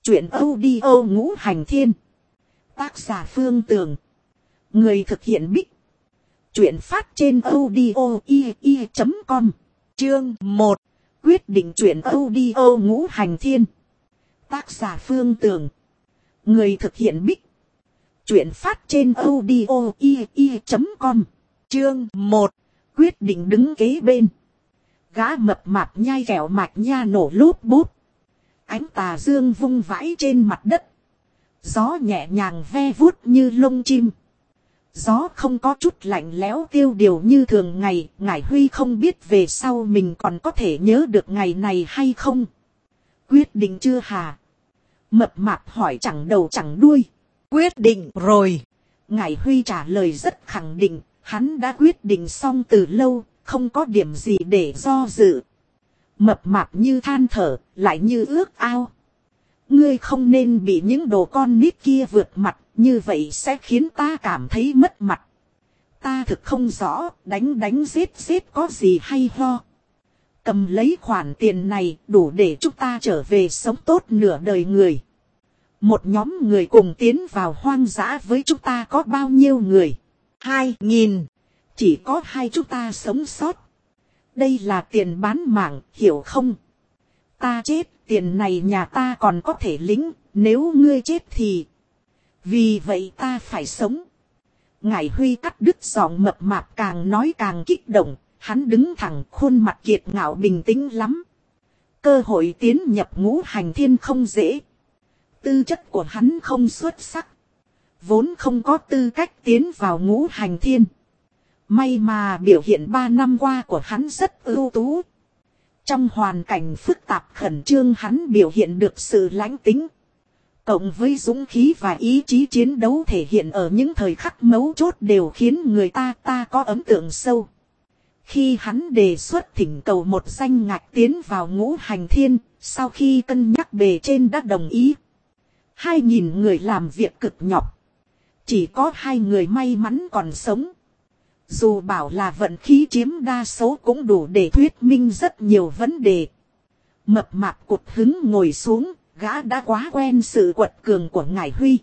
Truyện audio Ngũ Hành Thiên. Tác giả Phương Tường. Người thực hiện Bích. Truyện phát trên audio.com. Chương 1. Quyết định truyện audio Ngũ Hành Thiên. Tác giả Phương Tường. Người thực hiện Bích. Truyện phát trên audio.com. Chương 1. Quyết định đứng kế bên. Gã mập mạp nhai kẹo mạch nha nổ lốp bút. Ánh tà dương vung vãi trên mặt đất. Gió nhẹ nhàng ve vuốt như lông chim. Gió không có chút lạnh lẽo tiêu điều như thường ngày. Ngải Huy không biết về sau mình còn có thể nhớ được ngày này hay không. Quyết định chưa hả? Mập mạp hỏi chẳng đầu chẳng đuôi. Quyết định rồi. Ngải Huy trả lời rất khẳng định. Hắn đã quyết định xong từ lâu. Không có điểm gì để do dự. Mập mạp như than thở, lại như ước ao. Ngươi không nên bị những đồ con nít kia vượt mặt, như vậy sẽ khiến ta cảm thấy mất mặt. Ta thực không rõ, đánh giết có gì hay ho. Cầm lấy khoản tiền này, đủ để chúng ta trở về sống tốt nửa đời người. Một nhóm người cùng tiến vào hoang dã với chúng ta có bao nhiêu người? 2.000. Chỉ có hai chúng ta sống sót. Đây là tiền bán mạng, hiểu không? Ta chết, tiền này nhà ta còn có thể lĩnh, nếu ngươi chết thì... Vì vậy ta phải sống. Ngải Huy cắt đứt giọng mập mạp càng nói càng kích động, hắn đứng thẳng khuôn mặt kiệt ngạo bình tĩnh lắm. Cơ hội tiến nhập Ngũ Hành Thiên không dễ. Tư chất của hắn không xuất sắc. Vốn không có tư cách tiến vào Ngũ Hành Thiên. May mà biểu hiện 3 năm qua của hắn rất ưu tú. Trong hoàn cảnh phức tạp khẩn trương hắn biểu hiện được sự lãnh tính. Cộng với dũng khí và ý chí chiến đấu thể hiện ở những thời khắc mấu chốt đều khiến người ta có ấn tượng sâu. Khi hắn đề xuất thỉnh cầu một danh ngạch tiến vào Ngũ Hành Thiên, sau khi cân nhắc bề trên đã đồng ý. 2.000 người làm việc cực nhọc. Chỉ có 2 người may mắn còn sống. Dù bảo là vận khí chiếm đa số cũng đủ để thuyết minh rất nhiều vấn đề. Mập mạp cụt hứng ngồi xuống, gã đã quá quen sự quật cường của Ngải Huy.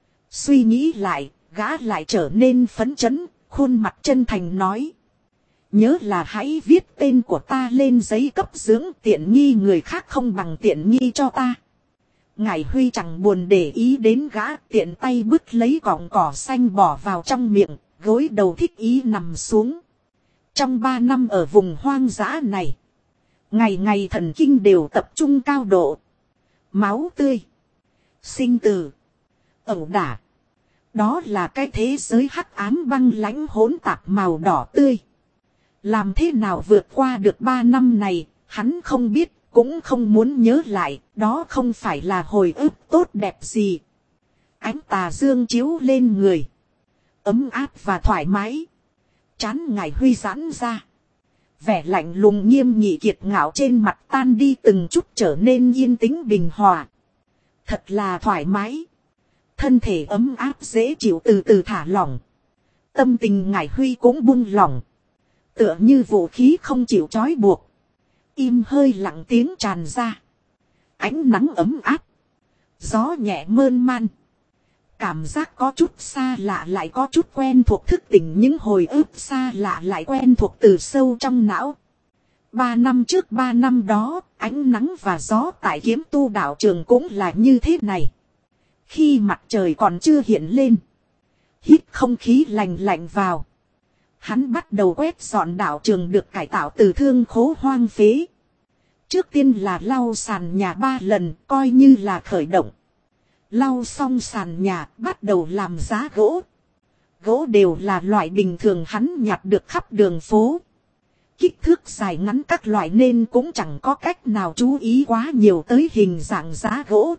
Suy nghĩ lại, gã lại trở nên phấn chấn, khuôn mặt chân thành nói. Nhớ là hãy viết tên của ta lên giấy cấp dưỡng, tiện nghi người khác không bằng tiện nghi cho ta. Ngải Huy chẳng buồn để ý đến gã, tiện tay bứt lấy cọng cỏ xanh bỏ vào trong miệng. Gối đầu thích ý nằm xuống. Trong 3 năm ở vùng hoang dã này, ngày ngày thần kinh đều tập trung cao độ. Máu tươi, sinh tử, ẩu đả. Đó là cái thế giới hắc ám băng lãnh hỗn tạp màu đỏ tươi. Làm thế nào vượt qua được 3 năm này, hắn không biết, cũng không muốn nhớ lại. Đó không phải là hồi ức tốt đẹp gì. Ánh tà dương chiếu lên người. Ấm áp và thoải mái. Trán Ngải Huy giãn ra. Vẻ lạnh lùng nghiêm nghị kiệt ngạo trên mặt tan đi từng chút trở nên yên tĩnh bình hòa. Thật là thoải mái. Thân thể ấm áp dễ chịu từ từ thả lỏng. Tâm tình Ngải Huy cũng buông lỏng. Tựa như vũ khí không chịu trói buộc. Im hơi lặng tiếng tràn ra. Ánh nắng ấm áp. Gió nhẹ mơn man. Cảm giác có chút xa lạ lại có chút quen thuộc, thức tỉnh những hồi ức xa lạ lại quen thuộc từ sâu trong não. 3 năm trước 3 năm đó, ánh nắng và gió tại Kiếm Tu đạo trường cũng là như thế này. Khi mặt trời còn chưa hiện lên, hít không khí lành lạnh vào. Hắn bắt đầu quét dọn đạo trường được cải tạo từ thương khố hoang phế. Trước tiên là lau sàn nhà 3 lần, coi như là khởi động. Lau xong sàn nhà, bắt đầu làm giá gỗ. Gỗ đều là loại bình thường hắn nhặt được khắp đường phố. Kích thước dài ngắn các loại nên cũng chẳng có cách nào chú ý quá nhiều tới hình dạng giá gỗ.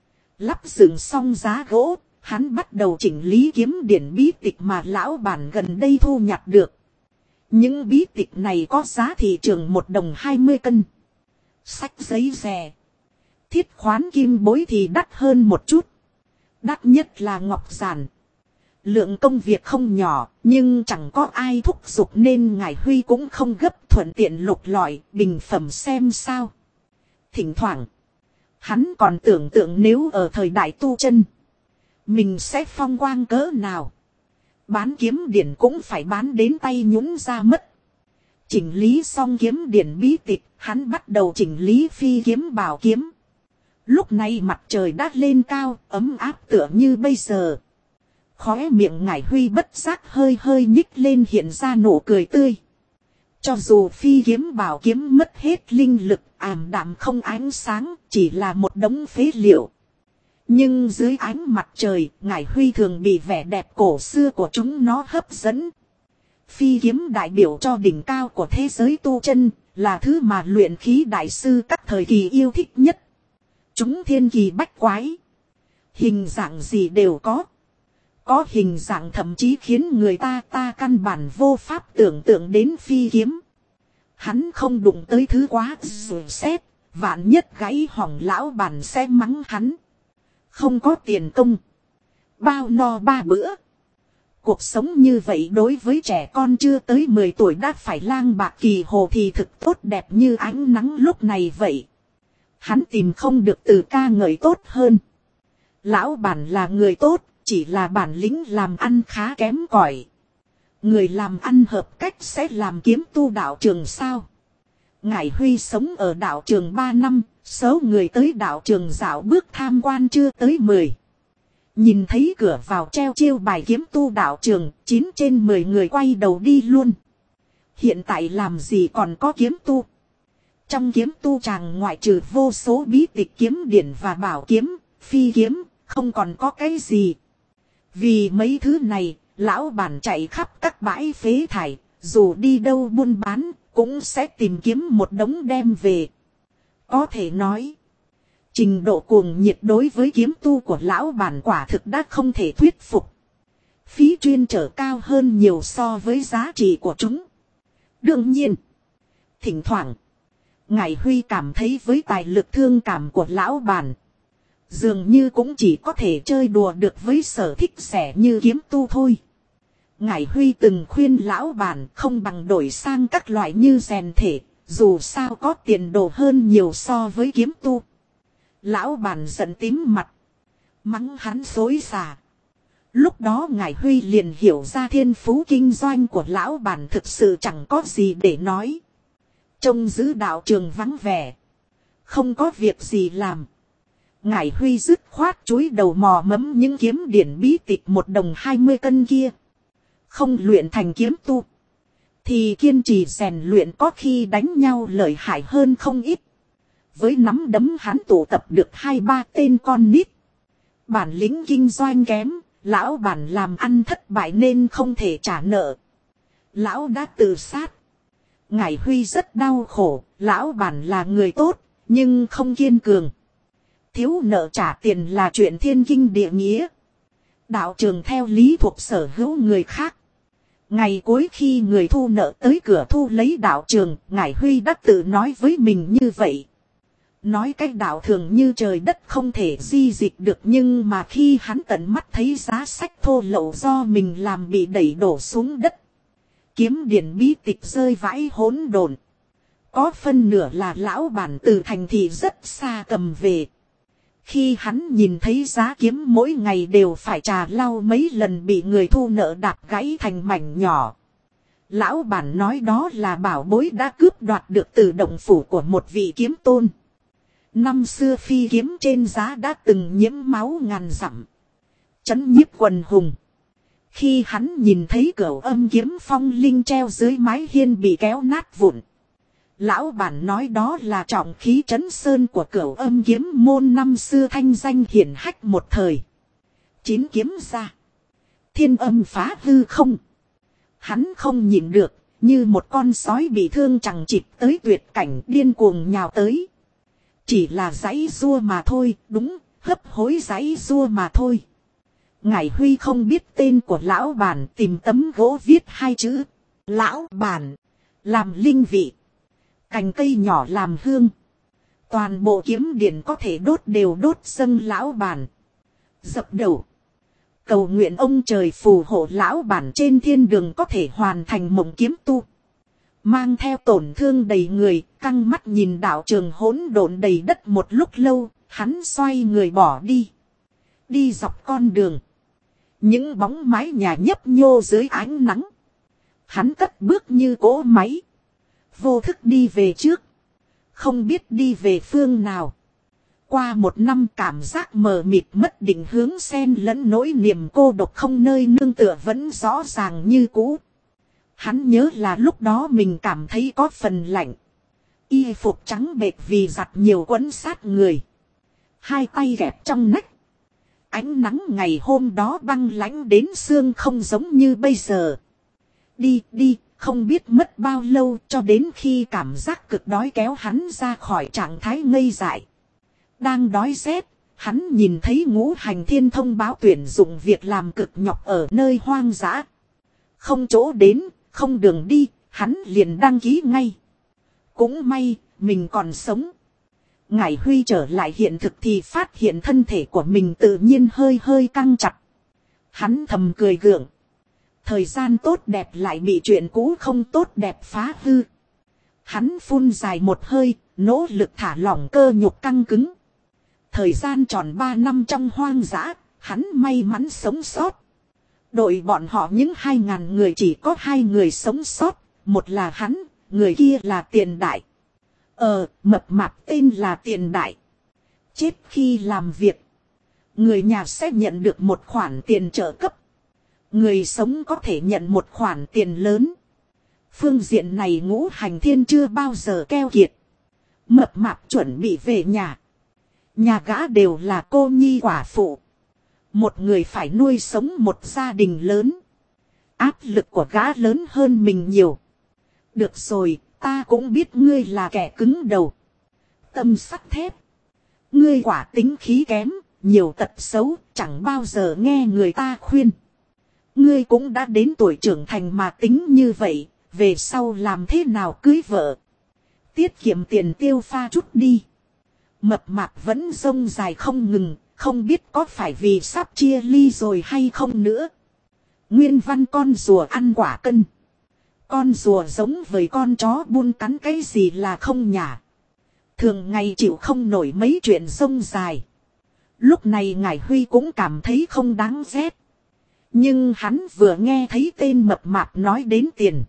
Lắp dựng xong giá gỗ, hắn bắt đầu chỉnh lý kiếm điển bí tịch mà lão bản gần đây thu nhặt được. Những bí tịch này có giá thị trường 1 đồng 20 cân. Sách giấy rẻ. Thiết khoán kim bối thì đắt hơn một chút. Đắt nhất là ngọc giản. Lượng công việc không nhỏ, nhưng chẳng có ai thúc giục nên Ngải Huy cũng không gấp, thuận tiện lục lọi, bình phẩm xem sao. Thỉnh thoảng, Hắn còn tưởng tượng nếu ở thời đại tu chân, mình sẽ phong quang cỡ nào. Bán kiếm điển cũng phải bán đến tay nhũn ra mất. Chỉnh lý xong kiếm điển bí tịch, hắn bắt đầu chỉnh lý phi kiếm bảo kiếm. Lúc này mặt trời đã lên cao, ấm áp tựa như bây giờ. Khóe miệng Ngải Huy bất giác hơi hơi nhích lên, hiện ra nụ cười tươi. Cho dù phi kiếm bảo kiếm mất hết linh lực, ảm đạm không ánh sáng, chỉ là một đống phế liệu. Nhưng dưới ánh mặt trời, Ngải Huy thường bị vẻ đẹp cổ xưa của chúng nó hấp dẫn. Phi kiếm đại biểu cho đỉnh cao của thế giới tu chân, là thứ mà luyện khí đại sư các thời kỳ yêu thích nhất. Chúng thiên kỳ bách quái, hình dạng gì đều có. Có hình dạng thậm chí khiến người ta căn bản vô pháp tưởng tượng đến phi kiếm. Hắn không đụng tới thứ quá rồi xét, vạn nhất gãy hỏng lão bản sẽ mắng hắn. Không có tiền công, bao no ba bữa. Cuộc sống như vậy đối với trẻ con chưa tới 10 tuổi đã phải lang bạc kỳ hồ thì thực tốt đẹp như ánh nắng lúc này vậy. Hắn tìm không được từ ca ngợi tốt hơn. Lão bản là người tốt, chỉ là bản lĩnh làm ăn khá kém cỏi. Người làm ăn hợp cách sẽ làm kiếm tu đạo trường sao? Ngải Huy sống ở đạo trường 3 năm, số người tới đạo trường dạo bước tham quan chưa tới 10. Nhìn thấy cửa vào treo chiêu bài kiếm tu đạo trường, 9 trên 10 người quay đầu đi luôn. Hiện tại làm gì còn có kiếm tu? Trong kiếm tu tràng ngoại trừ vô số bí tịch kiếm điển và bảo kiếm, phi kiếm, không còn có cái gì. Vì mấy thứ này, lão bản chạy khắp các bãi phế thải, dù đi đâu buôn bán, cũng sẽ tìm kiếm một đống đem về. Có thể nói, trình độ cuồng nhiệt đối với kiếm tu của lão bản quả thực đã không thể thuyết phục. Phí chuyên trở cao hơn nhiều so với giá trị của chúng. Đương nhiên, thỉnh thoảng, Ngải Huy cảm thấy với tài lực thương cảm của lão bản, dường như cũng chỉ có thể chơi đùa được với sở thích rẻ như kiếm tu thôi. Ngải Huy từng khuyên lão bản không bằng đổi sang các loại như rèn thể, dù sao có tiền đồ hơn nhiều so với kiếm tu. Lão bản giận tím mặt, mắng hắn xối xả. Lúc đó Ngải Huy liền hiểu ra thiên phú kinh doanh của lão bản thực sự chẳng có gì để nói. Trông giữ đạo trường vắng vẻ, không có việc gì làm, Ngải Huy dứt khoát chúi đầu mò mẫm những kiếm điển bí tịch 1 đồng 20 cân kia. Không luyện thành kiếm tu, thì kiên trì rèn luyện có khi đánh nhau lợi hại hơn không ít. Với nắm đấm hắn tụ tập được 2-3 tên con nít. Bản lĩnh kinh doanh kém, lão bản làm ăn thất bại nên không thể trả nợ. Lão đã tự sát. Ngải Huy rất đau khổ, lão bản là người tốt, nhưng không kiên cường. Thiếu nợ trả tiền là chuyện thiên kinh địa nghĩa. Đạo trường theo lý thuộc sở hữu người khác. Ngày cuối khi người thu nợ tới cửa thu lấy đạo trường, Ngải Huy đã tự nói với mình như vậy. Nói cách đạo thường như trời đất không thể di dịch được, nhưng mà khi hắn tận mắt thấy giá sách thô lậu do mình làm bị đẩy đổ xuống đất. Kiếm điển bí tịch rơi vãi hỗn độn. Có phân nửa là lão bản từ thành thị rất xa cầm về. Khi hắn nhìn thấy giá kiếm mỗi ngày đều phải trà lau mấy lần bị người thu nợ đạp gãy thành mảnh nhỏ. Lão bản nói đó là bảo bối đã cướp đoạt được từ động phủ của một vị kiếm tôn. Năm xưa phi kiếm trên giá đã từng nhiễm máu ngàn dặm, chấn nhiếp quần hùng. Khi hắn nhìn thấy cửu âm kiếm phong linh treo dưới mái hiên bị kéo nát vụn, lão bản nói đó là trọng khí trấn sơn của cửu âm kiếm môn năm xưa thanh danh hiển hách một thời. 9 kiếm ra, thiên âm phá hư không. Hắn không nhịn được, như một con sói bị thương chẳng chịt tới tuyệt cảnh điên cuồng nhào tới. Chỉ là giãy giụa mà thôi, đúng, hấp hối giãy giụa mà thôi. Ngải Huy không biết tên của lão bản, tìm tấm gỗ viết 2 chữ. Lão bản, làm linh vị. Cành cây nhỏ làm hương. Toàn bộ kiếm điển có thể đốt đều đốt dâng lão bản. Dập đầu. Cầu nguyện ông trời phù hộ lão bản trên thiên đường có thể hoàn thành mộng kiếm tu. Mang theo tổn thương đầy người, căng mắt nhìn đạo trường hỗn độn đầy đất một lúc lâu, Hắn xoay người bỏ đi. Đi dọc con đường. Những bóng mái nhà nhấp nhô dưới ánh nắng. Hắn cất bước như cỗ máy. Vô thức đi về trước. Không biết đi về phương nào. Qua một năm cảm giác mờ mịt mất định hướng xen lẫn nỗi niềm cô độc không nơi nương tựa vẫn rõ ràng như cũ. Hắn nhớ là lúc đó mình cảm thấy có phần lạnh. Y phục trắng bệt vì giặt nhiều quấn sát người. Hai tay gẹp trong nách. Ánh nắng ngày hôm đó băng lãnh đến xương không giống như bây giờ. Đi, không biết mất bao lâu cho đến khi cảm giác cực đói kéo hắn ra khỏi trạng thái ngây dại. Đang đói rét, hắn nhìn thấy Ngũ Hành Thiên thông báo tuyển dụng việc làm cực nhọc ở nơi hoang dã. Không chỗ đến, không đường đi, hắn liền đăng ký ngay. Cũng may, mình còn sống. Ngải Huy trở lại hiện thực thì phát hiện thân thể của mình tự nhiên hơi căng chặt. Hắn thầm cười gượng. Thời gian tốt đẹp lại bị chuyện cũ không tốt đẹp phá hư. Hắn phun dài một hơi, nỗ lực thả lỏng cơ nhục căng cứng. Thời gian tròn 3 năm trong hoang dã, hắn may mắn sống sót. Đội bọn họ những 2.000 người chỉ có 2 người sống sót, một là hắn, người kia là Tiền Đại. Mập mạp tên là Tiền Đại. Chết khi làm việc. Người nhà sẽ nhận được một khoản tiền trợ cấp. Người sống có thể nhận một khoản tiền lớn. Phương diện này Ngũ Hành Thiên chưa bao giờ keo kiệt. Mập mạp chuẩn bị về nhà. Nhà gã đều là cô nhi quả phụ. Một người phải nuôi sống một gia đình lớn. Áp lực của gã lớn hơn mình nhiều. Được rồi, ta cũng biết ngươi là kẻ cứng đầu. Tâm sắt thép. Ngươi quả tính khí kém, nhiều tật xấu, chẳng bao giờ nghe người ta khuyên. Ngươi cũng đã đến tuổi trưởng thành mà tính như vậy, về sau làm thế nào cưới vợ. Tiết kiệm tiền tiêu pha chút đi. Mập mạp vẫn rông dài không ngừng, không biết có phải vì sắp chia ly rồi hay không nữa. Nguyên văn con rùa ăn quả cân. Con rùa giống với con chó buôn cắn cái gì là không nhả. Thường ngày chịu không nổi mấy chuyện rông dài. Lúc này Ngải Huy cũng cảm thấy không đáng ghét. Nhưng hắn vừa nghe thấy tên mập mạp nói đến tiền.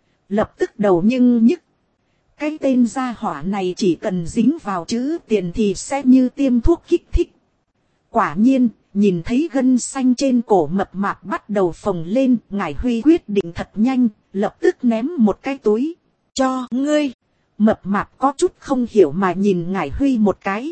Lập tức đầu nhưng nhức. Cái tên gia hỏa này chỉ cần dính vào chữ tiền thì sẽ như tiêm thuốc kích thích. Quả nhiên, nhìn thấy gân xanh trên cổ mập mạp bắt đầu phồng lên, Ngải Huy quyết định thật nhanh, lập tức ném một cái túi. Cho ngươi. Mập mạp có chút không hiểu mà nhìn Ngải Huy một cái.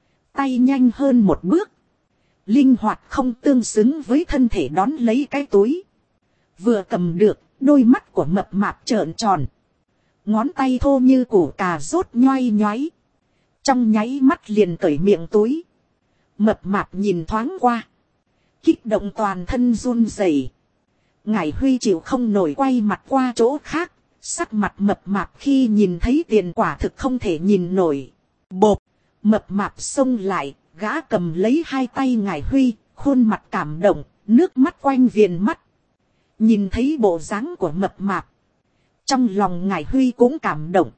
Tay nhanh hơn một bước. Linh hoạt không tương xứng với thân thể đón lấy cái túi. Vừa cầm được, đôi mắt của mập mạp trợn tròn. Ngón tay thô như củ cà rốt nhoay nhoáy. Trong nháy mắt liền cởi miệng túi. Mập mạp nhìn thoáng qua. Kích động toàn thân run rẩy. Ngải Huy chịu không nổi quay mặt qua chỗ khác. Sắc mặt mập mạp khi nhìn thấy tiền quả thực không thể nhìn nổi. Bộp. Mập mạp xông lại. Gã cầm lấy hai tay Ngải Huy. Khuôn mặt cảm động. Nước mắt quanh viền mắt. Nhìn thấy bộ dáng của mập mạp. Trong lòng Ngải Huy cũng cảm động.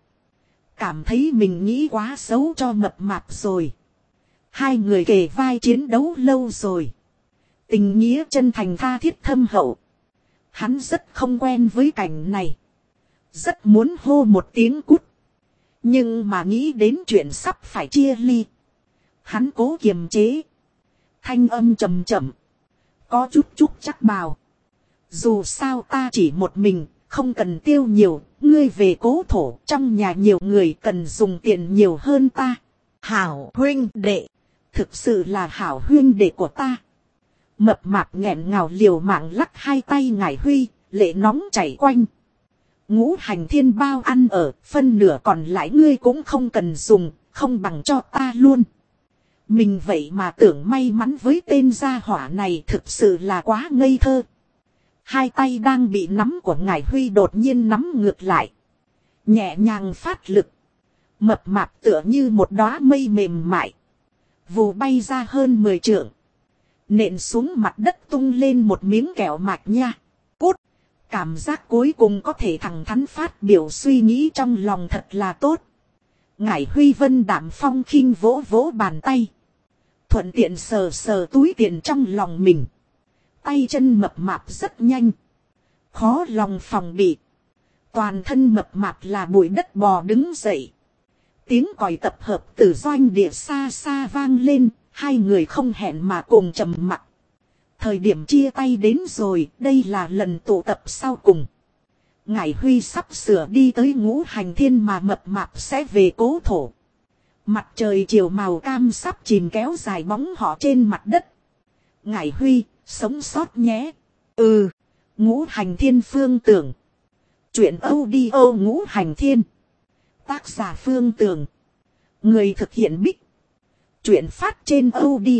Cảm thấy mình nghĩ quá xấu cho mập mạp rồi. Hai người kề vai chiến đấu lâu rồi. Tình nghĩa chân thành tha thiết thâm hậu. Hắn rất không quen với cảnh này. Rất muốn hô một tiếng cút. Nhưng mà nghĩ đến chuyện sắp phải chia ly. Hắn cố kiềm chế. Thanh âm trầm trầm. Có chút chắc bào. Dù sao ta chỉ một mình. Không cần tiêu nhiều. Ngươi về cố thổ. Trong nhà nhiều người cần dùng tiền nhiều hơn ta. Hảo huynh đệ. Thực sự là hảo huynh đệ của ta. Mập mạp nghẹn ngào liều mạng lắc hai tay Ngải Huy. Lệ nóng chảy quanh. Ngũ Hành Thiên bao ăn ở. Phân nửa còn lại ngươi cũng không cần dùng. Không bằng cho ta luôn. Mình vậy mà tưởng may mắn với tên gia hỏa này. Thực sự là quá ngây thơ. Hai tay đang bị nắm của Ngải Huy đột nhiên nắm ngược lại. Nhẹ nhàng phát lực. Mập mạp tựa như một đóa mây mềm mại. Vù bay ra hơn 10 trượng. Nện xuống mặt đất tung lên một miếng kẹo mạch nha. Cút. Cảm giác cuối cùng có thể thẳng thắn phát biểu suy nghĩ trong lòng thật là tốt. Ngải Huy Vân đạm phong khinh vỗ vỗ bàn tay. Thuận tiện sờ sờ túi tiền trong lòng mình. Tay chân mập mạp rất nhanh. Khó lòng phòng bị. Toàn thân mập mạp là bụi đất bò đứng dậy. Tiếng còi tập hợp từ doanh địa xa xa vang lên. Hai người không hẹn mà cùng trầm mặc. Thời điểm chia tay đến rồi. Đây là lần tụ tập sau cùng. Ngải Huy sắp sửa đi tới Ngũ Hành Thiên mà mập mạp sẽ về Cố Thổ. Mặt trời chiều màu cam sắp chìm kéo dài bóng họ trên mặt đất. Ngải Huy, sống sót nhé. Ngũ Hành Thiên Phương Tưởng. Chuyện audio Ngũ Hành Thiên. Tác giả Phương Tưởng. Người thực hiện Bích. Chuyện phát trên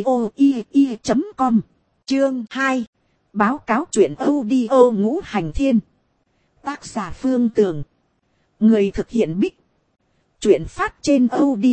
audio.com. Chương 2. Báo cáo chuyện audio Ngũ Hành Thiên. Tác giả Phương Tưởng. Người thực hiện Bích. Chuyện phát trên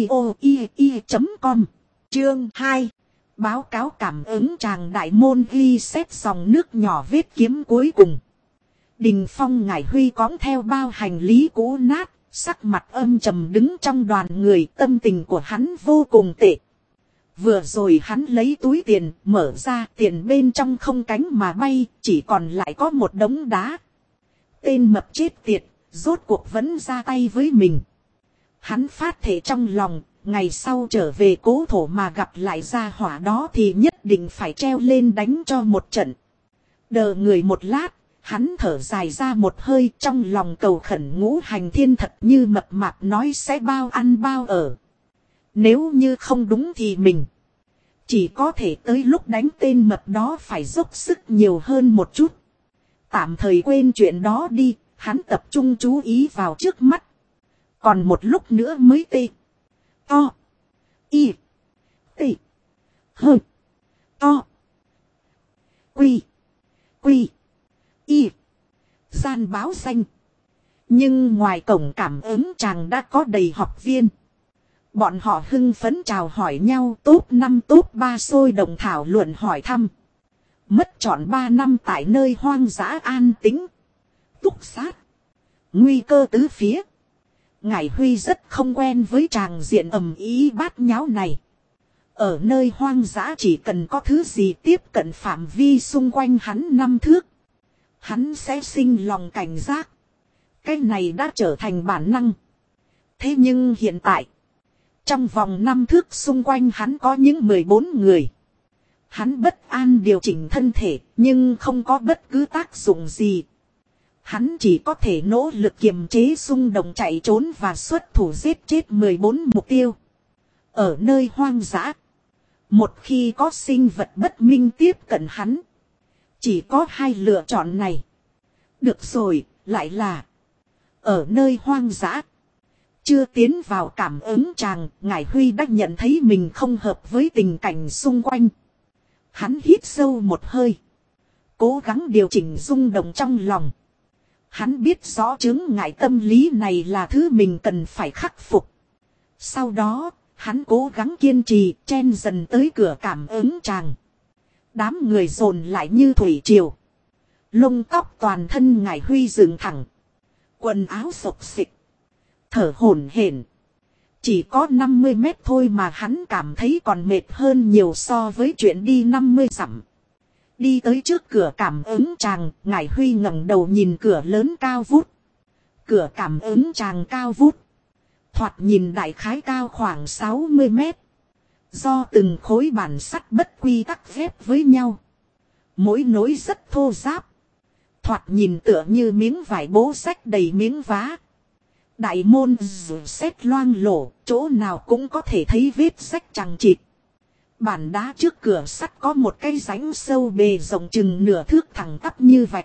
audio.com. Chương 2. Báo cáo cảm ứng tràng đại môn ghi xét dòng nước nhỏ vết kiếm cuối cùng. Đình Phong Ngải Huy cõng theo bao hành lý cũ nát, sắc mặt âm trầm đứng trong đoàn người, tâm tình của hắn vô cùng tệ. Vừa rồi hắn lấy túi tiền, mở ra tiền bên trong không cánh mà bay, chỉ còn lại có một đống đá. Tên mập chết tiệt, rốt cuộc vẫn ra tay với mình. Hắn phát thể trong lòng, ngày sau trở về Cố Thổ mà gặp lại gia hỏa đó thì nhất định phải treo lên đánh cho một trận. Đờ người một lát, hắn thở dài ra một hơi, trong lòng cầu khẩn Ngũ Hành Thiên thật như mập mạp nói sẽ bao ăn bao ở. Nếu như không đúng thì mình chỉ có thể tới lúc đánh tên mập đó phải dốc sức nhiều hơn một chút. Tạm thời quên chuyện đó đi, hắn tập trung chú ý vào trước mắt. Còn một lúc nữa mới tê. To. Y. Tê. Hơ. To. Quy. Quy. Y. Gian báo danh. Nhưng ngoài cổng cảm ứng chàng đã có đầy học viên. Bọn họ hưng phấn chào hỏi nhau, top 5 top 3 sôi động thảo luận hỏi thăm. Mất trọn 3 năm tại nơi hoang dã an tĩnh. Túc sát. Nguy cơ tứ phía. Ngải Huy rất không quen với tràng diện ầm ý bát nháo này. Ở nơi hoang dã chỉ cần có thứ gì tiếp cận phạm vi xung quanh hắn 5 thước. Hắn sẽ sinh lòng cảnh giác. Cái này đã trở thành bản năng. Thế nhưng hiện tại, trong vòng 5 thước xung quanh hắn có những 14 người. Hắn bất an điều chỉnh thân thể, nhưng không có bất cứ tác dụng gì. Hắn chỉ có thể nỗ lực kiềm chế xung động chạy trốn và xuất thủ giết chết 14 mục tiêu. Ở nơi hoang dã, một khi có sinh vật bất minh tiếp cận hắn, chỉ có hai lựa chọn này. Được rồi, lại là ở nơi hoang dã. Chưa tiến vào cảm ứng tràng, Ngải Huy đã nhận thấy mình không hợp với tình cảnh xung quanh. Hắn hít sâu một hơi, cố gắng điều chỉnh rung động trong lòng. Hắn biết rõ chướng ngại tâm lý này là thứ mình cần phải khắc phục. Sau đó, hắn cố gắng kiên trì, chen dần tới cửa cảm ứng tràng. Đám người dồn lại như thủy triều. Lông tóc toàn thân Ngải Huy dựng thẳng. Quần áo xộc xịch. Thở hổn hển. Chỉ có 50 mét thôi mà hắn cảm thấy còn mệt hơn nhiều so với chuyện đi 50 dặm. Đi tới trước cửa cảm ứng tràng, Ngải Huy ngẩng đầu nhìn cửa lớn cao vút. Cửa cảm ứng tràng cao vút. Thoạt nhìn đại khái cao khoảng 60 mét. Do từng khối bản sắt bất quy tắc ghép với nhau. Mỗi nối rất thô ráp. Thoạt nhìn tựa như miếng vải bố xách đầy miếng vá. Đại môn xét loang lổ, chỗ nào cũng có thể thấy vết xách chằng chịt. Bản đá trước cửa sắt có một cái rãnh sâu bề rộng chừng nửa thước thẳng tắp như vạch.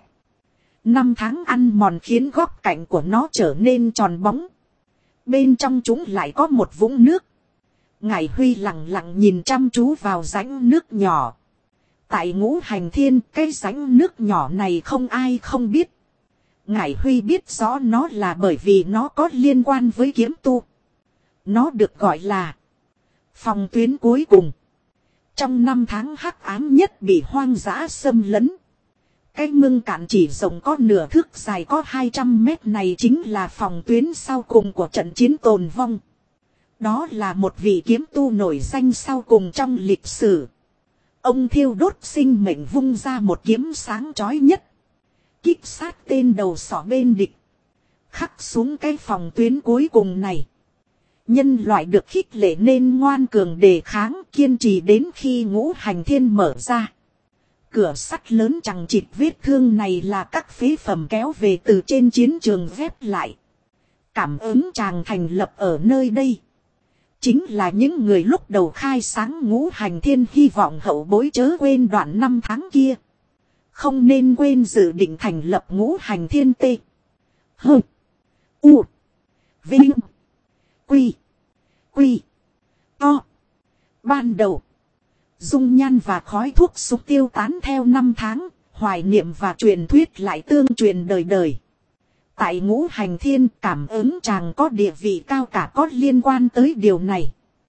5 tháng ăn mòn khiến góc cạnh của nó trở nên tròn bóng. Bên trong chúng lại có một vũng nước. Ngải Huy lặng lặng nhìn chăm chú vào rãnh nước nhỏ. Tại Ngũ Hành Thiên, cái rãnh nước nhỏ này không ai không biết. Ngải Huy biết rõ nó là bởi vì nó có liên quan với kiếm tu. Nó được gọi là phòng tuyến cuối cùng. Trong 5 tháng hắc ám nhất bị hoang dã xâm lấn. Cái mương cạn chỉ rộng có nửa thước dài có 200 mét này chính là phòng tuyến sau cùng của trận chiến tồn vong. Đó là một vị kiếm tu nổi danh sau cùng trong lịch sử. Ông thiêu đốt sinh mệnh vung ra một kiếm sáng chói nhất. Kích sát tên đầu sỏ bên địch. Khắc xuống cái phòng tuyến cuối cùng này. Nhân loại được khích lệ nên ngoan cường đề kháng, kiên trì đến khi ngũ hành thiên mở ra. Cửa sắt lớn chằng chịt vết thương này là các phế phẩm kéo về từ trên chiến trường ghép lại. Cảm ứng chàng thành lập ở nơi đây. Chính là những người lúc đầu khai sáng ngũ hành thiên, hy vọng hậu bối chớ quên đoạn năm tháng kia. Không nên quên dự định thành lập ngũ hành thiên tê. Hơ. U. Vinh. Quy. Quy. To. Ban đầu. Dung nhan và khói thuốc súng tiêu tán theo năm tháng. Hoài niệm và truyền thuyết lại tương truyền đời đời. Tại ngũ hành thiên, cảm ứng chàng có địa vị cao cả có liên quan tới điều này.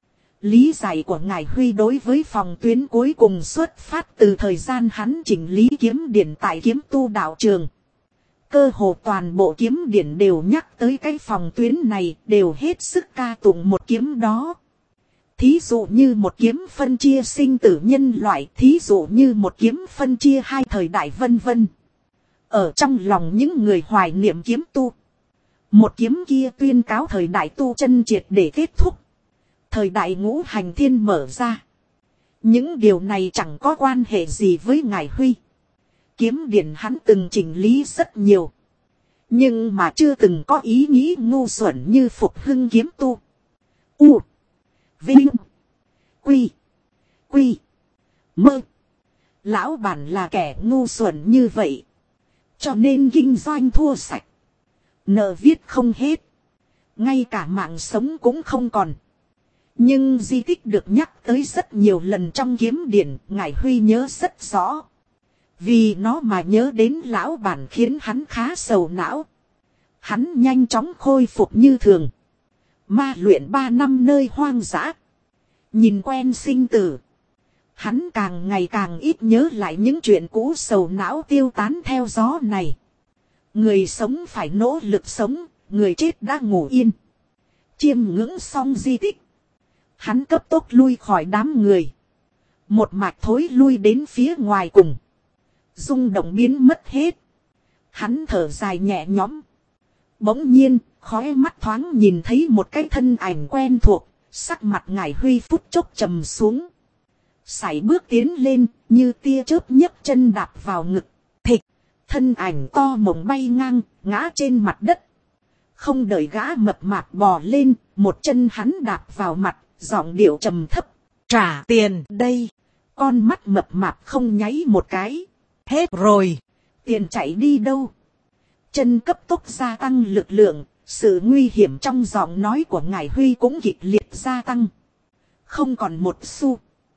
Lý giải của ngài Huy đối với phòng tuyến cuối cùng xuất phát từ thời gian hắn chỉnh lý kiếm điển tại kiếm tu đạo trường. Cơ hồ toàn bộ kiếm điển đều nhắc tới cái phòng tuyến này, đều hết sức ca tụng một kiếm đó. Thí dụ như một kiếm phân chia sinh tử nhân loại, thí dụ như một kiếm phân chia hai thời đại vân vân. Ở trong lòng những người hoài niệm kiếm tu, một kiếm kia tuyên cáo thời đại tu chân triệt để kết thúc. Thời đại ngũ hành thiên mở ra. Những điều này chẳng có quan hệ gì với ngài Huy. Kiếm điển hắn từng chỉnh lý rất nhiều. Nhưng mà chưa từng có ý nghĩ ngu xuẩn như phục hưng kiếm tu. U. Vinh. Quy. Quy. Mơ. Lão bản là kẻ ngu xuẩn như vậy. Cho nên kinh doanh thua sạch. Nợ viết không hết. Ngay cả mạng sống cũng không còn. Nhưng di tích được nhắc tới rất nhiều lần trong kiếm điển, ngài Huy nhớ rất rõ. Vì nó mà nhớ đến lão bản khiến hắn khá sầu não. Hắn nhanh chóng khôi phục như thường. Ma luyện 3 năm nơi hoang dã. Nhìn quen sinh tử. Hắn càng ngày càng ít nhớ lại những chuyện cũ, sầu não tiêu tán theo gió này. Người sống phải nỗ lực sống, người chết đã ngủ yên. Chiêm ngưỡng xong di tích. Hắn cấp tốc lui khỏi đám người. Một mạch thối lui đến phía ngoài cùng. Rung động biến mất hết. Hắn thở dài nhẹ nhõm. Bỗng nhiên, khóe mắt thoáng nhìn thấy một cái thân ảnh quen thuộc. Sắc mặt ngài Huy phút chốc trầm xuống. Sải bước tiến lên, như tia chớp nhấc chân đạp vào ngực. Thịch, thân ảnh to mộng bay ngang, ngã trên mặt đất. Không đợi gã mập mạp bò lên, một chân hắn đạp vào mặt, giọng điệu trầm thấp. Trả tiền đây. Con mắt mập mạp không nháy một cái. Hết rồi. Tiền chạy đi đâu? Chân cấp tốc gia tăng lực lượng, sự nguy hiểm trong giọng nói của ngài Huy cũng kịch liệt gia tăng. Không còn một xu.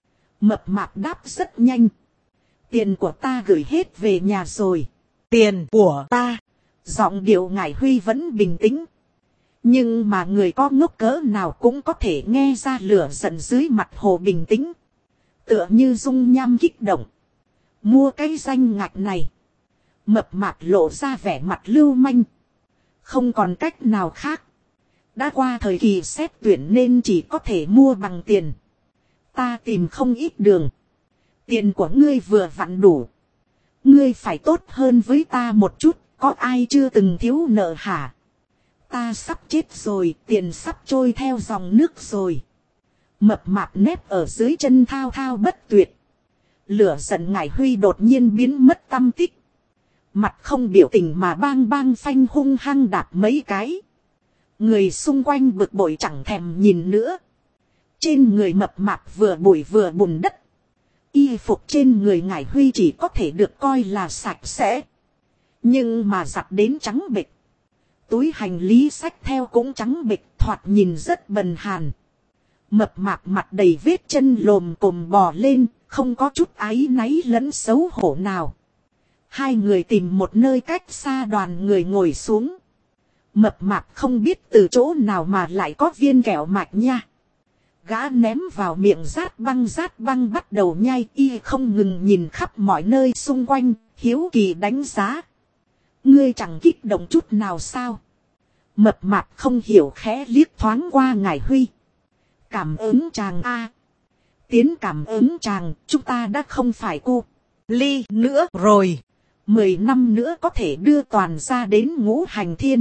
Mập mạp đáp rất nhanh. Tiền của ta gửi hết về nhà rồi. Tiền của ta. Giọng điệu ngài Huy vẫn bình tĩnh. Nhưng mà người có ngốc cỡ nào cũng có thể nghe ra lửa giận dưới mặt hồ bình tĩnh. Tựa như dung nham kích động. Mua cái danh ngạch này. Mập mạp lộ ra vẻ mặt lưu manh. Không còn cách nào khác. Đã qua thời kỳ xét tuyển nên chỉ có thể mua bằng tiền. Ta tìm không ít đường. Tiền của ngươi vừa vặn đủ. Ngươi phải tốt hơn với ta một chút. Có ai chưa từng thiếu nợ hả? Ta sắp chết rồi. Tiền sắp trôi theo dòng nước rồi. Mập mạp nép ở dưới chân thao thao bất tuyệt. Lửa giận ngài Huy đột nhiên biến mất tâm tích. Mặt không biểu tình mà bang bang phanh hung hăng đạp mấy cái. Người xung quanh bực bội chẳng thèm nhìn nữa. Trên người mập mạp vừa bụi vừa bùn đất. Y phục trên người ngài Huy chỉ có thể được coi là sạch sẽ. Nhưng mà giặt đến trắng bệch. Túi hành lý xách theo cũng trắng bệch, thoạt nhìn rất bần hàn. Mập mạp mặt đầy vết chân lồm cồm bò lên, không có chút áy náy lẫn xấu hổ nào. Hai người tìm một nơi cách xa đoàn người ngồi xuống. Mập mạp không biết từ chỗ nào mà lại có viên kẹo mạch nha. Gã ném vào miệng rát băng bắt đầu nhai, y không ngừng nhìn khắp mọi nơi xung quanh, hiếu kỳ đánh giá. Ngươi chẳng kích động chút nào sao? Mập mạp không hiểu khẽ liếc thoáng qua ngài Huy. cảm ứng chàng a. Tiến cảm ứng chàng, chúng ta đã không phải cô ly nữa rồi. 10 năm nữa có thể đưa toàn ra đến ngũ hành thiên.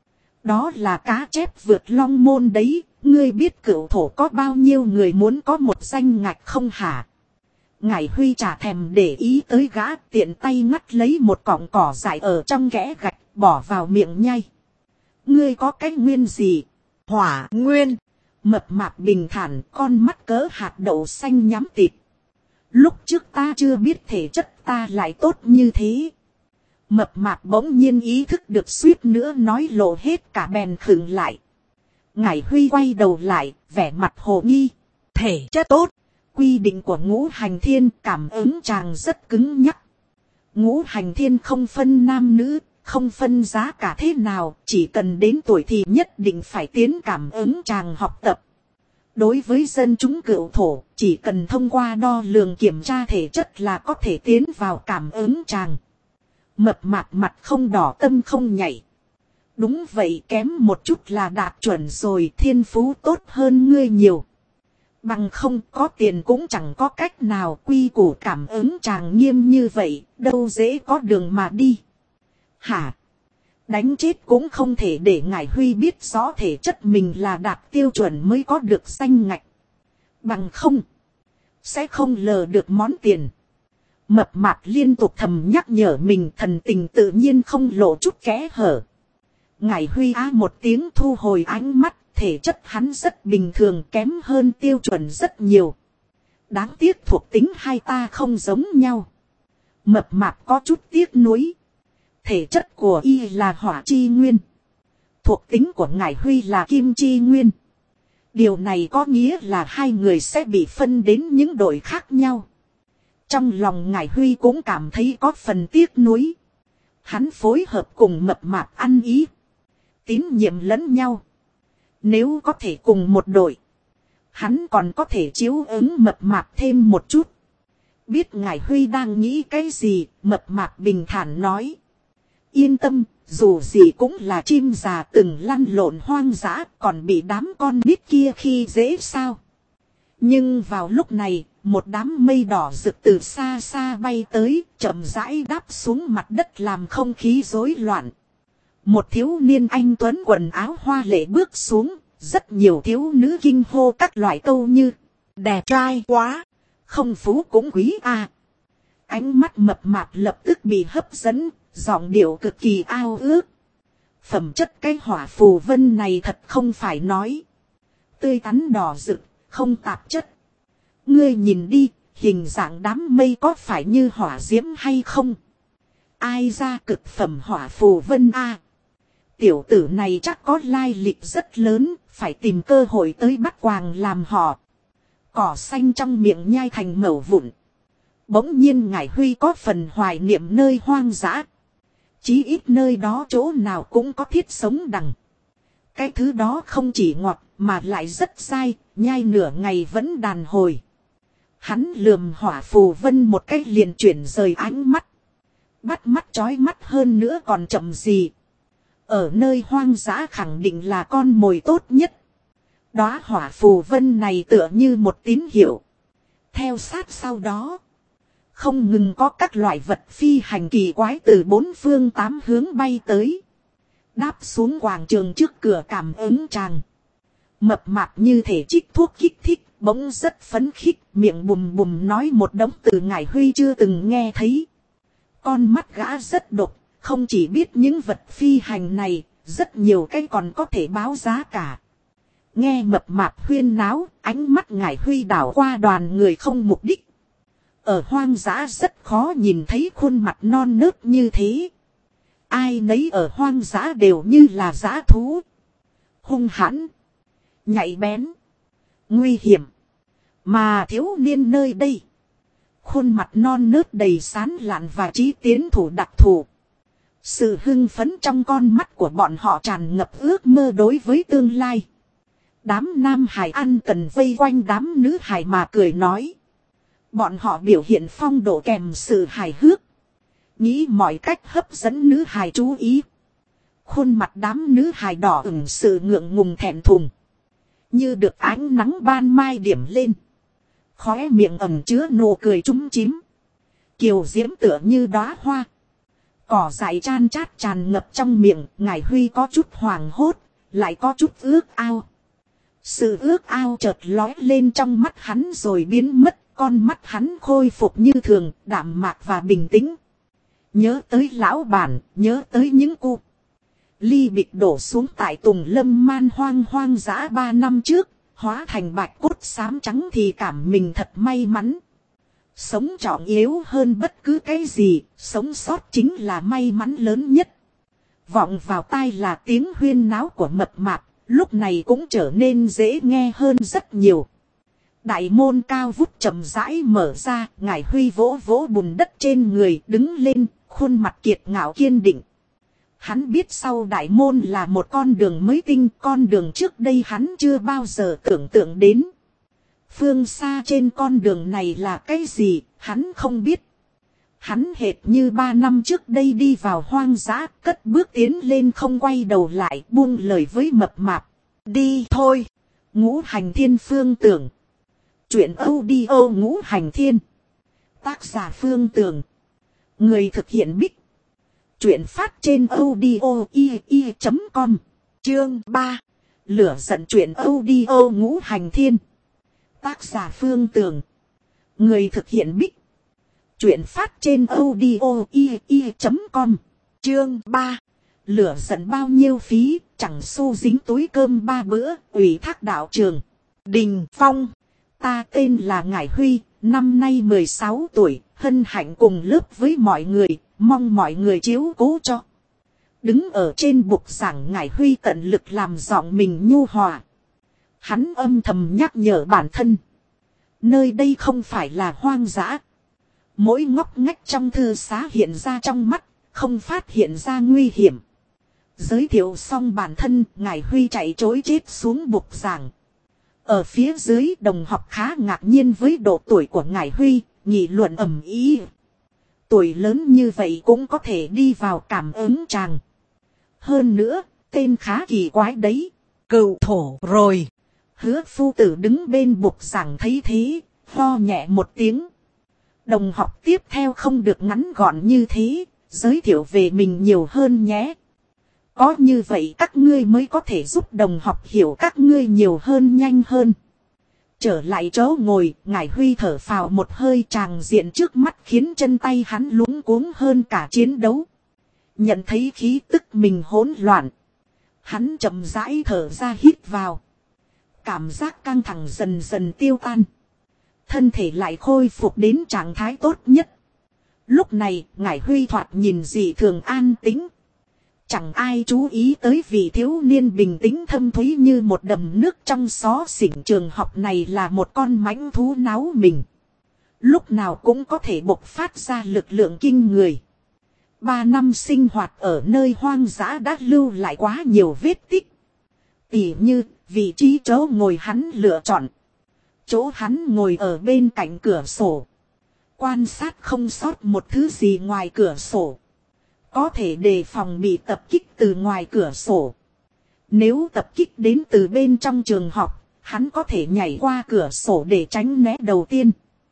Đó là cá chép vượt long môn đấy. Ngươi biết cửu thổ có bao nhiêu người muốn có một danh ngạch không hả? Ngải Huy chả thèm để ý tới gã, tiện tay ngắt lấy một cọng cỏ dại ở trong kẽ gạch, bỏ vào miệng nhai. Ngươi có cái nguyên gì? Hỏa nguyên. Mập mạp bình thản, con mắt cỡ hạt đậu xanh nhắm tịt. Lúc trước ta chưa biết thể chất ta lại tốt như thế. Mập mạp bỗng nhiên ý thức được suýt nữa nói lộ hết cả bèn khựng lại. Ngải Huy quay đầu lại, vẻ mặt hồ nghi. Thể chất tốt. Quy định của ngũ hành thiên cảm ứng chàng rất cứng nhắc. Ngũ hành thiên không phân nam nữ, không phân giá cả thế nào, chỉ cần đến tuổi thì nhất định phải tiến cảm ứng chàng học tập. Đối với dân chúng cửu thổ, chỉ cần thông qua đo lường kiểm tra thể chất là có thể tiến vào cảm ứng chàng. Mập mạp mặt không đỏ tâm không nhảy. Đúng vậy, kém một chút là đạt chuẩn rồi, thiên phú tốt hơn ngươi nhiều. Bằng không có tiền cũng chẳng có cách nào, quy củ cảm ứng chàng nghiêm như vậy, đâu dễ có đường mà đi. Hả? Đánh chết cũng không thể để Ngải Huy biết rõ thể chất mình là đạt tiêu chuẩn mới có được danh ngạch. Bằng không, sẽ không lờ được món tiền. Mập mạp liên tục thầm nhắc nhở mình, thần tình tự nhiên không lộ chút kẽ hở. Ngải Huy á một tiếng thu hồi ánh mắt, thể chất hắn rất bình thường, kém hơn tiêu chuẩn rất nhiều. Đáng tiếc thuộc tính hai ta không giống nhau. Mập mạp có chút tiếc nuối. Thể chất của y là hỏa chi nguyên. Thuộc tính của Ngải Huy là kim chi nguyên. Điều này có nghĩa là hai người sẽ bị phân đến những đội khác nhau. Trong lòng Ngải Huy cũng cảm thấy có phần tiếc nuối. Hắn phối hợp cùng mập mạp ăn ý, tín nhiệm lẫn nhau. Nếu có thể cùng một đội, hắn còn có thể chiếu ứng mập mạp thêm một chút. Biết Ngải Huy đang nghĩ cái gì, mập mạp bình thản nói. Yên tâm, dù gì cũng là chim già từng lăn lộn hoang dã, còn bị đám con nít kia khi dễ sao. Nhưng vào lúc này, một đám mây đỏ rực từ xa xa bay tới, chậm rãi đáp xuống mặt đất làm không khí rối loạn. Một thiếu niên anh tuấn quần áo hoa lệ bước xuống, rất nhiều thiếu nữ kinh hô các loại câu như đẹp trai quá, không phú cũng quý à. Ánh mắt mập mạp lập tức bị hấp dẫn, giọng điệu cực kỳ ao ước. Phẩm chất cái hỏa phù vân này thật không phải nói. Tươi tắn đỏ rực, không tạp chất. Ngươi nhìn đi, hình dạng đám mây có phải như hỏa diễm hay không? Ai ra cực phẩm hỏa phù vân a? Tiểu tử này chắc có lai lịch rất lớn, phải tìm cơ hội tới bắt quàng làm họ. Cỏ xanh trong miệng nhai thành mẩu vụn. Bỗng nhiên Ngải Huy có phần hoài niệm nơi hoang dã. Chí ít nơi đó chỗ nào cũng có thiết sống đằng. Cái thứ đó không chỉ ngọt mà lại rất dai, nhai nửa ngày vẫn đàn hồi. Hắn lườm hỏa phù vân một cái liền chuyển rời ánh mắt. Bắt mắt chói mắt hơn nữa còn chậm gì. Ở nơi hoang dã khẳng định là con mồi tốt nhất. Đóa hỏa phù vân này tựa như một tín hiệu. Theo sát sau đó, không ngừng có các loại vật phi hành kỳ quái từ bốn phương tám hướng bay tới. Đáp xuống quảng trường trước cửa cảm ứng chàng. Mập mạp như thể trích thuốc kích thích, bỗng rất phấn khích, miệng bùm bùm nói một đống từ Ngải Huy chưa từng nghe thấy. Con mắt gã rất độc, không chỉ biết những vật phi hành này, rất nhiều cái còn có thể báo giá cả. Nghe mập mạp huyên náo, ánh mắt Ngải Huy đảo qua đoàn người không mục đích. Ở hoang dã rất khó nhìn thấy khuôn mặt non nớt như thế. Ai nấy ở hoang dã đều như là dã thú. Hung hãn, nhạy bén, nguy hiểm. Mà thiếu niên nơi đây, khuôn mặt non nớt đầy sán lạn và trí tiến thủ đặc thù. Sự hưng phấn trong con mắt của bọn họ tràn ngập ước mơ đối với tương lai. Đám nam hài ăn cần vây quanh đám nữ hài mà cười nói. Bọn họ biểu hiện phong độ kèm sự hài hước, nghĩ mọi cách hấp dẫn nữ hài chú ý. Khuôn mặt đám nữ hài đỏ ửng sự ngượng ngùng thẹn thùng. Như được ánh nắng ban mai điểm lên. Khóe miệng ẩn chứa nụ cười chúm chím. Kiều diễm tựa như đóa hoa. Cỏ dại chan chát tràn ngập trong miệng. Ngải Huy có chút hoảng hốt. Lại có chút ước ao. Sự ước ao chợt lóe lên trong mắt hắn rồi biến mất. Con mắt hắn khôi phục như thường, đạm mạc và bình tĩnh. Nhớ tới lão bản, nhớ tới những cu ly bịch đổ xuống tại Tùng Lâm man hoang dã 3 năm trước, hóa thành bạch cốt xám trắng thì cảm mình thật may mắn. Sống trọng yếu hơn bất cứ cái gì, sống sót chính là may mắn lớn nhất. Vọng vào tai là tiếng huyên náo của mập mạp, lúc này cũng trở nên dễ nghe hơn rất nhiều. Đại môn cao vút chậm rãi mở ra, Ngải Huy vỗ vỗ bùn đất trên người, đứng lên, khuôn mặt kiệt ngạo kiên định. Hắn biết sau đại môn là một con đường mới tinh, con đường trước đây hắn chưa bao giờ tưởng tượng đến. Phương xa trên con đường này là cái gì, hắn không biết. Hắn hệt như 3 năm trước đây đi vào hoang dã, cất bước tiến lên không quay đầu lại, buông lời với mập mạp. Đi thôi, Ngũ Hành Thiên Phương Tưởng. Chuyện audio Ngũ Hành Thiên. Tác giả Phương Tường. Người thực hiện Bích. Chuyện phát trên audio.com. Chương 3. Lửa giận chuyện audio Ngũ Hành Thiên. Tác giả Phương Tường. Người thực hiện Bích. Chuyện phát trên audio.com. Chương 3. Lửa giận bao nhiêu phí, chẳng xu dính túi cơm 3 bữa, ủy thác đạo trường. Đình Phong. Ta tên là Ngải Huy, năm nay 16 tuổi, hân hạnh cùng lớp với mọi người, mong mọi người chiếu cố cho. Đứng ở trên bục giảng, Ngải Huy tận lực làm giọng mình nhu hòa. Hắn âm thầm nhắc nhở bản thân. Nơi đây không phải là hoang dã. Mỗi ngóc ngách trong thư xá hiện ra trong mắt, không phát hiện ra nguy hiểm. Giới thiệu xong bản thân, Ngải Huy chạy trối chết xuống bục giảng. Ở phía dưới, đồng học khá ngạc nhiên với độ tuổi của Ngải Huy, nghị luận ầm ĩ. Tuổi lớn như vậy cũng có thể đi vào cảm ứng tràng. Hơn nữa, tên khá kỳ quái đấy. Cựu thổ rồi. Hứa phu tử đứng bên bục giảng thấy thế, ho nhẹ một tiếng. Đồng học tiếp theo không được ngắn gọn như thế, giới thiệu về mình nhiều hơn nhé. Có như vậy các ngươi mới có thể giúp đồng học hiểu các ngươi nhiều hơn nhanh hơn. Trở lại chỗ ngồi, Ngải Huy thở phào một hơi, tràng diện trước mắt khiến chân tay hắn luống cuống hơn cả chiến đấu. Nhận thấy khí tức mình hỗn loạn. Hắn chậm rãi thở ra hít vào. Cảm giác căng thẳng dần dần tiêu tan. Thân thể lại khôi phục đến trạng thái tốt nhất. Lúc này, Ngải Huy thoạt nhìn dị thường an tĩnh. Chẳng ai chú ý tới vị thiếu niên bình tĩnh thâm thúy như một đầm nước trong xó xỉnh trường học này là một con mãnh thú náo mình. Lúc nào cũng có thể bộc phát ra lực lượng kinh người. 3 năm sinh hoạt ở nơi hoang dã đã lưu lại quá nhiều vết tích. Tỉ như vị trí chỗ ngồi hắn lựa chọn. Chỗ hắn ngồi ở bên cạnh cửa sổ. Quan sát không sót một thứ gì ngoài cửa sổ. Có thể đề phòng bị tập kích từ ngoài cửa sổ. Nếu tập kích đến từ bên trong trường học, hắn có thể nhảy qua cửa sổ để tránh né đầu tiên.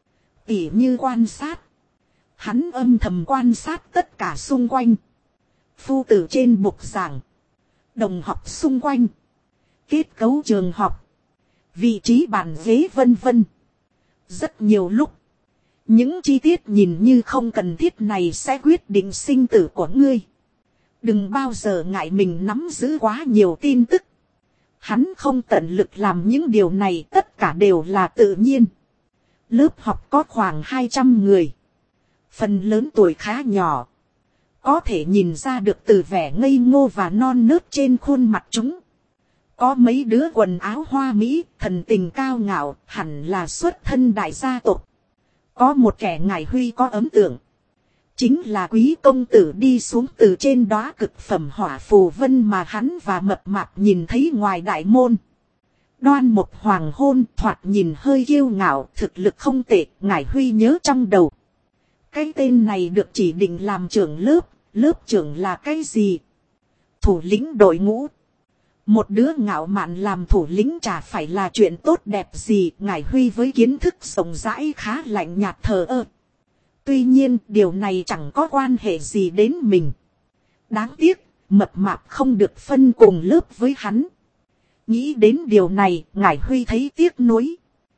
Tỉ như quan sát. Hắn âm thầm quan sát tất cả xung quanh. Phu tử trên bục giảng. Đồng học xung quanh. Kết cấu trường học. Vị trí bàn ghế vân vân. Rất nhiều lúc. Những chi tiết nhìn như không cần thiết này sẽ quyết định sinh tử của ngươi. Đừng bao giờ ngại mình nắm giữ quá nhiều tin tức. Hắn không tận lực làm những điều này, tất cả đều là tự nhiên. Lớp học có khoảng 200 người. Phần lớn tuổi khá nhỏ. Có thể nhìn ra được từ vẻ ngây ngô và non nớt trên khuôn mặt chúng. Có mấy đứa quần áo hoa mỹ, thần tình cao ngạo, hẳn là xuất thân đại gia tộc. Có một kẻ Ngải Huy có ấn tượng. Chính là quý công tử đi xuống từ trên đóa cực phẩm hỏa phù vân mà hắn và mập mạp nhìn thấy ngoài đại môn. Đoan một hoàng hôn thoạt nhìn hơi kiêu ngạo, thực lực không tệ, Ngải Huy nhớ trong đầu. Cái tên này được chỉ định làm trưởng lớp trưởng là cái gì? Thủ lĩnh đội ngũ. Một đứa ngạo mạn làm thủ lĩnh chả phải là chuyện tốt đẹp gì. Ngải Huy với kiến thức rộng rãi khá lạnh nhạt thờ ơ. Tuy nhiên điều này chẳng có quan hệ gì đến mình. Đáng tiếc, mập mạp không được phân cùng lớp với hắn. Nghĩ đến điều này, Ngải Huy thấy tiếc nuối.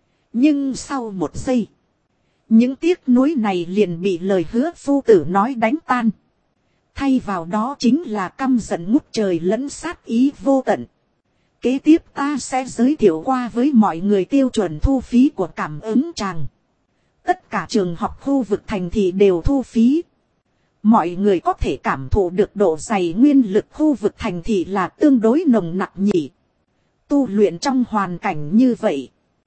Nhưng sau một giây, những tiếc nuối này liền bị lời hứa phu tử nói đánh tan. Thay vào đó chính là căm giận ngút trời lẫn sát ý vô tận. Kế tiếp ta sẽ giới thiệu qua với mọi người tiêu chuẩn thu phí của cảm ứng tràng. Tất cả trường học khu vực thành thị đều thu phí. Mọi người có thể cảm thụ được độ dày nguyên lực khu vực thành thị là tương đối nồng nặc nhỉ. Tu luyện trong hoàn cảnh như vậy,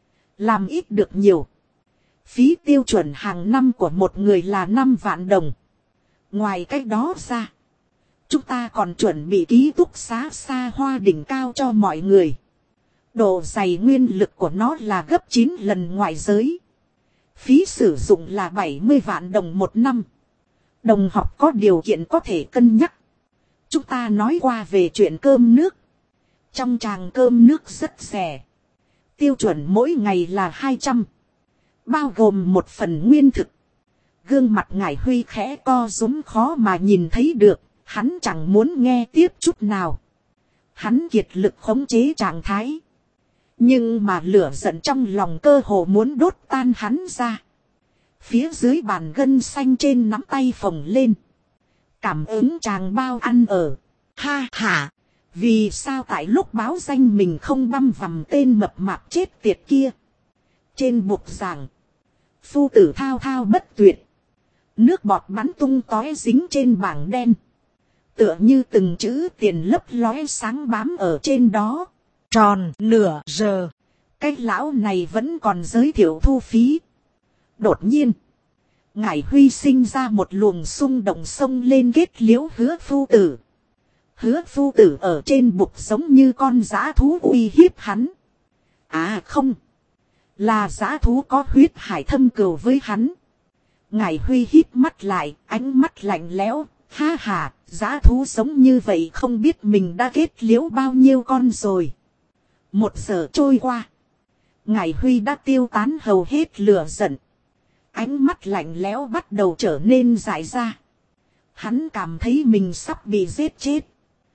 làm ít được nhiều. Phí tiêu chuẩn hàng năm của một người là 5 vạn đồng. Ngoài cách đó ra, chúng ta còn chuẩn bị ký túc xá xa hoa đỉnh cao cho mọi người. Độ dày nguyên lực của nó là gấp 9 lần ngoại giới. Phí sử dụng là 70 vạn đồng một năm. Đồng học có điều kiện có thể cân nhắc. Chúng ta nói qua về chuyện cơm nước. Trong tràng cơm nước rất rẻ. Tiêu chuẩn mỗi ngày là 200. Bao gồm một phần nguyên thực. Gương mặt Ngải Huy khẽ co rúm khó mà nhìn thấy được. Hắn chẳng muốn nghe tiếp chút nào. Hắn kiệt lực khống chế trạng thái. Nhưng mà lửa giận trong lòng cơ hồ muốn đốt tan hắn ra. Phía dưới bàn gân xanh trên nắm tay phồng lên. Cảm ứng chàng bao ăn ở. Ha ha. Vì sao tại lúc báo danh mình không băm vằm tên mập mạp chết tiệt kia. Trên bục giảng. Phu tử thao thao bất tuyệt. Nước bọt bắn tung tóe dính trên bảng đen. Tựa như từng chữ tiền lấp lóe sáng bám ở trên đó. Tròn nửa giờ. Cái lão này vẫn còn giới thiệu thu phí. Đột nhiên, Ngải Huy sinh ra một luồng xung động sông lên kết liễu hứa phu tử. Hứa phu tử ở trên bục giống như con dã thú uy hiếp hắn. À không, là dã thú có huyết hải thâm cừu với hắn. Ngải Huy híp mắt lại, ánh mắt lạnh lẽo. Ha ha, dã thú sống như vậy không biết mình đã kết liễu bao nhiêu con rồi. 1 giờ trôi qua. Ngải Huy đã tiêu tán hầu hết lửa giận. Ánh mắt lạnh lẽo bắt đầu trở nên dại ra. Hắn cảm thấy mình sắp bị giết chết.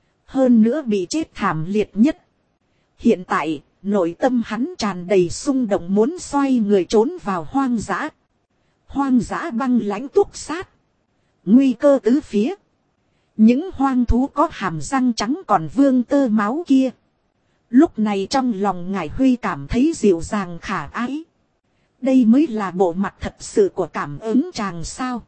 Hơn nữa bị chết thảm liệt nhất. Hiện tại, nội tâm hắn tràn đầy xung động muốn xoay người trốn vào hoang dã. Hoang dã băng lãnh túc sát. Nguy cơ tứ phía. Những hoang thú có hàm răng trắng còn vương tơ máu kia. Lúc này trong lòng Ngải Huy cảm thấy dịu dàng khả ái. Đây mới là bộ mặt thật sự của cảm ứng tràng sao.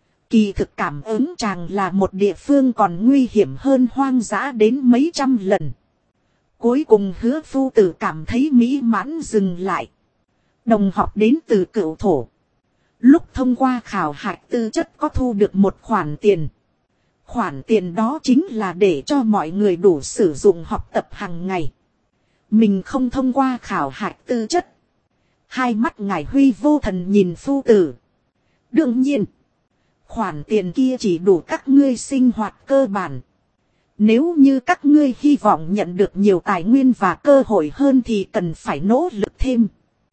Kỳ thực cảm ứng tràng là một địa phương còn nguy hiểm hơn hoang dã đến mấy trăm lần. Cuối cùng hứa phu tử cảm thấy mỹ mãn dừng lại. Đồng học đến từ Cửu Thổ. Lúc thông qua khảo hạch tư chất có thu được một khoản tiền. Khoản tiền đó chính là để cho mọi người đủ sử dụng học tập hàng ngày. Mình không thông qua khảo hạch tư chất. Hai mắt Ngải Huy vô thần nhìn phu tử. Đương nhiên, khoản tiền kia chỉ đủ các ngươi sinh hoạt cơ bản. Nếu như các ngươi hy vọng nhận được nhiều tài nguyên và cơ hội hơn thì cần phải nỗ lực thêm.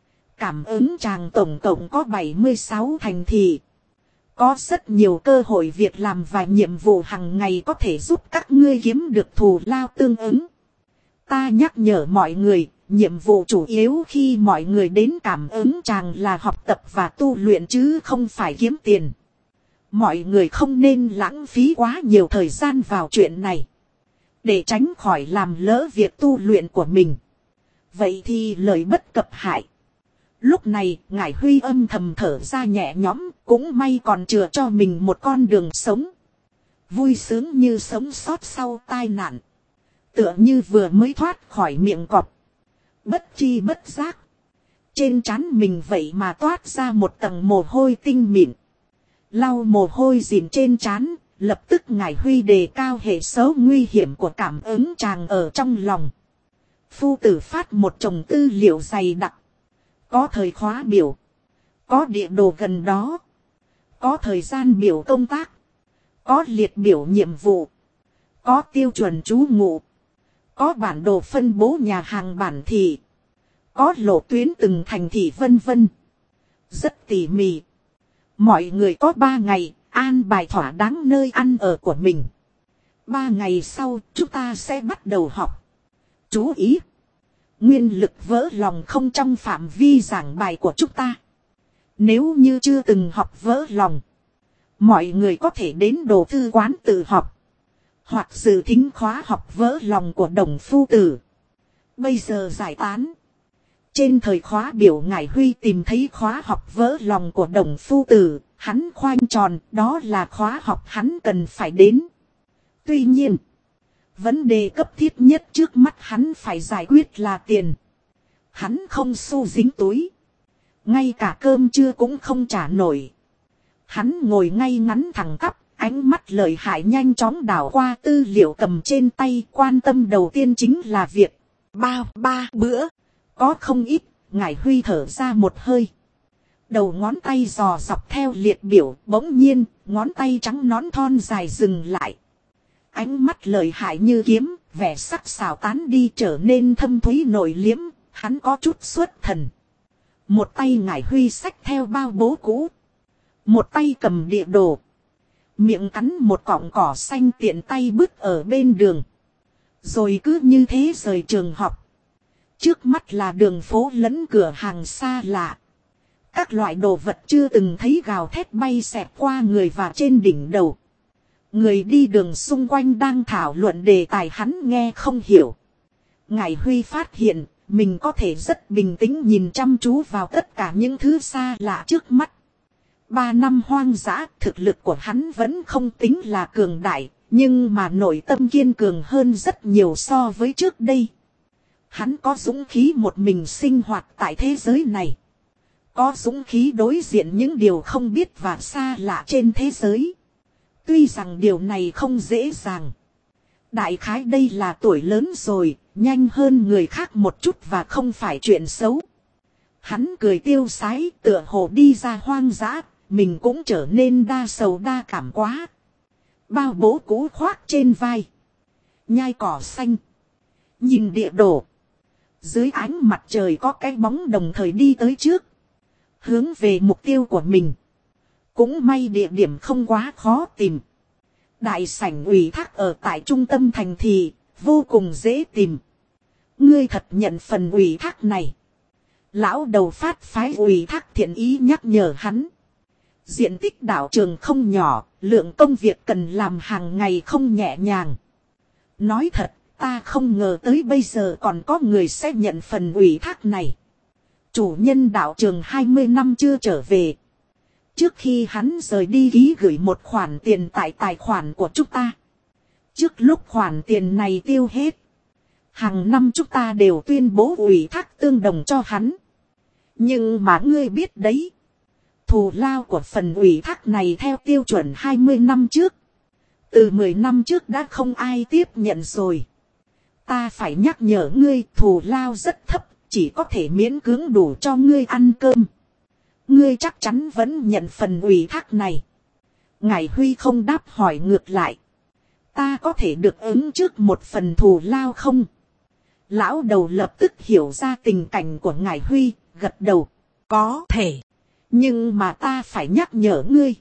Cảm ứng tràng tổng cộng có 76 thành thị. Có rất nhiều cơ hội việc làm và nhiệm vụ hàng ngày có thể giúp các ngươi kiếm được thù lao tương ứng. Ta nhắc nhở mọi người, nhiệm vụ chủ yếu khi mọi người đến cảm ứng tràng là học tập và tu luyện chứ không phải kiếm tiền. Mọi người không nên lãng phí quá nhiều thời gian vào chuyện này. Để tránh khỏi làm lỡ việc tu luyện của mình. Vậy thì lợi bất cập hại. Lúc này, Ngải Huy âm thầm thở ra nhẹ nhõm, cũng may còn chừa cho mình một con đường sống. Vui sướng như sống sót sau tai nạn. Tựa như vừa mới thoát khỏi miệng cọp. Bất chi bất giác. Trên trán mình vậy mà toát ra một tầng mồ hôi tinh mịn. Lau mồ hôi dìm trên trán, lập tức Ngải Huy đề cao hệ số nguy hiểm của cảm ứng tràng ở trong lòng. Phu tử phát một chồng tư liệu dày đặc. Có thời khóa biểu. Có địa đồ gần đó. Có thời gian biểu công tác. Có liệt biểu nhiệm vụ. Có tiêu chuẩn trú ngụ. Có bản đồ phân bố nhà hàng bản thị. Có lộ tuyến từng thành thị vân vân. Rất tỉ mỉ. Mọi người có 3 ngày, an bài thỏa đáng nơi ăn ở của mình. 3 ngày sau, chúng ta sẽ bắt đầu học. Chú ý! Nguyên lực vỡ lòng không trong phạm vi giảng bài của chúng ta. Nếu như chưa từng học vỡ lòng, mọi người có thể đến đồ thư quán tự học. Hoặc dự thính khóa học vỡ lòng của Đồng Phu Tử. Bây giờ giải tán. Trên thời khóa biểu Ngải Huy tìm thấy khóa học vỡ lòng của Đồng Phu Tử. Hắn khoanh tròn, đó là khóa học hắn cần phải đến. Tuy nhiên, vấn đề cấp thiết nhất trước mắt hắn phải giải quyết là tiền. Hắn không xu dính túi. Ngay cả cơm trưa cũng không trả nổi. Hắn ngồi ngay ngắn thẳng tắp, ánh mắt lợi hại nhanh chóng đảo qua tư liệu cầm trên tay. Quan tâm đầu tiên chính là việc bao 3 bữa. Có không ít, Ngải Huy thở ra một hơi. Đầu ngón tay dò dọc theo liệt biểu, bỗng nhiên, ngón tay trắng nõn thon dài dừng lại. Ánh mắt lợi hại như kiếm, vẻ sắc sảo tán đi trở nên thâm thúy nội liếm, hắn có chút xuất thần. Một tay Ngải Huy xách theo bao bố cũ. Một tay cầm địa đồ. Miệng cắn một cọng cỏ xanh tiện tay bước ở bên đường. Rồi cứ như thế rời trường học. Trước mắt là đường phố lẫn cửa hàng xa lạ. Các loại đồ vật chưa từng thấy gào thét bay xẹt qua người và trên đỉnh đầu. Người đi đường xung quanh đang thảo luận đề tài hắn nghe không hiểu. Ngải Huy phát hiện mình có thể rất bình tĩnh nhìn chăm chú vào tất cả những thứ xa lạ trước mắt. 3 năm hoang dã, thực lực của hắn vẫn không tính là cường đại, nhưng mà nội tâm kiên cường hơn rất nhiều so với trước đây. Hắn có dũng khí một mình sinh hoạt tại thế giới này. Có dũng khí đối diện những điều không biết và xa lạ trên thế giới. Tuy rằng điều này không dễ dàng. Đại khái đây là tuổi lớn rồi, nhanh hơn người khác một chút và không phải chuyện xấu. Hắn cười tiêu sái tựa hồ đi ra hoang dã, mình cũng trở nên đa sầu đa cảm quá. Bao bố cũ khoác trên vai. Nhai cỏ xanh. Nhìn địa đồ. Dưới ánh mặt trời có cái bóng đồng thời đi tới trước. Hướng về mục tiêu của mình. Cũng may địa điểm không quá khó tìm. Đại sảnh ủy thác ở tại trung tâm thành thị, vô cùng dễ tìm. Ngươi thật nhận phần ủy thác này. Lão đầu phát phái ủy thác thiện ý nhắc nhở hắn. Diện tích đảo trường không nhỏ, lượng công việc cần làm hàng ngày không nhẹ nhàng. Nói thật, ta không ngờ tới bây giờ còn có người sẽ nhận phần ủy thác này. Chủ nhân đảo trường 20 năm chưa trở về. Trước khi hắn rời đi ký gửi một khoản tiền tại tài khoản của chúng ta. Trước lúc khoản tiền này tiêu hết. Hàng năm chúng ta đều tuyên bố ủy thác tương đồng cho hắn. Nhưng mà ngươi biết đấy. Thù lao của phần ủy thác này theo tiêu chuẩn 20 năm trước. Từ 10 năm trước đã không ai tiếp nhận rồi. Ta phải nhắc nhở ngươi thù lao rất thấp. Chỉ có thể miễn cưỡng đủ cho ngươi ăn cơm. Ngươi chắc chắn vẫn nhận phần ủy thác này. Ngải Huy không đáp hỏi ngược lại. Ta có thể được ứng trước một phần thù lao không? Lão đầu lập tức hiểu ra tình cảnh của Ngải Huy, gật đầu. Có thể. Nhưng mà ta phải nhắc nhở ngươi.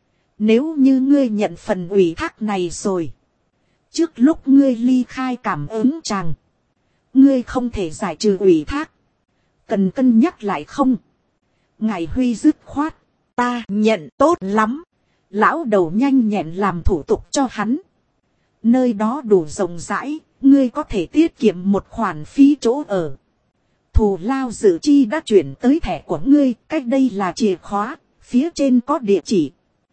Nếu như ngươi nhận phần ủy thác này rồi. Trước lúc ngươi ly khai cảm ứng chàng. Ngươi không thể giải trừ ủy thác. Cần cân nhắc lại không? Ngải Huy dứt khoát. Ta nhận tốt lắm. Lão đầu nhanh nhẹn làm thủ tục cho hắn. Nơi đó đủ rộng rãi. Ngươi có thể tiết kiệm một khoản phí chỗ ở. Thù lao dự chi đã chuyển tới thẻ của ngươi. Cách đây là chìa khóa. Phía trên có địa chỉ.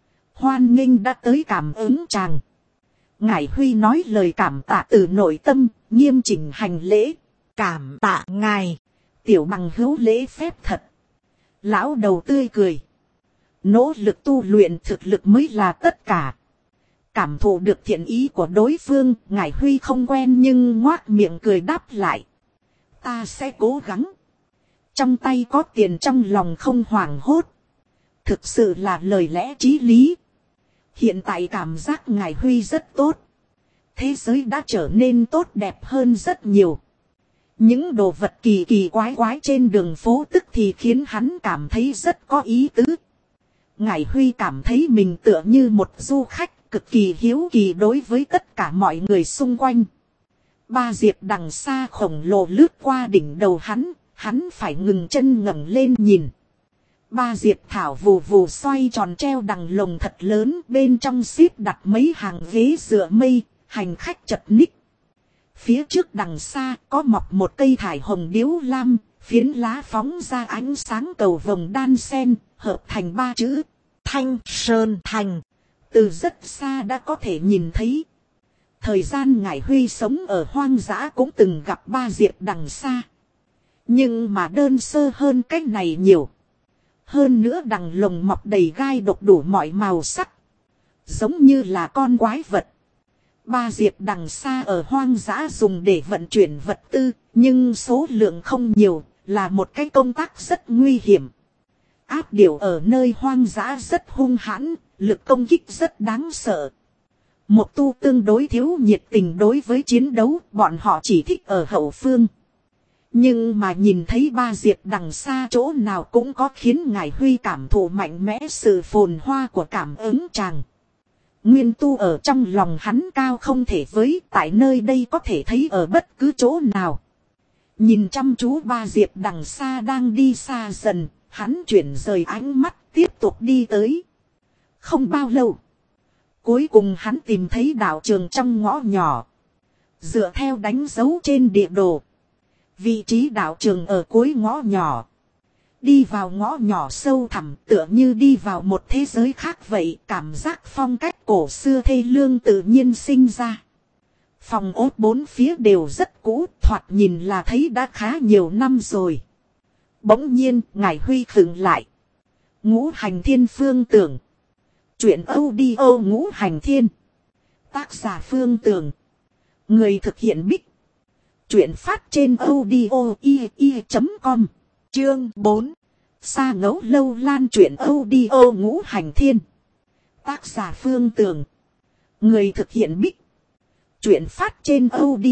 Hoan nghênh đã tới cảm ứng chàng. Ngải Huy nói lời cảm tạ từ nội tâm. Nghiêm chỉnh hành lễ. Cảm tạ ngài. Tiểu bằng hữu lễ phép thật. Lão đầu tươi cười. Nỗ lực tu luyện thực lực mới là tất cả. Cảm thụ được thiện ý của đối phương. Ngải Huy không quen nhưng ngoác miệng cười đáp lại. Ta sẽ cố gắng. Trong tay có tiền trong lòng không hoảng hốt. Thực sự là lời lẽ chí lý. Hiện tại cảm giác Ngải Huy rất tốt. thế giới đã trở nên tốt đẹp hơn rất nhiều. Những đồ vật kỳ kỳ quái quái trên đường phố tức thì khiến hắn cảm thấy rất có ý tứ. Ngải Huy cảm thấy mình tựa như một du khách cực kỳ hiếu kỳ đối với tất cả mọi người xung quanh. Ba diệp đằng xa khổng lồ lướt qua đỉnh đầu hắn phải ngừng chân ngẩng lên nhìn. Ba diệp thảo vù vù xoay tròn treo đằng lồng thật lớn, bên trong xếp đặt mấy hàng ghế dựa mây, hành khách chật ních. Phía trước đằng xa có mọc một cây thải hồng điếu lam, phiến lá phóng ra ánh sáng cầu vồng đan sen, hợp thành ba chữ Thanh Sơn Thành. Từ rất xa đã có thể nhìn thấy. Thời gian Ngải Huy sống ở hoang dã cũng từng gặp ba diệp đằng xa. Nhưng mà đơn sơ hơn cách này nhiều. Hơn nữa đằng lồng mọc đầy gai độc đủ mọi màu sắc. Giống như là con quái vật. Ba diệp đằng xa ở hoang dã dùng để vận chuyển vật tư, nhưng số lượng không nhiều, là một cái công tác rất nguy hiểm. Áp điểu ở nơi hoang dã rất hung hãn, lực công kích rất đáng sợ. Một tu tương đối thiếu nhiệt tình đối với chiến đấu, bọn họ chỉ thích ở hậu phương. Nhưng mà nhìn thấy ba diệp đằng xa chỗ nào cũng có khiến Ngải Huy cảm thụ mạnh mẽ sự phồn hoa của cảm ứng tràng. Nguyên tu ở trong lòng hắn cao không thể với, tại nơi đây có thể thấy ở bất cứ chỗ nào. Nhìn chăm chú ba diệp đằng xa đang đi xa dần, hắn chuyển rời ánh mắt tiếp tục đi tới. Không bao lâu, cuối cùng hắn tìm thấy đạo trường trong ngõ nhỏ. Dựa theo đánh dấu trên địa đồ, vị trí đạo trường ở cuối ngõ nhỏ. Đi vào ngõ nhỏ sâu thẳm tựa như đi vào một thế giới khác vậy, cảm giác phong cách cổ xưa thê lương tự nhiên sinh ra. Phòng ốt bốn phía đều rất cũ, thoạt nhìn là thấy đã khá nhiều năm rồi. Bỗng nhiên, Ngải Huy khựng lại. Ngũ Hành Thiên Phương Tưởng. Truyện audio Ngũ Hành Thiên. Tác giả Phương Tưởng. Người thực hiện Bích. Truyện phát trên audio.com. Chương 4. Sa Ngẫu Lâu Lan. Truyện audio Ngũ Hành Thiên. Tác giả Phương Tưởng. Người thực hiện Bích. Truyện phát trên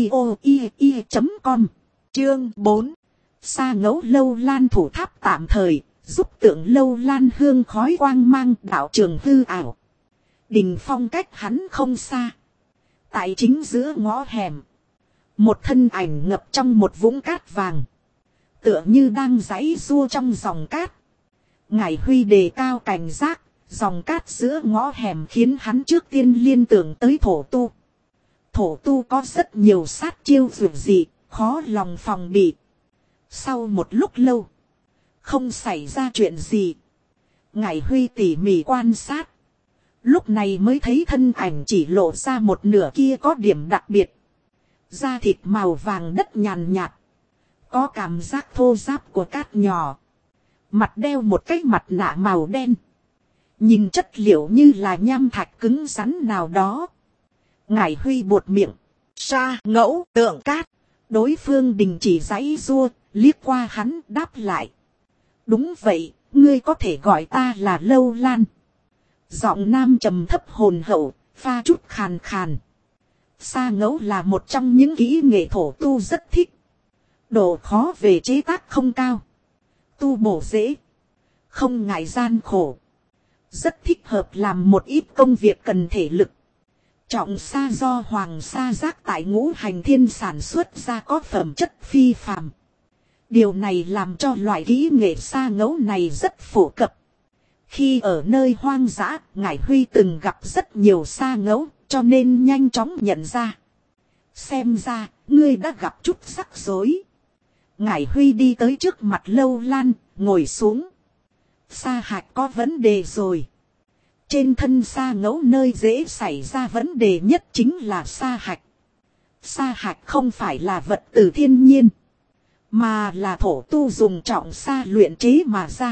audio.com. Chương 4. Sa Ngẫu Lâu Lan thủ tháp tạm thời, giúp tượng Lâu Lan hương khói quang mang đạo trường hư ảo. Đình phong cách hắn không xa. Tại chính giữa ngõ hẻm, một thân ảnh ngập trong một vũng cát vàng. Tựa như đang giãy giụa trong dòng cát. Ngải Huy đề cao cảnh giác, dòng cát giữa ngõ hẻm khiến hắn trước tiên liên tưởng tới thổ tu. Thổ tu có rất nhiều sát chiêu dường dị, khó lòng phòng bị. Sau một lúc lâu, không xảy ra chuyện gì. Ngải Huy tỉ mỉ quan sát. Lúc này mới thấy thân ảnh chỉ lộ ra một nửa kia có điểm đặc biệt. Da thịt màu vàng đất nhàn nhạt. Có cảm giác thô ráp của cát nhỏ. Mặt đeo một cái mặt nạ màu đen. Nhìn chất liệu như là nham thạch cứng rắn nào đó. Ngải Huy buột miệng. Sa Ngẫu Tượng Cát. Đối phương đình chỉ giãy giụa, liếc qua hắn đáp lại. Đúng vậy, ngươi có thể gọi ta là Lâu Lan. Giọng nam trầm thấp hồn hậu, pha chút khàn khàn. Sa Ngẫu là một trong những kỹ nghệ thổ tu rất thích. Độ khó về chế tác không cao. Tu bổ dễ. Không ngại gian khổ. Rất thích hợp làm một ít công việc cần thể lực. Trọng sa do Hoàng Sa Giác tại Ngũ Hành Thiên sản xuất ra có phẩm chất phi phàm. Điều này làm cho loại kỹ nghệ sa ngẫu này rất phổ cập. Khi ở nơi hoang dã, Ngải Huy từng gặp rất nhiều sa ngẫu, cho nên nhanh chóng nhận ra. Xem ra, ngươi đã gặp chút rắc rối. Ngải Huy đi tới trước mặt Lâu Lan, ngồi xuống. Sa Hạch có vấn đề rồi. Trên thân sa ngẫu nơi dễ xảy ra vấn đề nhất chính là sa hạch. Sa hạch không phải là vật từ thiên nhiên, mà là thổ tu dùng trọng sa luyện chế mà ra.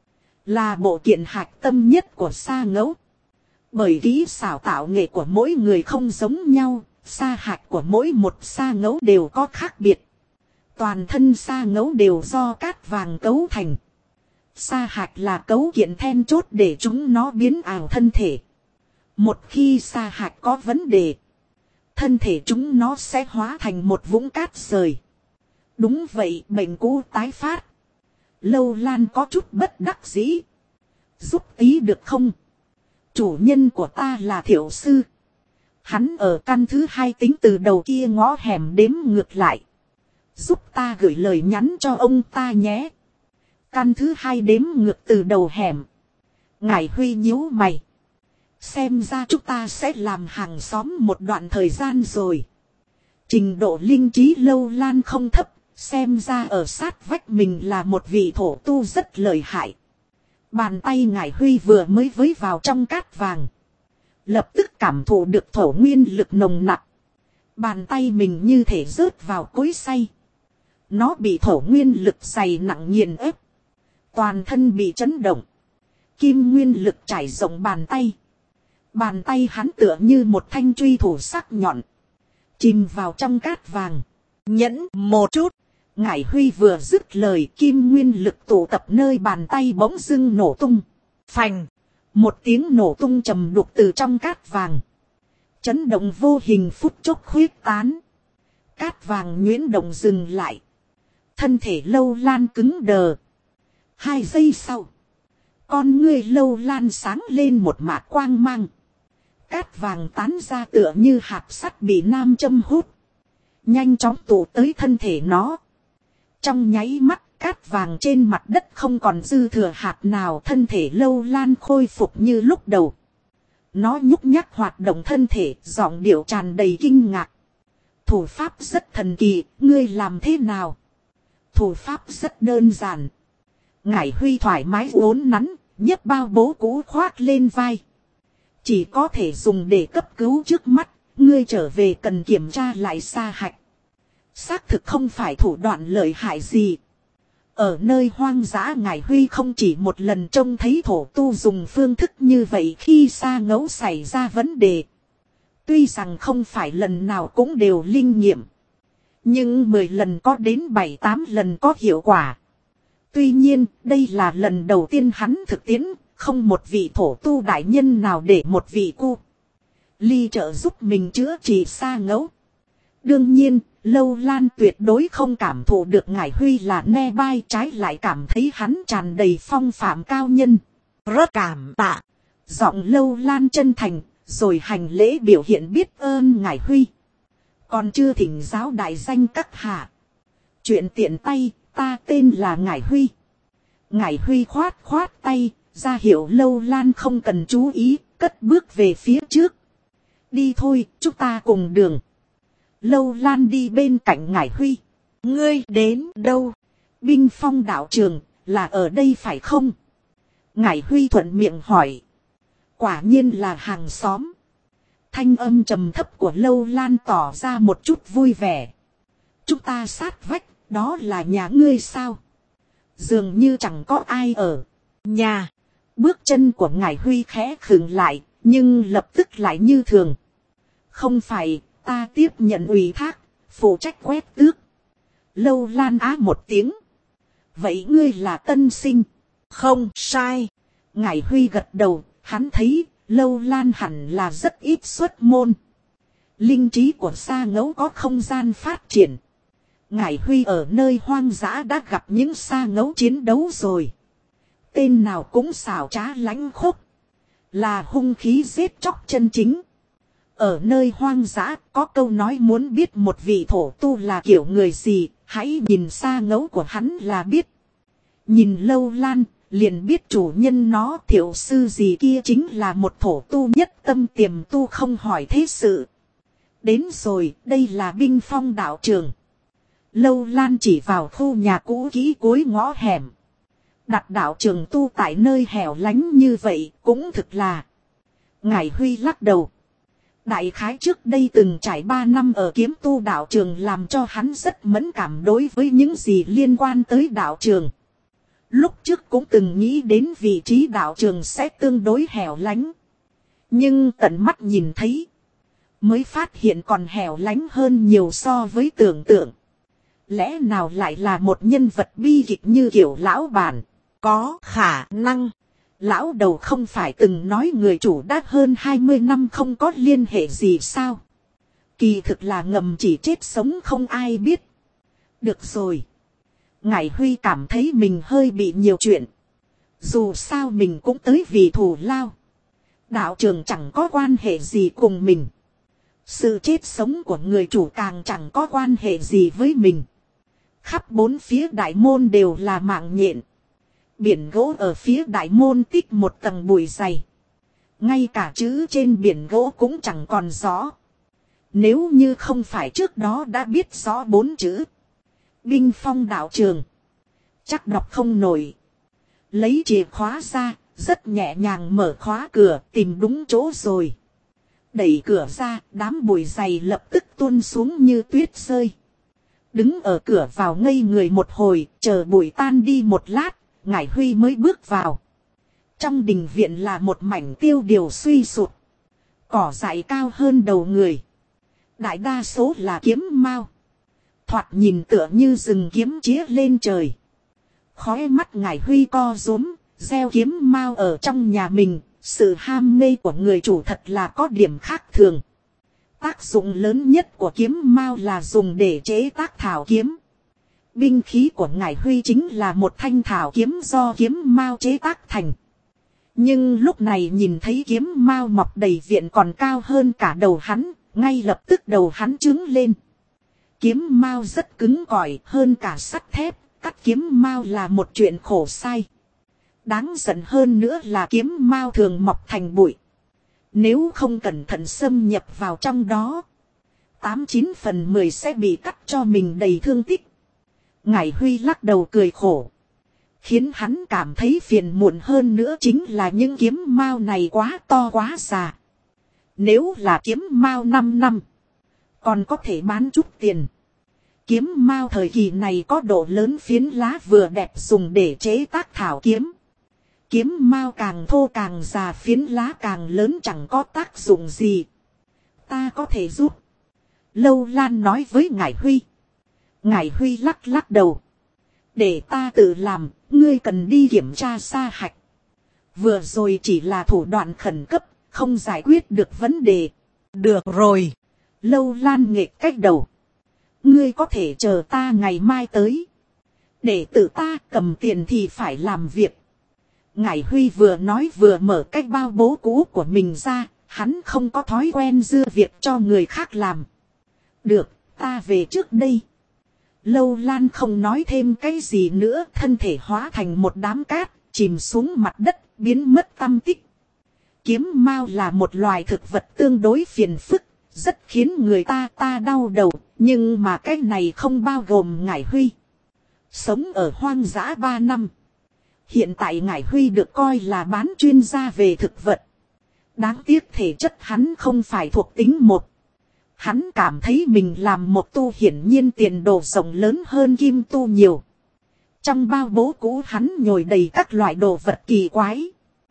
Là bộ kiện hạch tâm nhất của sa ngẫu. Bởi kỹ xảo tạo nghệ của mỗi người không giống nhau, sa hạch của mỗi một sa ngẫu đều có khác biệt. Toàn thân sa ngẫu đều do cát vàng cấu thành. Sa hạch là cấu kiện then chốt để chúng nó biến ảo thân thể. Một khi sa hạch có vấn đề, thân thể chúng nó sẽ hóa thành một vũng cát rời. Đúng vậy, bệnh cũ tái phát. Lâu Lan có chút bất đắc dĩ. Giúp tí được không? Chủ nhân của ta là Thiệu sư. Hắn ở căn thứ 2 tính từ đầu kia ngõ hẻm đếm ngược lại. Giúp ta gửi lời nhắn cho ông ta nhé. Căn thứ 2 đếm ngược từ đầu hẻm. Ngải Huy nhíu mày. Xem ra chúng ta sẽ làm hàng xóm một đoạn thời gian rồi. Trình độ linh trí Lâu Lan không thấp. Xem ra ở sát vách mình là một vị thổ tu rất lợi hại. Bàn tay Ngải Huy vừa mới với vào trong cát vàng. Lập tức cảm thụ được thổ nguyên lực nồng nặc. Bàn tay mình như thể rớt vào cối xay. Nó bị thổ nguyên lực dày nặng nghiền ép. Toàn thân bị chấn động. Kim nguyên lực trải rộng bàn tay. Bàn tay hắn tựa như một thanh truy thủ sắc nhọn. Chìm vào trong cát vàng. Nhẫn một chút. Ngải Huy vừa dứt lời, kim nguyên lực tụ tập nơi bàn tay bỗng dưng nổ tung. Phành. Một tiếng nổ tung trầm đục từ trong cát vàng. Chấn động vô hình phút chốc khuyết tán. Cát vàng nhuyễn động dừng lại. Thân thể Lâu Lan cứng đờ. 2 giây sau. Con ngươi Lâu Lan sáng lên một mạt quang mang. Cát vàng tán ra tựa như hạt sắt bị nam châm hút. Nhanh chóng tụ tới thân thể nó. Trong nháy mắt, cát vàng trên mặt đất không còn dư thừa hạt nào, thân thể Lâu Lan khôi phục như lúc đầu. Nó nhúc nhắc hoạt động thân thể, giọng điệu tràn đầy kinh ngạc. Thủ pháp rất thần kỳ, ngươi làm thế nào? Thủ pháp rất đơn giản. Ngải Huy thoải mái uốn nắn, nhấc bao bố cũ khoác lên vai. Chỉ có thể dùng để cấp cứu trước mắt, ngươi trở về cần kiểm tra lại sa hạch. Xác thực không phải thủ đoạn lợi hại gì. Ở nơi hoang dã Ngải Huy không chỉ một lần trông thấy thổ tu dùng phương thức như vậy khi sa ngẫu xảy ra vấn đề. Tuy rằng không phải lần nào cũng đều linh nghiệm. Nhưng 10 lần có đến 7-8 lần có hiệu quả. Tuy nhiên, đây là lần đầu tiên hắn thực tiễn, không một vị thổ tu đại nhân nào để một vị cu ly trợ giúp mình chữa trị sa ngẫu. Đương nhiên, Lâu Lan tuyệt đối không cảm thụ được Ngải Huy là ne bai, trái lại cảm thấy hắn tràn đầy phong phạm cao nhân. Rất cảm tạ. Giọng Lâu Lan chân thành, rồi hành lễ biểu hiện biết ơn Ngải Huy. Còn chưa thỉnh giáo đại danh các hạ. Chuyện tiện tay, ta tên là Ngải Huy. Ngải Huy khoát khoát tay, ra hiệu Lâu Lan không cần chú ý, cất bước về phía trước. Đi thôi, chúng ta cùng đường. Lâu Lan đi bên cạnh Ngải Huy. Ngươi đến đâu? Binh Phong đạo trường, là ở đây phải không? Ngải Huy thuận miệng hỏi. Quả nhiên là hàng xóm. Thanh âm trầm thấp của Lâu Lan tỏ ra một chút vui vẻ. Chúng ta sát vách, đó là nhà ngươi sao? Dường như chẳng có ai ở nhà. Bước chân của Ngải Huy khẽ khựng lại, nhưng lập tức lại như thường. Không phải, ta tiếp nhận ủy thác, phụ trách quét tước. Lâu Lan á một tiếng. Vậy ngươi là tân sinh? Không sai. Ngải Huy gật đầu, hắn thấy Lâu Lan hẳn là rất ít xuất môn. Linh trí của sa ngẫu có không gian phát triển. Ngải Huy ở nơi hoang dã đã gặp những sa ngẫu chiến đấu rồi. Tên nào cũng xảo trá lãnh khốc. Là hung khí giết chóc chân chính. Ở nơi hoang dã có câu nói muốn biết một vị thổ tu là kiểu người gì, hãy nhìn sa ngẫu của hắn là biết. Nhìn Lâu Lan, liền biết chủ nhân nó Thiệu sư gì kia chính là một thổ tu nhất tâm tiềm tu không hỏi thế sự. Đến rồi, đây là Binh Phong đạo trường. Lâu Lan chỉ vào khu nhà cũ kỹ cuối ngõ hẻm. Đặt đạo trường tu tại nơi hẻo lánh như vậy cũng thực là. Ngải Huy lắc đầu. Đại khái trước đây từng trải 3 năm ở kiếm tu đạo trường làm cho hắn rất mẫn cảm đối với những gì liên quan tới đạo trường. Lúc trước cũng từng nghĩ đến vị trí đạo trường sẽ tương đối hẻo lánh. Nhưng tận mắt nhìn thấy. Mới phát hiện còn hẻo lánh hơn nhiều so với tưởng tượng. Lẽ nào lại là một nhân vật bi kịch như kiểu lão bản? Có khả năng. Lão đầu không phải từng nói người chủ đã hơn 20 năm không có liên hệ gì sao? Kỳ thực là ngầm chỉ chết sống không ai biết. Được rồi. Ngải Huy cảm thấy mình hơi bị nhiều chuyện. Dù sao mình cũng tới vì thù lao. Đạo trường chẳng có quan hệ gì cùng mình. Sự chết sống của người chủ càng chẳng có quan hệ gì với mình. Khắp bốn phía đại môn đều là mạng nhện. Biển gỗ ở phía đại môn tích một tầng bụi dày. Ngay cả chữ trên biển gỗ cũng chẳng còn rõ. Nếu như không phải trước đó đã biết rõ 4 chữ Binh Phong đạo trường, chắc đọc không nổi. Lấy chìa khóa ra, rất nhẹ nhàng mở khóa cửa, tìm đúng chỗ rồi. Đẩy cửa ra, đám bụi dày lập tức tuôn xuống như tuyết rơi. Đứng ở cửa vào ngây người một hồi, chờ bụi tan đi một lát, Ngải Huy mới bước vào. Trong đình viện là một mảnh tiêu điều suy sụp. Cỏ dại cao hơn đầu người. Đại đa số là kiếm mao. Thoạt nhìn tựa như rừng kiếm chĩa lên trời. Khóe mắt Ngải Huy co rúm, gieo kiếm mao ở trong nhà mình. Sự ham mê của người chủ thật là có điểm khác thường. Tác dụng lớn nhất của kiếm mao là dùng để chế tác thảo kiếm. Binh khí của Ngải Huy chính là một thanh thảo kiếm do kiếm mao chế tác thành. Nhưng lúc này nhìn thấy kiếm mao mọc đầy viện còn cao hơn cả đầu hắn, ngay lập tức đầu hắn trứng lên. Kiếm mao rất cứng cỏi hơn cả sắt thép, cắt kiếm mao là một chuyện khổ sai. Đáng giận hơn nữa là kiếm mao thường mọc thành bụi. Nếu không cẩn thận xâm nhập vào trong đó, 89 phần 10 sẽ bị cắt cho mình đầy thương tích. Ngải Huy lắc đầu cười khổ. Khiến hắn cảm thấy phiền muộn hơn nữa chính là những kiếm mao này quá to quá già. Nếu là kiếm mao 5 năm, còn có thể bán chút tiền. Kiếm mao thời kỳ này có độ lớn phiến lá vừa đẹp dùng để chế tác thảo kiếm. Kiếm mao càng thô càng già phiến lá càng lớn chẳng có tác dụng gì. Ta có thể giúp. Lâu Lan nói với Ngải Huy. Ngải Huy lắc lắc đầu. Để ta tự làm, ngươi cần đi kiểm tra sa hạch. Vừa rồi chỉ là thủ đoạn khẩn cấp, không giải quyết được vấn đề. Được rồi. Lâu Lan nghệch cách đầu. Ngươi có thể chờ ta ngày mai tới. Để tự ta cầm tiền thì phải làm việc. Ngải Huy vừa nói vừa mở cái bao bố cũ của mình ra. Hắn không có thói quen dưa việc cho người khác làm. Được, ta về trước đây. Lâu Lan không nói thêm cái gì nữa, thân thể hóa thành một đám cát, chìm xuống mặt đất, biến mất tăm tích. Kiếm mao là một loài thực vật tương đối phiền phức, rất khiến người ta đau đầu, nhưng mà cái này không bao gồm Ngải Huy. Sống ở hoang dã 3 năm. Hiện tại Ngải Huy được coi là bán chuyên gia về thực vật. Đáng tiếc thể chất hắn không phải thuộc tính một. Hắn cảm thấy mình làm một tu hiển nhiên tiền đồ rộng lớn hơn kim tu nhiều. Trong bao bố cũ hắn nhồi đầy các loại đồ vật kỳ quái.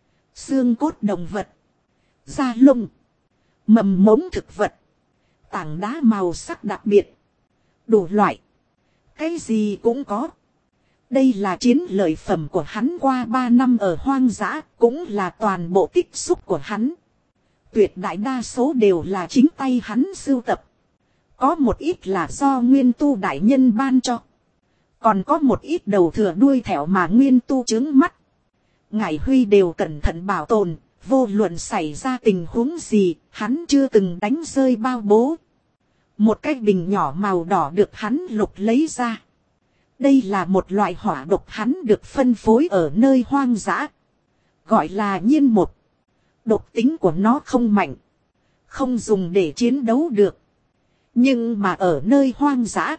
Xương cốt động vật, da lông, mầm mống thực vật, tảng đá màu sắc đặc biệt, đủ loại. Cái gì cũng có. Đây là chiến lợi phẩm của hắn qua 3 năm ở hoang dã, cũng là toàn bộ tích xúc của hắn. Tuyệt đại đa số đều là chính tay hắn sưu tập. Có một ít là do Nguyên Tu đại nhân ban cho. Còn có một ít đầu thừa đuôi thẻo mà Nguyên Tu trướng mắt. Ngải Huy đều cẩn thận bảo tồn, vô luận xảy ra tình huống gì, hắn chưa từng đánh rơi bao bố. Một cái bình nhỏ màu đỏ được hắn lục lấy ra. Đây là một loại hỏa độc hắn được phân phối ở nơi hoang dã. Gọi là nhiên một. Độc tính của nó không mạnh. Không dùng để chiến đấu được. Nhưng mà ở nơi hoang dã,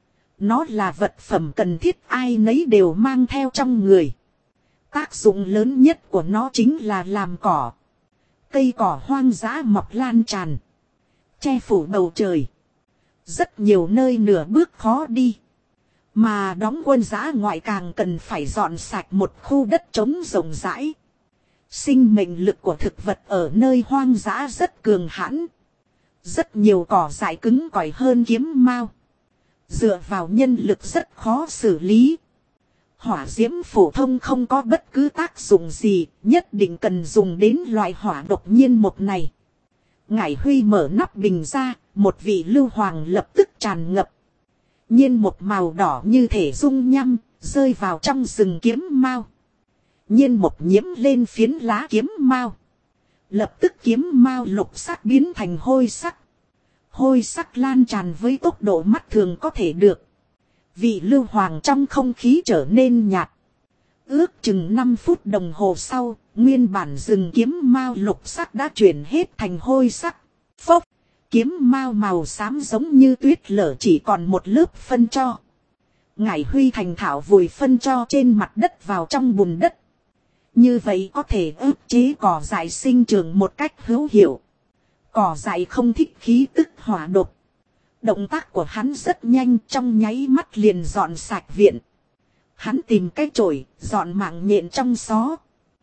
nó là vật phẩm cần thiết ai nấy đều mang theo trong người. Tác dụng lớn nhất của nó chính là làm cỏ. Cây cỏ hoang dã mọc lan tràn, che phủ bầu trời. Rất nhiều nơi nửa bước khó đi. Mà đóng quân dã ngoại càng cần phải dọn sạch một khu đất trống rộng rãi. Sinh mệnh lực của thực vật ở nơi hoang dã rất cường hãn. Rất nhiều cỏ dại cứng cỏi hơn kiếm mao. Dựa vào nhân lực rất khó xử lý. Hỏa diễm phổ thông không có bất cứ tác dụng gì, nhất định cần dùng đến loại hỏa độc nhiên một này. Ngải Huy mở nắp bình ra, một vị lưu hoàng lập tức tràn ngập. Nhiên một màu đỏ như thể dung nhăm, rơi vào trong rừng kiếm mao. Nhiên một nhiễm lên phiến lá kiếm mao. Lập tức kiếm mao lục sắc biến thành hôi sắc. Hôi sắc lan tràn với tốc độ mắt thường có thể được. Vị lưu hoàng trong không khí trở nên nhạt. Ước chừng 5 phút đồng hồ sau, nguyên bản rừng kiếm mao lục sắc đã chuyển hết thành hôi sắc. Phốc, kiếm mao màu xám giống như tuyết lở chỉ còn một lớp phân tro. Ngải Huy thành thạo vùi phân tro trên mặt đất vào trong bùn đất. Như vậy có thể ức chế cỏ dại sinh trưởng một cách hữu hiệu. Cỏ dại không thích khí tức hỏa độc. Động tác của hắn rất nhanh, trong nháy mắt liền dọn sạch viện. Hắn tìm cái chổi, dọn mạng nhện trong xó.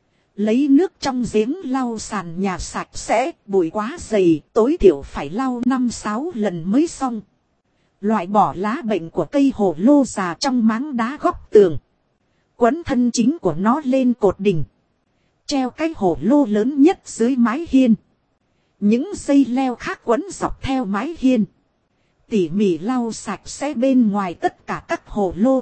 Lấy nước trong giếng lau sàn nhà sạch sẽ, bụi quá dày, tối thiểu phải lau 5-6 lần mới xong. Loại bỏ lá bệnh của cây hồ lô già trong máng đá góc tường. Quấn thân chính của nó lên cột đỉnh. Treo cái hồ lô lớn nhất dưới mái hiên. Những dây leo khác quấn dọc theo mái hiên. Tỉ mỉ lau sạch sẽ bên ngoài tất cả các hồ lô.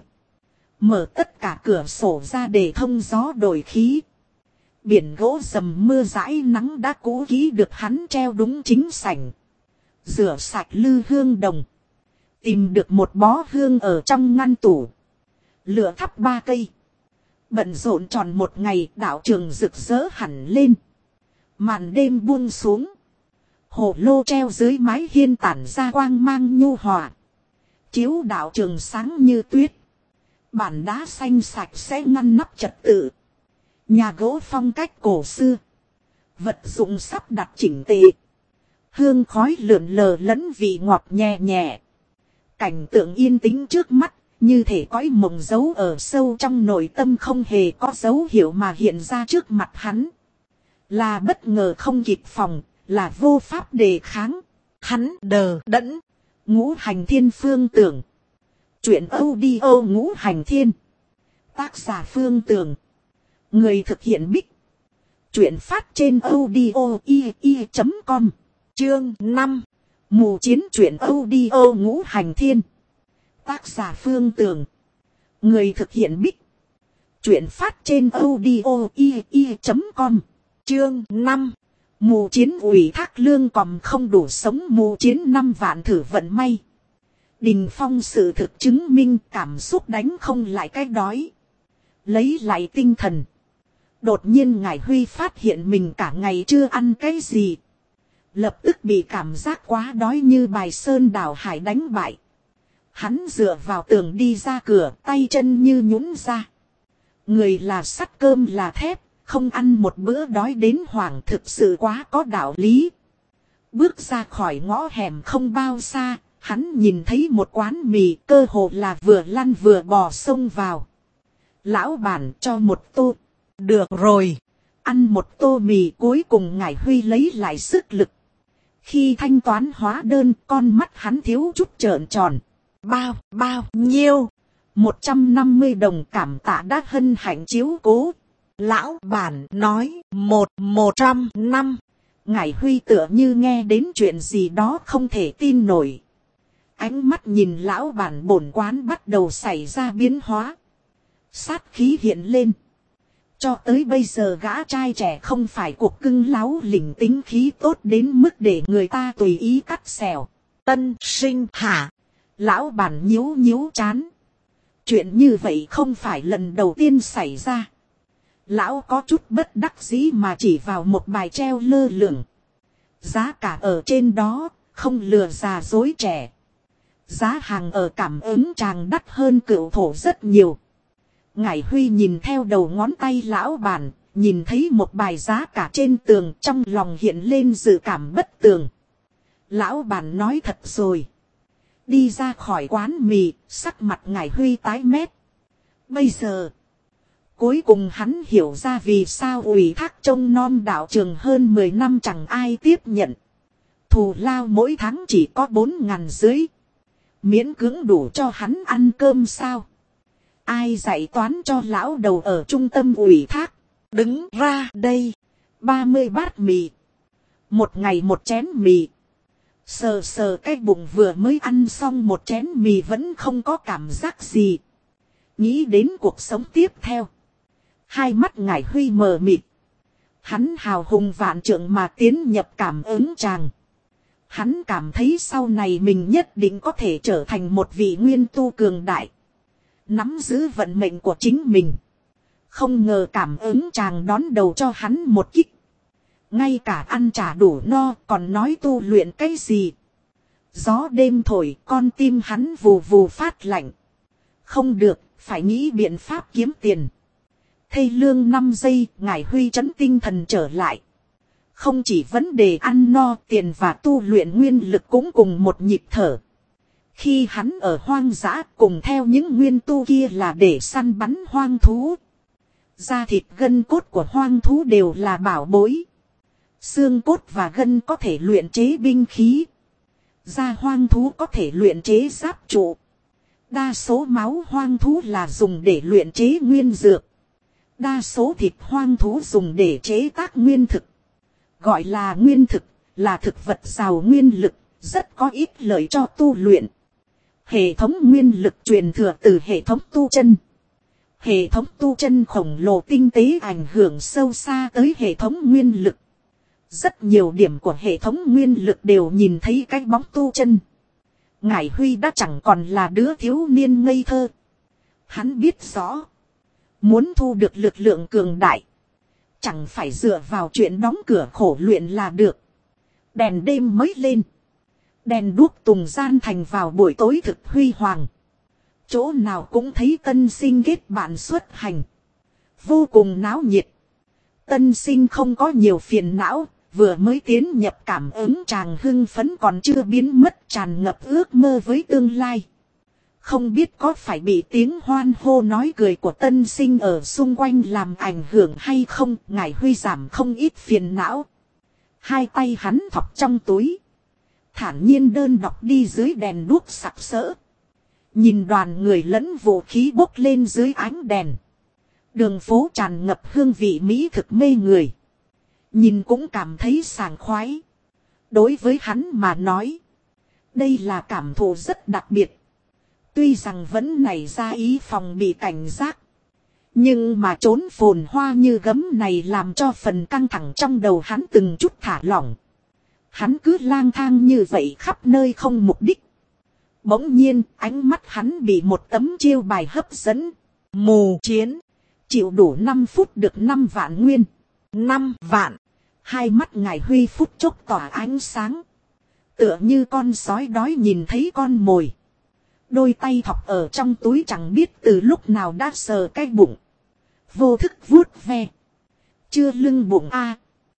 Mở tất cả cửa sổ ra để thông gió đổi khí. Biển gỗ dầm mưa rãi nắng đã cũ kỹ được hắn treo đúng chính sảnh. Rửa sạch lư hương đồng. Tìm được một bó hương ở trong ngăn tủ. Lửa thắp 3 cây. Bận rộn tròn một ngày, đạo trường rực rỡ hẳn lên. Màn đêm buông xuống. Hồ lô treo dưới mái hiên tản ra quang mang nhu hòa. Chiếu đạo trường sáng như tuyết. Bản đá xanh sạch sẽ ngăn nắp trật tự. Nhà gỗ phong cách cổ xưa. Vật dụng sắp đặt chỉnh tề. Hương khói lượn lờ lẫn vị ngọt nhẹ nhẹ. Cảnh tượng yên tĩnh trước mắt, như thể cõi mộng giấu ở sâu trong nội tâm không hề có dấu hiệu mà hiện ra trước mặt hắn. Là bất ngờ không kịp phòng, là vô pháp đề kháng. Hắn đờ đẫn. Ngũ Hành Thiên Phương Tưởng. Chuyện audio Ngũ Hành Thiên. Tác giả Phương Tưởng. Người thực hiện Bích. Chuyện phát trên audio i.com. Chương 5. Mù chiến truyện audio Ngũ Hành Thiên. Tác giả Phương Tưởng. Người thực hiện Bích. Chuyện phát trên audio i.com. Chương 5. Mù chiến ủy thác lương còm không đủ sống mù chiến 5 vạn thử vận may. Đình Phong sự thực chứng minh cảm xúc đánh không lại cái đói. Lấy lại tinh thần. Đột nhiên Ngải Huy phát hiện mình cả ngày chưa ăn cái gì. Lập tức bị cảm giác quá đói như bài sơn đảo hải đánh bại. Hắn dựa vào tường đi ra cửa, tay chân như nhũn ra. Người là sắt cơm là thép, không ăn một bữa đói đến hoảng thực sự quá có đạo lý. Bước ra khỏi ngõ hẻm không bao xa, hắn nhìn thấy một quán mì, cơ hồ là vừa lăn vừa bò xông vào. Lão bản cho một tô. Được rồi. Ăn một tô mì, cuối cùng Ngải Huy lấy lại sức lực. Khi thanh toán hóa đơn, con mắt hắn thiếu chút trợn tròn. Bao nhiêu? 150 đồng, cảm tạ đã hân hạnh chiếu cố. Lão bản nói 100 Ngải Huy tựa như nghe đến chuyện gì đó không thể tin nổi. Ánh mắt nhìn lão bản bổn quán bắt đầu xảy ra biến hóa. Sát khí hiện lên. Cho tới bây giờ gã trai trẻ không phải cuộc cưng láo lỉnh tính khí tốt đến mức để người ta tùy ý cắt xẻo. Tân sinh hả? Lão bản nhíu chán. Chuyện như vậy không phải lần đầu tiên xảy ra. Lão có chút bất đắc dĩ mà chỉ vào một bài treo lơ lửng. Giá cả ở trên đó, không lừa già dối trẻ. Giá hàng ở cảm ứng tràng đắt hơn cựu thổ rất nhiều. Ngải Huy nhìn theo đầu ngón tay lão bản, nhìn thấy một bài giá cả trên tường, trong lòng hiện lên dự cảm bất tường. Lão bản nói thật rồi. Đi ra khỏi quán mì, sắc mặt Ngải Huy tái mét. Bây giờ, cuối cùng hắn hiểu ra vì sao ủy thác trông nom đạo trường hơn 10 năm chẳng ai tiếp nhận. Thù lao mỗi tháng chỉ có 4.000 dưới. Miễn cưỡng đủ cho hắn ăn cơm sao? Ai dạy toán cho lão đầu ở trung tâm ủy thác? Đứng ra đây. 30 bát mì. Một ngày một chén mì. Sờ sờ cái bụng vừa mới ăn xong một chén mì vẫn không có cảm giác gì. Nghĩ đến cuộc sống tiếp theo. Hai mắt Ngải Huy mờ mịt. Hắn hào hùng vạn trượng mà tiến nhập cảm ứng tràng. Hắn cảm thấy sau này mình nhất định có thể trở thành một vị nguyên tu cường đại. Nắm giữ vận mệnh của chính mình. Không ngờ cảm ứng tràng đón đầu cho hắn một kích. Ngay cả ăn chả đủ no còn nói tu luyện cái gì. Gió đêm thổi con tim hắn vù vù phát lạnh. Không được, phải nghĩ biện pháp kiếm tiền. Thây lương 5 giây, Ngải Huy trấn tinh thần trở lại. Không chỉ vấn đề ăn no, tiền và tu luyện nguyên lực cũng cùng một nhịp thở. Khi hắn ở hoang dã cùng theo những nguyên tu kia là để săn bắn hoang thú. Da thịt gân cốt của hoang thú đều là bảo bối. Xương cốt và gân có thể luyện chế binh khí. Da hoang thú có thể luyện chế giáp trụ. Đa số máu hoang thú là dùng để luyện chế nguyên dược. Đa số thịt hoang thú dùng để chế tác nguyên thực. Gọi là nguyên thực, là thực vật giàu nguyên lực, rất có ích lợi cho tu luyện. Hệ thống nguyên lực truyền thừa từ hệ thống tu chân. Hệ thống tu chân khổng lồ tinh tế ảnh hưởng sâu xa tới hệ thống nguyên lực. Rất nhiều điểm của hệ thống nguyên lực đều nhìn thấy cái bóng tu chân. Ngải Huy đã chẳng còn là đứa thiếu niên ngây thơ. Hắn biết rõ. Muốn thu được lực lượng cường đại. Chẳng phải dựa vào chuyện đóng cửa khổ luyện là được. Đèn đêm mới lên. Đèn đuốc tùng gian thành vào buổi tối thực huy hoàng. Chỗ nào cũng thấy tân sinh kết bạn xuất hành. Vô cùng náo nhiệt. Tân sinh không có nhiều phiền não. Vừa mới tiến nhập cảm ứng tràng hưng phấn còn chưa biến mất tràn ngập ước mơ với tương lai. Không biết có phải bị tiếng hoan hô nói cười của tân sinh ở xung quanh làm ảnh hưởng hay không. Ngải Huy giảm không ít phiền não. Hai tay hắn thọc trong túi. Thản nhiên đơn độc đi dưới đèn đuốc sặc sỡ. Nhìn đoàn người lẫn vũ khí bốc lên dưới ánh đèn. Đường phố tràn ngập hương vị mỹ thực mê người. Nhìn cũng cảm thấy sảng khoái. Đối với hắn mà nói. Đây là cảm thụ rất đặc biệt. Tuy rằng vẫn nảy ra ý phòng bị cảnh giác. Nhưng mà trốn phồn hoa như gấm này làm cho phần căng thẳng trong đầu hắn từng chút thả lỏng. Hắn cứ lang thang như vậy khắp nơi không mục đích. Bỗng nhiên ánh mắt hắn bị một tấm chiêu bài hấp dẫn. Mù chiến. Chịu đủ 5 phút được 5 vạn nguyên. 5 vạn. Hai mắt Ngải Huy phút chốc tỏa ánh sáng. Tựa như con sói đói nhìn thấy con mồi. Đôi tay thọc ở trong túi chẳng biết từ lúc nào đã sờ cái bụng. Vô thức vuốt ve. Chưa lưng bụng a.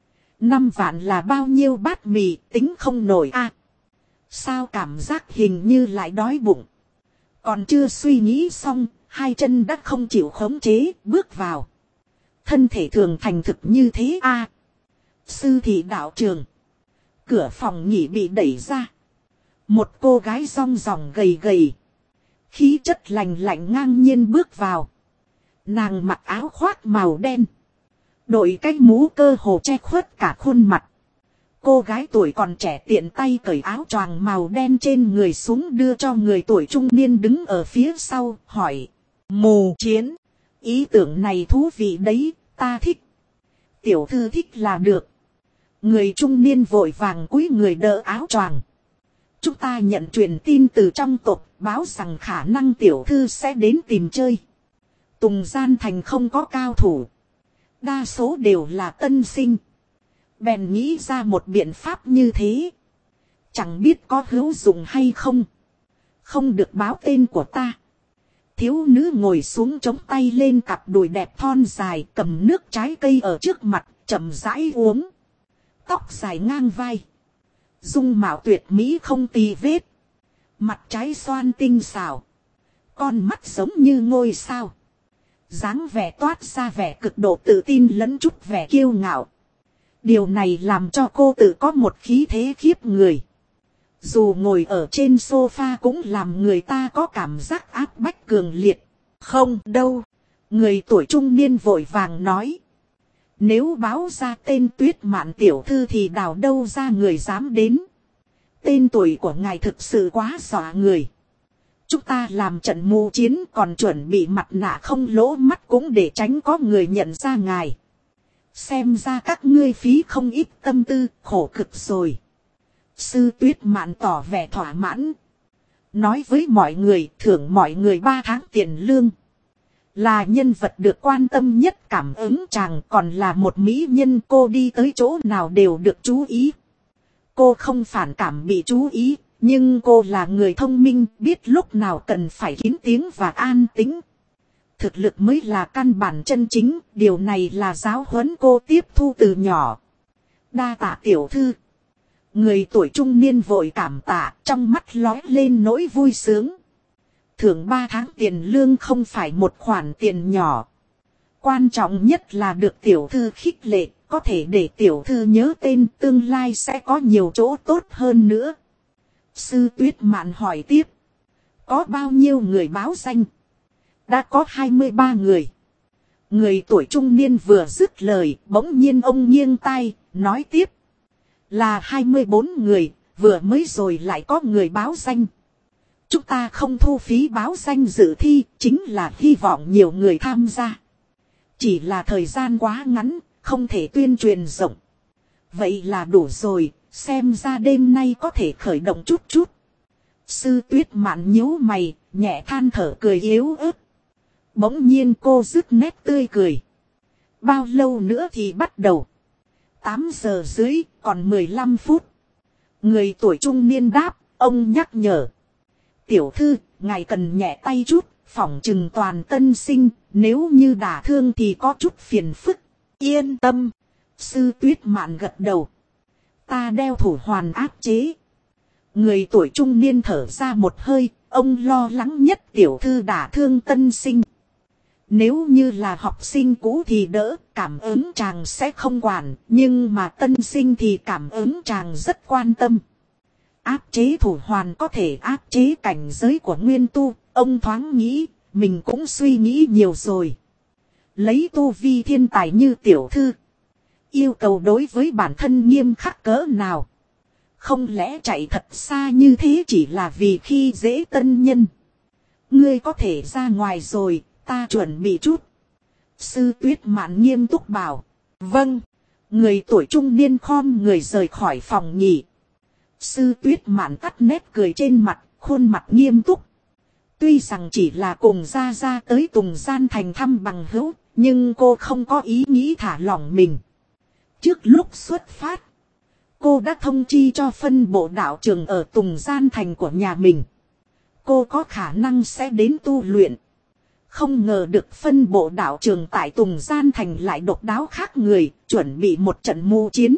5 vạn là bao nhiêu bát mì tính không nổi a. Sao cảm giác hình như lại đói bụng. Còn chưa suy nghĩ xong, hai chân đã không chịu khống chế, bước vào. Thân thể thường thành thực như thế a. Sư thị đạo trường. Cửa phòng nghỉ bị đẩy ra. Một cô gái rong ròng gầy gầy. Khí chất lành lạnh ngang nhiên bước vào. Nàng mặc áo khoác màu đen. Đội cái mũ cơ hồ che khuất cả khuôn mặt. Cô gái tuổi còn trẻ tiện tay cởi áo choàng màu đen trên người xuống đưa cho người tuổi trung niên đứng ở phía sau, hỏi. Mù chiến. Ý tưởng này thú vị đấy, ta thích. Tiểu thư thích là được. Người trung niên vội vàng cúi người đỡ áo choàng. Chúng ta nhận truyền tin từ trong tộc báo rằng khả năng tiểu thư sẽ đến tìm chơi. Tùng Gian Thành không có cao thủ. Đa số đều là tân sinh. Bèn nghĩ ra một biện pháp như thế. Chẳng biết có hữu dụng hay không. Không được báo tên của ta. Thiếu nữ ngồi xuống chống tay lên cặp đùi đẹp thon dài cầm nước trái cây ở trước mặt chậm rãi uống. Tóc dài ngang vai. Dung mạo tuyệt mỹ không tì vết. Mặt trái xoan tinh xảo. Con mắt giống như ngôi sao. Dáng vẻ toát ra vẻ cực độ tự tin lẫn chút vẻ kiêu ngạo. Điều này làm cho cô tự có một khí thế khiếp người. Dù ngồi ở trên sofa cũng làm người ta có cảm giác áp bách cường liệt. Không đâu. Người tuổi trung niên vội vàng nói. Nếu báo ra tên Tuyết Mạn tiểu thư thì đào đâu ra người dám đến. Tên tuổi của ngài thực sự quá dọa người. Chúng ta làm trận mưu chiến còn chuẩn bị mặt nạ không lỗ mắt cũng để tránh có người nhận ra ngài. Xem ra các ngươi phí không ít tâm tư, khổ cực rồi. Sư Tuyết Mạn tỏ vẻ thỏa mãn. Nói với mọi người thưởng mọi người 3 tháng tiền lương. Là nhân vật được quan tâm nhất, cảm ứng chàng còn là một mỹ nhân, cô đi tới chỗ nào đều được chú ý. Cô không phản cảm bị chú ý, nhưng cô là người thông minh, biết lúc nào cần phải kín tiếng và an tĩnh. Thực lực mới là căn bản chân chính, điều này là giáo huấn cô tiếp thu từ nhỏ. Đa tạ tiểu thư. Người tuổi trung niên vội cảm tạ, trong mắt lóe lên nỗi vui sướng. Thưởng 3 tháng tiền lương không phải một khoản tiền nhỏ. Quan trọng nhất là được tiểu thư khích lệ, có thể để tiểu thư nhớ tên, tương lai sẽ có nhiều chỗ tốt hơn nữa. Sư Tuyết Mạn hỏi tiếp. Có bao nhiêu người báo danh? Đã có 23 người. Người tuổi trung niên vừa dứt lời, bỗng nhiên ông nghiêng tai, nói tiếp. Là 24 người, vừa mới rồi lại có người báo danh. Chúng ta không thu phí báo danh dự thi, chính là hy vọng nhiều người tham gia. Chỉ là thời gian quá ngắn, không thể tuyên truyền rộng. Vậy là đủ rồi, xem ra đêm nay có thể khởi động chút chút. Sư Tuyết Mạn nhíu mày, nhẹ than thở cười yếu ớt. Bỗng nhiên cô rứt nét tươi cười. Bao lâu nữa thì bắt đầu? 8 giờ rưỡi, còn 15 phút. Người tuổi trung niên đáp, ông nhắc nhở. Tiểu thư, ngài cần nhẹ tay chút, phỏng chừng toàn tân sinh, nếu như đả thương thì có chút phiền phức. Yên tâm. Sư Tuyết Mạn gật đầu. Ta đeo thủ hoàn áp chế. Người tuổi trung niên thở ra một hơi, ông lo lắng nhất tiểu thư đả thương tân sinh. Nếu như là học sinh cũ thì đỡ, cảm ứng chàng sẽ không quản, nhưng mà tân sinh thì cảm ứng chàng rất quan tâm. Áp chế thủ hoàn có thể áp chế cảnh giới của nguyên tu, ông thoáng nghĩ, mình cũng suy nghĩ nhiều rồi. Lấy tu vi thiên tài như tiểu thư, yêu cầu đối với bản thân nghiêm khắc cỡ nào. Không lẽ chạy thật xa như thế chỉ là vì khi dễ tân nhân. Ngươi có thể ra ngoài rồi, ta chuẩn bị chút. Sư Tuyết Mạn nghiêm túc bảo. Vâng. Người tuổi trung niên khom người rời khỏi phòng nghỉ. Sư Tuyết Mạn tắt nét cười trên mặt, khuôn mặt nghiêm túc. Tuy rằng chỉ là cùng ra tới Tùng Gian Thành thăm bằng hữu, nhưng cô không có ý nghĩ thả lỏng mình. Trước lúc xuất phát, cô đã thông chi cho phân bộ đạo trường ở Tùng Gian Thành của nhà mình. Cô có khả năng sẽ đến tu luyện. Không ngờ được phân bộ đạo trường tại Tùng Gian Thành lại độc đáo khác người, chuẩn bị một trận mưu chiến.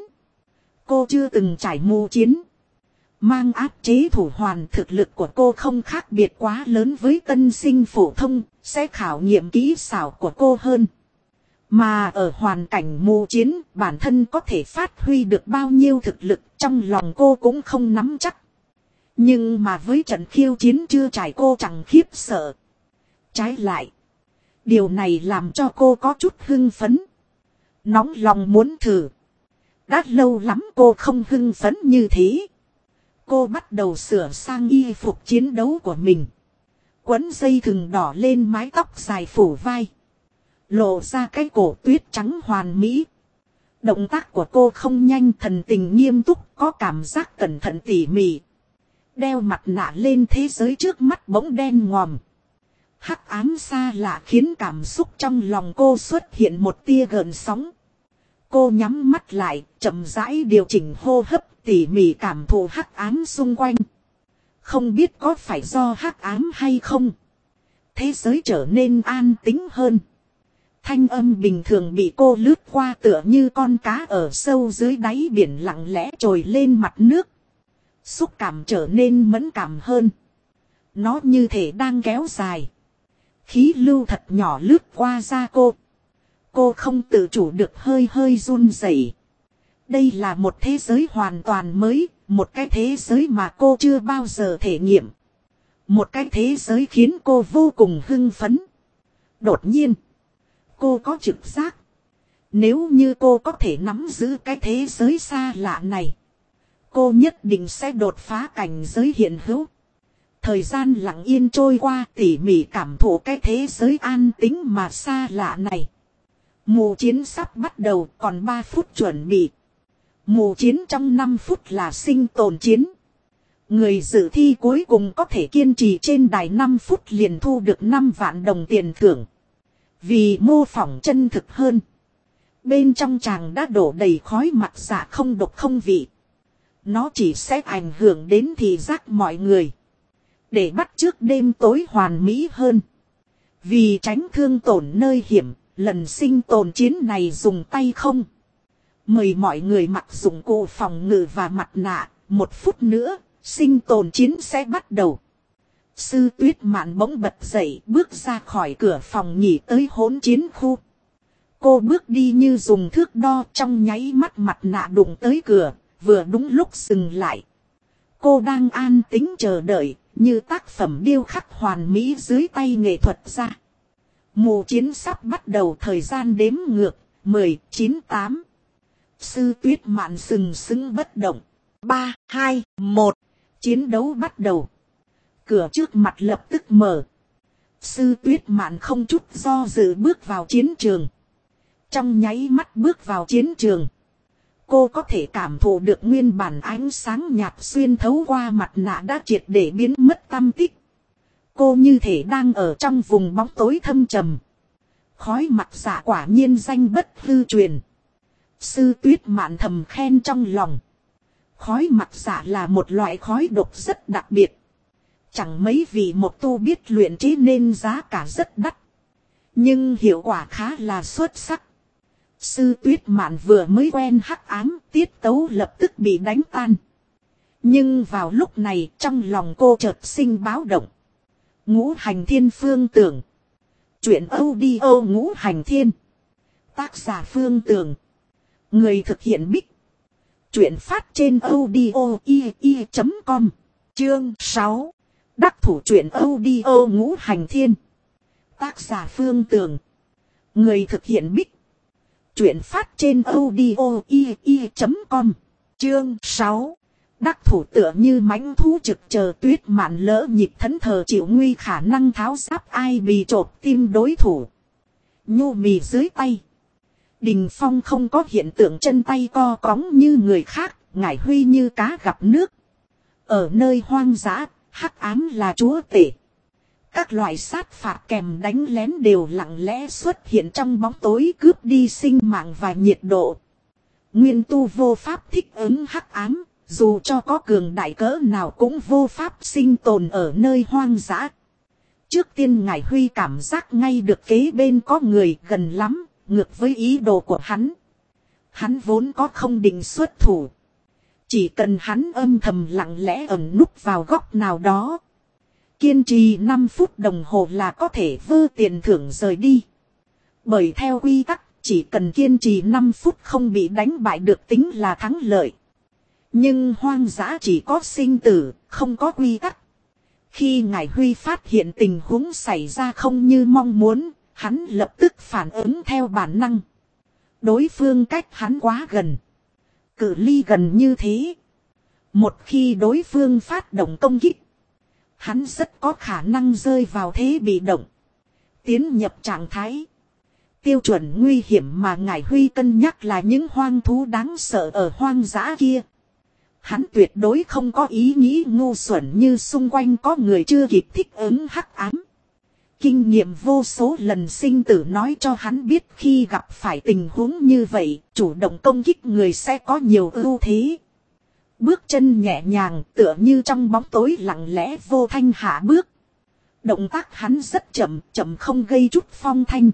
Cô chưa từng trải mưu chiến. Mang áp chế thủ hoàn, thực lực của cô không khác biệt quá lớn với tân sinh phổ thông, sẽ khảo nghiệm kỹ xảo của cô hơn. Mà ở hoàn cảnh mưu chiến, bản thân có thể phát huy được bao nhiêu thực lực trong lòng cô cũng không nắm chắc. Nhưng mà với trận khiêu chiến chưa trải cô chẳng khiếp sợ. Trái lại, điều này làm cho cô có chút hưng phấn. Nóng lòng muốn thử. Đã lâu lắm cô không hưng phấn như thế. Cô bắt đầu sửa sang y phục chiến đấu của mình. Quấn dây thừng đỏ lên mái tóc dài phủ vai. Lộ ra cái cổ tuyết trắng hoàn mỹ. Động tác của cô không nhanh, thần tình nghiêm túc, có cảm giác cẩn thận tỉ mỉ. Đeo mặt nạ lên, thế giới trước mắt bỗng đen ngòm. Hắc ám xa lạ khiến cảm xúc trong lòng cô xuất hiện một tia gợn sóng. Cô nhắm mắt lại, chậm rãi điều chỉnh hô hấp, tỉ mỉ cảm thụ hắc ám xung quanh. Không biết có phải do hắc ám hay không, thế giới trở nên an tĩnh hơn. Thanh âm bình thường bị cô lướt qua tựa như con cá ở sâu dưới đáy biển lặng lẽ trồi lên mặt nước. Xúc cảm trở nên mẫn cảm hơn. Nó như thể đang kéo dài. Khí lưu thật nhỏ lướt qua da cô. Cô không tự chủ được hơi hơi run rẩy. Đây là một thế giới hoàn toàn mới, một cái thế giới mà cô chưa bao giờ thể nghiệm. Một cái thế giới khiến cô vô cùng hưng phấn. Đột nhiên, cô có trực giác. Nếu như cô có thể nắm giữ cái thế giới xa lạ này, Cô nhất định sẽ đột phá cảnh giới hiện hữu. Thời gian lặng yên trôi qua, tỉ mỉ cảm thụ cái thế giới an tĩnh mà xa lạ này. Mù chiến sắp bắt đầu, còn 3 phút chuẩn bị. Mù chiến trong 5 phút là sinh tồn chiến. Người dự thi cuối cùng có thể kiên trì trên đài 5 phút liền thu được 5 vạn đồng tiền thưởng. Vì mô phỏng chân thực hơn, bên trong chàng đã đổ đầy khói mặc dạ không độc không vị. Nó chỉ sẽ ảnh hưởng đến thị giác mọi người, để bắt chước đêm tối hoàn mỹ hơn. Vì tránh thương tổn nơi hiểm, lần sinh tồn chiến này dùng tay không. Mời mọi người mặc dụng cụ phòng ngự và mặt nạ. 1 phút nữa, sinh tồn chiến sẽ bắt đầu. Sư Tuyết Mạn bỗng bật dậy, bước ra khỏi cửa phòng nghỉ tới hỗn chiến khu. Cô bước đi như dùng thước đo, trong nháy mắt mặt nạ đụng tới cửa, vừa đúng lúc dừng lại. Cô đang an tĩnh chờ đợi, như tác phẩm điêu khắc hoàn mỹ dưới tay nghệ thuật gia. Mù chiến sắp bắt đầu, thời gian đếm ngược, 10, 9, 8. Sư Tuyết Mạn sừng sững bất động. 3, 2, 1. Chiến đấu bắt đầu. Cửa trước mặt lập tức mở. Sư Tuyết Mạn không chút do dự bước vào chiến trường. Trong nháy mắt bước vào chiến trường, cô có thể cảm thụ được nguyên bản ánh sáng nhạt xuyên thấu qua mặt nạ đã triệt để biến mất tăm tích. Cô như thể đang ở trong vùng bóng tối thâm trầm. Khói mặc dạ quả nhiên danh bất hư truyền. Sư Tuyết Mạn thầm khen trong lòng. Khói mặc dạ là một loại khói độc rất đặc biệt. Chẳng mấy vì một tu biết luyện chế nên giá cả rất đắt. Nhưng hiệu quả khá là xuất sắc. Sư Tuyết Mạn vừa mới quen hắc ám, tiết tấu lập tức bị đánh tan. Nhưng vào lúc này trong lòng cô chợt sinh báo động. Ngũ Hành Thiên Phương Tưởng. Truyện audio Ngũ Hành Thiên. Tác giả Phương Tưởng. Người thực hiện Bích. Truyện phát trên audio.com. Chương 6. Đắc thủ truyện audio Ngũ Hành Thiên. Tác giả Phương Tưởng. Người thực hiện Bích. Truyện phát trên audio.com. Chương 6. Đắc thủ tựa như mãnh thú trực chờ Tuyết Mạn lỡ nhịp thẫn thờ chịu nguy khả năng tháo giáp ai bị chộp tim đối thủ. Nhu mì dưới tay. Đình Phong không có hiện tượng chân tay co cóng như người khác, ngải huy như cá gặp nước. Ở nơi hoang dã, hắc ám là chúa tể. Các loại sát phạt kèm đánh lén đều lặng lẽ xuất hiện trong bóng tối cướp đi sinh mạng và nhiệt độ. Nguyên tu vô pháp thích ứng hắc ám, dù cho có cường đại cỡ nào cũng vô pháp sinh tồn ở nơi hoang dã. Trước tiên ngải huy cảm giác ngay được kế bên có người gần lắm, ngược với ý đồ của hắn. Hắn vốn có không định xuất thủ. Chỉ cần hắn âm thầm lặng lẽ ẩn núp vào góc nào đó. Kiên trì 5 phút đồng hồ là có thể vơ tiền thưởng rời đi. Bởi theo quy tắc, chỉ cần kiên trì 5 phút không bị đánh bại được tính là thắng lợi. Nhưng hoang dã chỉ có sinh tử, không có quy tắc. Khi ngải huy phát hiện tình huống xảy ra không như mong muốn, hắn lập tức phản ứng theo bản năng. Đối phương cách hắn quá gần. Cự ly gần như thế. Một khi đối phương phát động công kích, hắn rất có khả năng rơi vào thế bị động. Tiến nhập trạng thái. Tiêu chuẩn nguy hiểm mà ngải huy cân nhắc là những hoang thú đáng sợ ở hoang dã kia. Hắn tuyệt đối không có ý nghĩ ngu xuẩn như xung quanh có người chưa kịp thích ứng hắc ám. Kinh nghiệm vô số lần sinh tử nói cho hắn biết khi gặp phải tình huống như vậy, chủ động công kích người sẽ có nhiều ưu thế. Bước chân nhẹ nhàng tựa như trong bóng tối lặng lẽ vô thanh hạ bước. Động tác hắn rất chậm, chậm không gây chút phong thanh.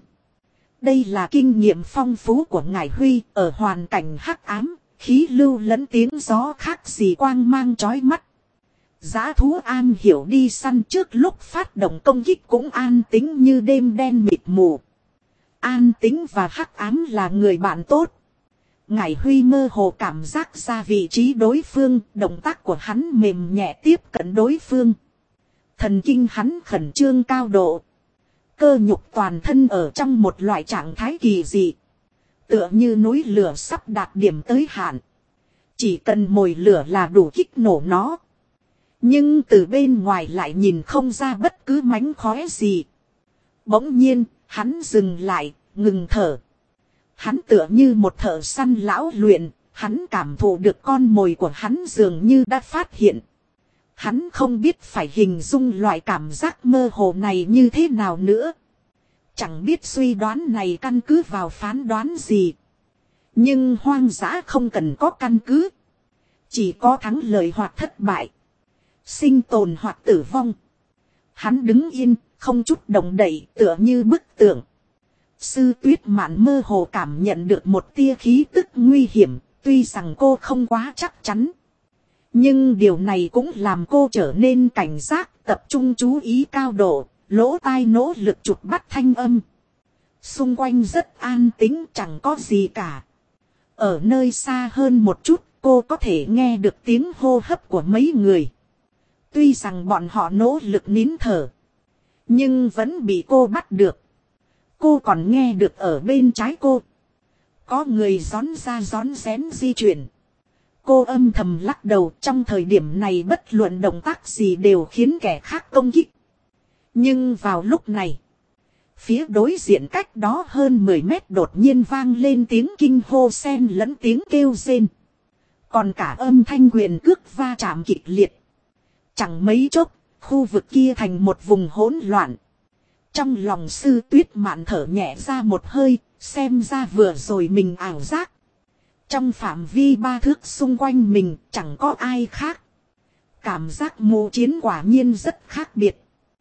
Đây là kinh nghiệm phong phú của ngải huy ở hoàn cảnh hắc ám, khí lưu lẫn tiếng gió khác gì quang mang chói mắt. Dã thú an hiểu đi săn trước lúc phát động công kích cũng an tĩnh như đêm đen mịt mù. An tĩnh và hắc ám là người bạn tốt. Ngải huy mơ hồ cảm giác ra vị trí đối phương, động tác của hắn mềm nhẹ tiếp cận đối phương. Thần kinh hắn khẩn trương cao độ. Cơ nhục toàn thân ở trong một loại trạng thái kỳ dị. Tựa như núi lửa sắp đạt điểm tới hạn. Chỉ cần mồi lửa là đủ kích nổ nó. Nhưng từ bên ngoài lại nhìn không ra bất cứ mánh khóe gì. Bỗng nhiên, hắn dừng lại, ngừng thở. Hắn tựa như một thợ săn lão luyện, hắn cảm thụ được con mồi của hắn dường như đã phát hiện. Hắn không biết phải hình dung loại cảm giác mơ hồ này như thế nào nữa. Chẳng biết suy đoán này căn cứ vào phán đoán gì. Nhưng hoang dã không cần có căn cứ. Chỉ có thắng lợi hoặc thất bại. Sinh tồn hoặc tử vong. Hắn đứng yên, không chút động đậy, tựa như bức tượng. Sư Tuyết Mạn mơ hồ cảm nhận được một tia khí tức nguy hiểm, tuy rằng cô không quá chắc chắn. Nhưng điều này cũng làm cô trở nên cảnh giác, tập trung chú ý cao độ, lỗ tai nỗ lực chụp bắt thanh âm. Xung quanh rất an tĩnh, chẳng có gì cả. Ở nơi xa hơn một chút, cô có thể nghe được tiếng hô hấp của mấy người. Tuy rằng bọn họ nỗ lực nín thở, nhưng vẫn bị cô bắt được. Cô còn nghe được ở bên trái cô. Có người rón ra rón rén di chuyển. Cô âm thầm lắc đầu, trong thời điểm này bất luận động tác gì đều khiến kẻ khác công kích. Nhưng vào lúc này, phía đối diện cách đó hơn 10 mét đột nhiên vang lên tiếng kinh hô xen lẫn tiếng kêu rên. Còn cả âm thanh quyền cước va chạm kịch liệt. Chẳng mấy chốc, khu vực kia thành một vùng hỗn loạn. Trong lòng Sư Tuyết Mạn thở nhẹ ra một hơi, xem ra vừa rồi mình ảo giác. Trong phạm vi 3 thước xung quanh mình chẳng có ai khác. Cảm giác mù chiến quả nhiên rất khác biệt.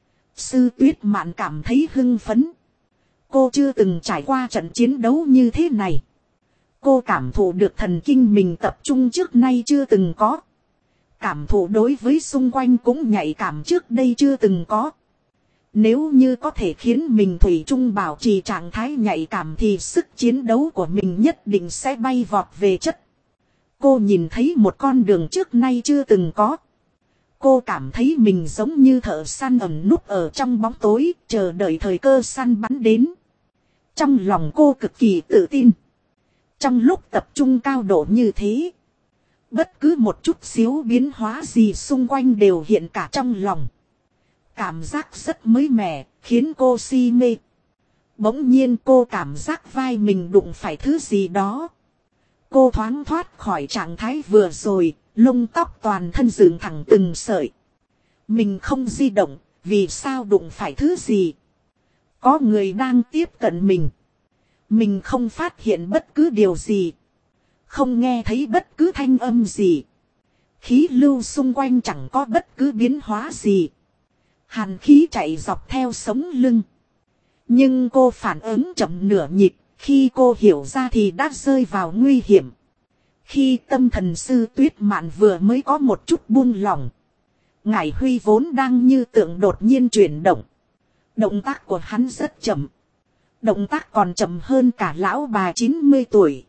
Sư Tuyết Mạn cảm thấy hưng phấn. Cô chưa từng trải qua trận chiến đấu như thế này. Cô cảm thụ được thần kinh mình tập trung trước nay chưa từng có. Cảm thụ đối với xung quanh cũng nhạy cảm trước đây chưa từng có. Nếu như có thể khiến mình thủy chung bảo trì trạng thái nhạy cảm thì sức chiến đấu của mình nhất định sẽ bay vọt về chất. Cô nhìn thấy một con đường trước nay chưa từng có. Cô cảm thấy mình giống như thợ săn ẩn núp ở trong bóng tối, chờ đợi thời cơ săn bắn đến. Trong lòng cô cực kỳ tự tin. Trong lúc tập trung cao độ như thế, bất cứ một chút xíu biến hóa gì xung quanh đều hiện cả trong lòng. Cảm giác rất mới mẻ, khiến cô si mê. Bỗng nhiên cô cảm giác vai mình đụng phải thứ gì đó. Cô thoáng thoát khỏi trạng thái vừa rồi, lông tóc toàn thân dựng thẳng từng sợi. Mình không di động, vì sao đụng phải thứ gì? Có người đang tiếp cận mình. Mình không phát hiện bất cứ điều gì. Không nghe thấy bất cứ thanh âm gì. Khí lưu xung quanh chẳng có bất cứ biến hóa gì. Hàn khí chạy dọc theo sống lưng. Nhưng cô phản ứng chậm nửa nhịp. Khi cô hiểu ra thì đã rơi vào nguy hiểm. Khi tâm thần Sư Tuyết Mạn vừa mới có một chút buông lỏng, Ngải Huy vốn đang như tượng đột nhiên chuyển động. Động tác của hắn rất chậm. Động tác còn chậm hơn cả lão bà 90 tuổi.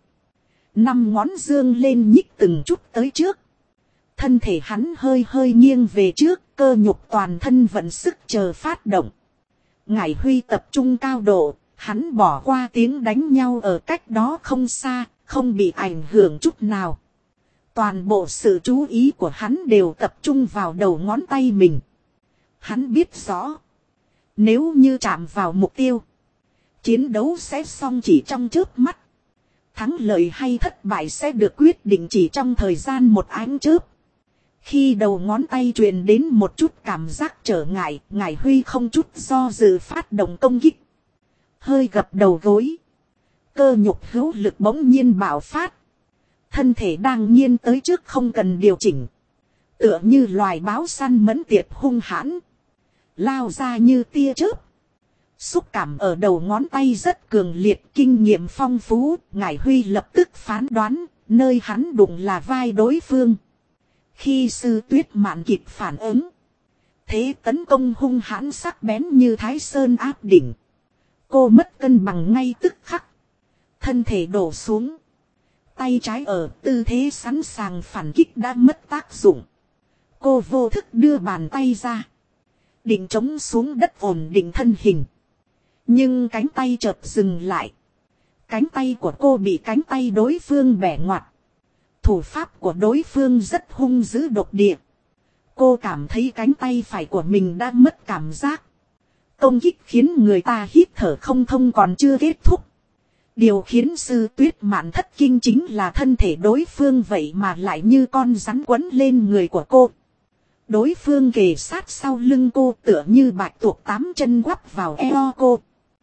5 ngón dương lên nhích từng chút tới trước. Thân thể hắn hơi hơi nghiêng về trước, cơ nhục toàn thân vận sức chờ phát động. Ngải Huy tập trung cao độ, hắn bỏ qua tiếng đánh nhau ở cách đó không xa, không bị ảnh hưởng chút nào. Toàn bộ sự chú ý của hắn đều tập trung vào đầu ngón tay mình. Hắn biết rõ, nếu như chạm vào mục tiêu, chiến đấu sẽ xong chỉ trong chớp mắt. Thắng lợi hay thất bại sẽ được quyết định chỉ trong thời gian một ánh chớp. Khi đầu ngón tay truyền đến một chút cảm giác trở ngại, Ngải Huy không chút do dự phát động công kích. Hơi gập đầu gối. Cơ nhục hữu lực bỗng nhiên bạo phát. Thân thể đang nghiêng tới trước không cần điều chỉnh. Tựa như loài báo săn mẫn tiệp hung hãn. Lao ra như tia chớp. Xúc cảm ở đầu ngón tay rất cường liệt, kinh nghiệm phong phú. Ngải Huy lập tức phán đoán, nơi hắn đụng là vai đối phương. Khi Sư Tuyết Mạn kịp phản ứng, thế tấn công hung hãn sắc bén như Thái Sơn áp đỉnh. Cô mất cân bằng ngay tức khắc. Thân thể đổ xuống. Tay trái ở tư thế sẵn sàng phản kích đã mất tác dụng. Cô vô thức đưa bàn tay ra. Định chống xuống đất ổn định thân hình. Nhưng cánh tay chợt dừng lại. Cánh tay của cô bị cánh tay đối phương bẻ ngoặt. Thủ pháp của đối phương rất hung dữ độc địa. Cô cảm thấy cánh tay phải của mình đã mất cảm giác. Công kích khiến người ta hít thở không thông còn chưa kết thúc. Điều khiến Sư Tuyết Mạn thất kinh chính là thân thể đối phương vậy mà lại như con rắn quấn lên người của cô. Đối phương kề sát sau lưng cô tựa như bạch tuộc 8 chân quắp vào eo cô.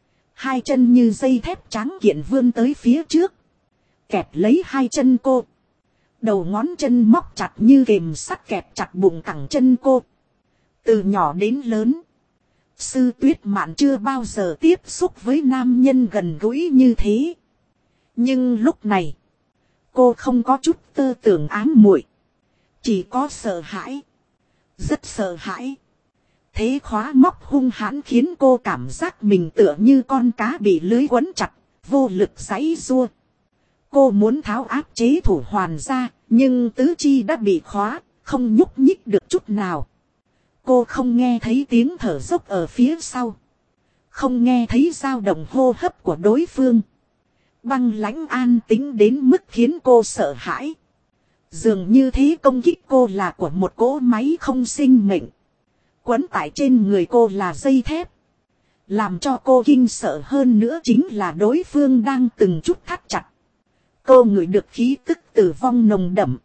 2 chân như dây thép trắng kiện vươn tới phía trước. Kẹp lấy 2 chân cô. Đầu ngón chân móc chặt như kềm sắt kẹp chặt bụng cẳng chân cô. Từ nhỏ đến lớn, Sư Tuyết Mạn chưa bao giờ tiếp xúc với nam nhân gần gũi như thế. Nhưng lúc này, cô không có chút tư tưởng ám muội, chỉ có sợ hãi. Rất sợ hãi. Thế khóa móc hung hãn khiến cô cảm giác mình tựa như con cá bị lưới quấn chặt, vô lực giãy giụa. Cô muốn tháo áp chế thủ hoàn ra, nhưng tứ chi đã bị khóa, không nhúc nhích được chút nào. Cô không nghe thấy tiếng thở dốc ở phía sau. Không nghe thấy dao động hô hấp của đối phương. Băng lãnh an tĩnh đến mức khiến cô sợ hãi. Dường như thế công kích cô là của một cỗ máy không sinh mệnh. Quấn tại trên người cô là dây thép. Làm cho cô kinh sợ hơn nữa chính là đối phương đang từng chút thắt chặt. Cô ngửi được khí tức tử vong nồng đậm.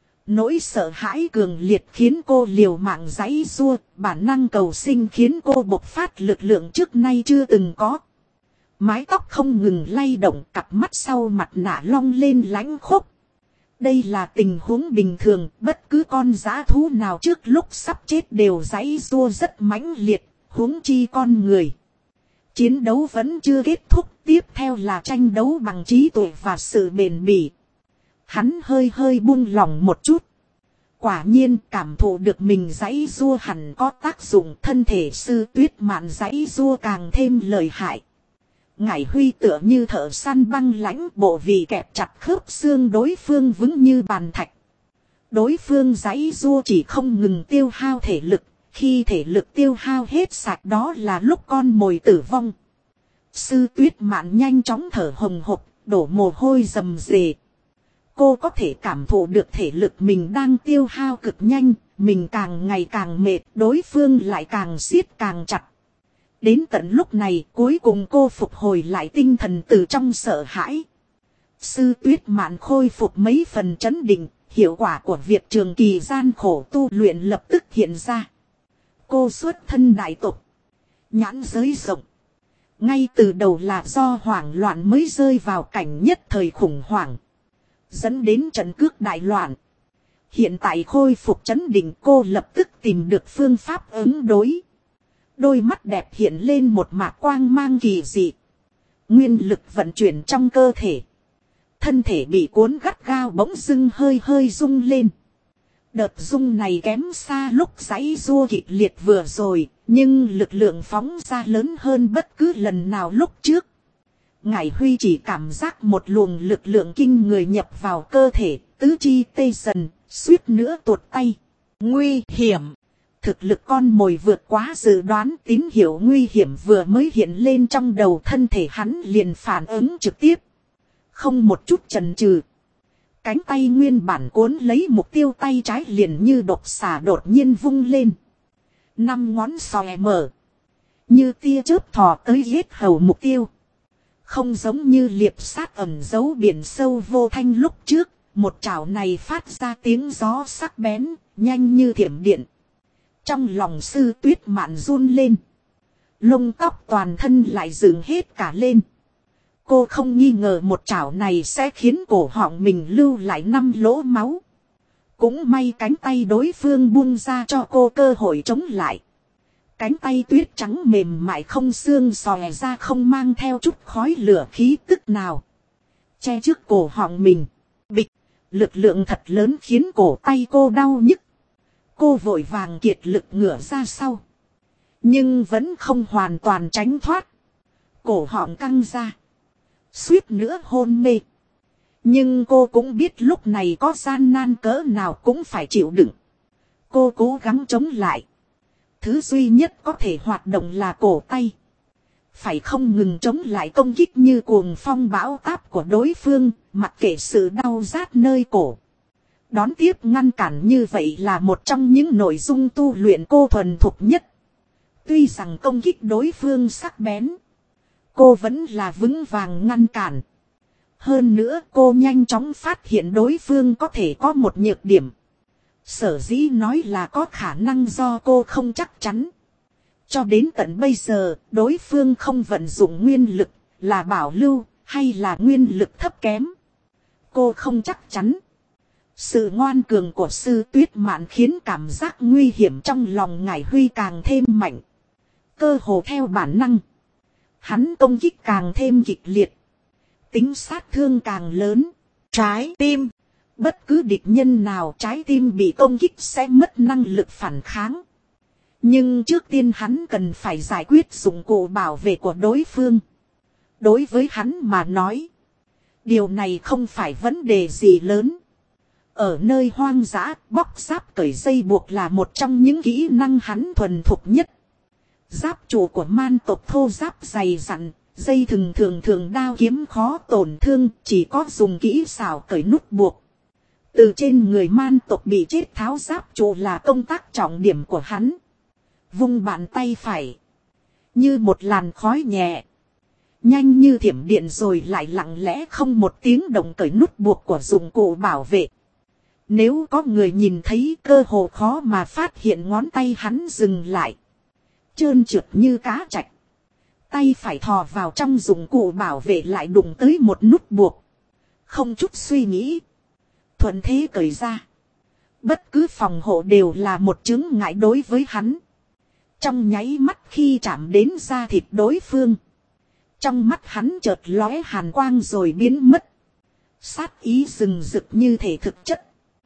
Nỗi sợ hãi cường liệt khiến cô liều mạng giãy giụa, bản năng cầu sinh khiến cô bộc phát lực lượng trước nay chưa từng có. Mái tóc không ngừng lay động, cặp mắt sau mặt nạ long lên lãnh khốc. Đây là tình huống bình thường, bất cứ con dã thú nào trước lúc sắp chết đều giãy giụa rất mãnh liệt, huống chi con người. Chiến đấu vẫn chưa kết thúc, tiếp theo là tranh đấu bằng trí tuệ và sự bền bỉ. Hắn hơi buông lỏng một chút. Quả nhiên cảm thụ được mình giãy giụa hẳn có tác dụng, thân thể Sư Tuyết Mạn giãy giụa càng thêm lợi hại. Ngải Huy tựa như thợ săn băng lãnh, bộ vì kẹp chặt khớp xương đối phương vững như bàn thạch. Đối phương giãy giụa chỉ không ngừng tiêu hao thể lực, khi thể lực tiêu hao hết sạch đó là lúc con mồi tử vong. Sư Tuyết Mạn nhanh chóng thở hồng hộc, đổ mồ hôi rầm rề. Cô có thể cảm thụ được thể lực mình đang tiêu hao cực nhanh, mình càng ngày càng mệt, đối phương lại càng siết càng chặt. Đến tận lúc này cuối cùng cô phục hồi lại tinh thần từ trong sợ hãi. Sư Tuyết Mạn khôi phục mấy phần trấn định, hiệu quả của việc trường kỳ gian khổ tu luyện lập tức hiện ra. Cô xuất thân đại tộc, nhãn giới rộng. Ngay từ đầu là do hoảng loạn mới rơi vào cảnh nhất thời khủng hoảng, dẫn đến trận cước đại loạn. Hiện tại khôi phục trấn định, cô lập tức tìm được phương pháp ứng đối. Đôi mắt đẹp hiện lên một mạc quang mang kỳ dị. Nguyên lực vận chuyển trong cơ thể. Thân thể bị cuốn gắt gao bỗng dưng hơi rung lên. Đợt rung này kém xa lúc giãy giụa kịch liệt vừa rồi, nhưng lực lượng phóng ra lớn hơn bất cứ lần nào lúc trước. Ngải Huy chỉ cảm giác một luồng lực lượng kinh người nhập vào cơ thể, tứ chi tê dần, suýt nữa tuột tay. Nguy hiểm! Thực lực con mồi vượt quá dự đoán, tín hiệu nguy hiểm vừa mới hiện lên trong đầu, thân thể hắn liền phản ứng trực tiếp. Không một chút chần chừ. Cánh tay nguyên bản cuốn lấy mục tiêu tay trái liền như độc xà đột nhiên vung lên. 5 ngón xòe mở. Như tia chớp thò tới yết hầu mục tiêu. Không giống như liệp sát ẩn giấu biển sâu vô thanh lúc trước, một chảo này phát ra tiếng gió sắc bén, nhanh như thiểm điện. Trong lòng Sư Tuyết Mạn run lên. Lông tóc toàn thân lại dựng hết cả lên. Cô không nghi ngờ một chảo này sẽ khiến cổ họng mình lưu lại 5 lỗ máu. Cũng may cánh tay đối phương buông ra cho cô cơ hội chống lại. Cánh tay tuyết trắng mềm mại không xương xòe ra, không mang theo chút khói lửa khí tức nào. Che trước cổ họng mình. Bịch, lực lượng thật lớn khiến cổ tay cô đau nhức. Cô vội vàng kiệt lực ngửa ra sau. Nhưng vẫn không hoàn toàn tránh thoát. Cổ họng căng ra. Suýt nữa hôn mê. Nhưng cô cũng biết lúc này có gian nan cỡ nào cũng phải chịu đựng. Cô cố gắng chống lại. Thứ duy nhất có thể hoạt động là cổ tay. Phải không ngừng chống lại công kích như cuồng phong bão táp của đối phương, mặc kệ sự đau rát nơi cổ. Đón tiếp ngăn cản như vậy là một trong những nội dung tu luyện cô thuần thục nhất. Tuy rằng công kích đối phương sắc bén, cô vẫn là vững vàng ngăn cản. Hơn nữa cô nhanh chóng phát hiện đối phương có thể có một nhược điểm. Sở dĩ nói là có khả năng do cô không chắc chắn. Cho đến tận bây giờ, đối phương không vận dụng nguyên lực, là bảo lưu, hay là nguyên lực thấp kém. Cô không chắc chắn. Sự ngoan cường của sư Tuyết Mạn khiến cảm giác nguy hiểm trong lòng Ngải Huy càng thêm mạnh. Cơ hồ theo bản năng, hắn công kích càng thêm kịch liệt. Tính sát thương càng lớn. Trái tim. Bất cứ địch nhân nào trái tim bị công kích sẽ mất năng lực phản kháng. Nhưng trước tiên hắn cần phải giải quyết dụng cụ bảo vệ của đối phương. Đối với hắn mà nói, điều này không phải vấn đề gì lớn. Ở nơi hoang dã, bóc giáp cởi dây buộc là một trong những kỹ năng hắn thuần thục nhất. Giáp trụ của man tộc thô giáp dày dặn, dây thừng thường đao kiếm khó tổn thương, chỉ có dùng kỹ xảo cởi nút buộc. Từ trên người man tộc bị chết tháo giáp trụ là công tác trọng điểm của hắn. Vung bàn tay phải, như một làn khói nhẹ, nhanh như thiểm điện rồi lại lặng lẽ không một tiếng động cởi nút buộc của dụng cụ bảo vệ. Nếu có người nhìn thấy, cơ hồ khó mà phát hiện ngón tay hắn dừng lại, trơn trượt như cá trạch. Tay phải thò vào trong dụng cụ bảo vệ lại đụng tới một nút buộc. Không chút suy nghĩ, thuận thế cởi ra. Bất cứ phòng hộ đều là một chướng ngại đối với hắn. Trong nháy mắt khi chạm đến da thịt đối phương, trong mắt hắn chợt lóe hàn quang rồi biến mất. Sát ý rừng rực như thể thực chất.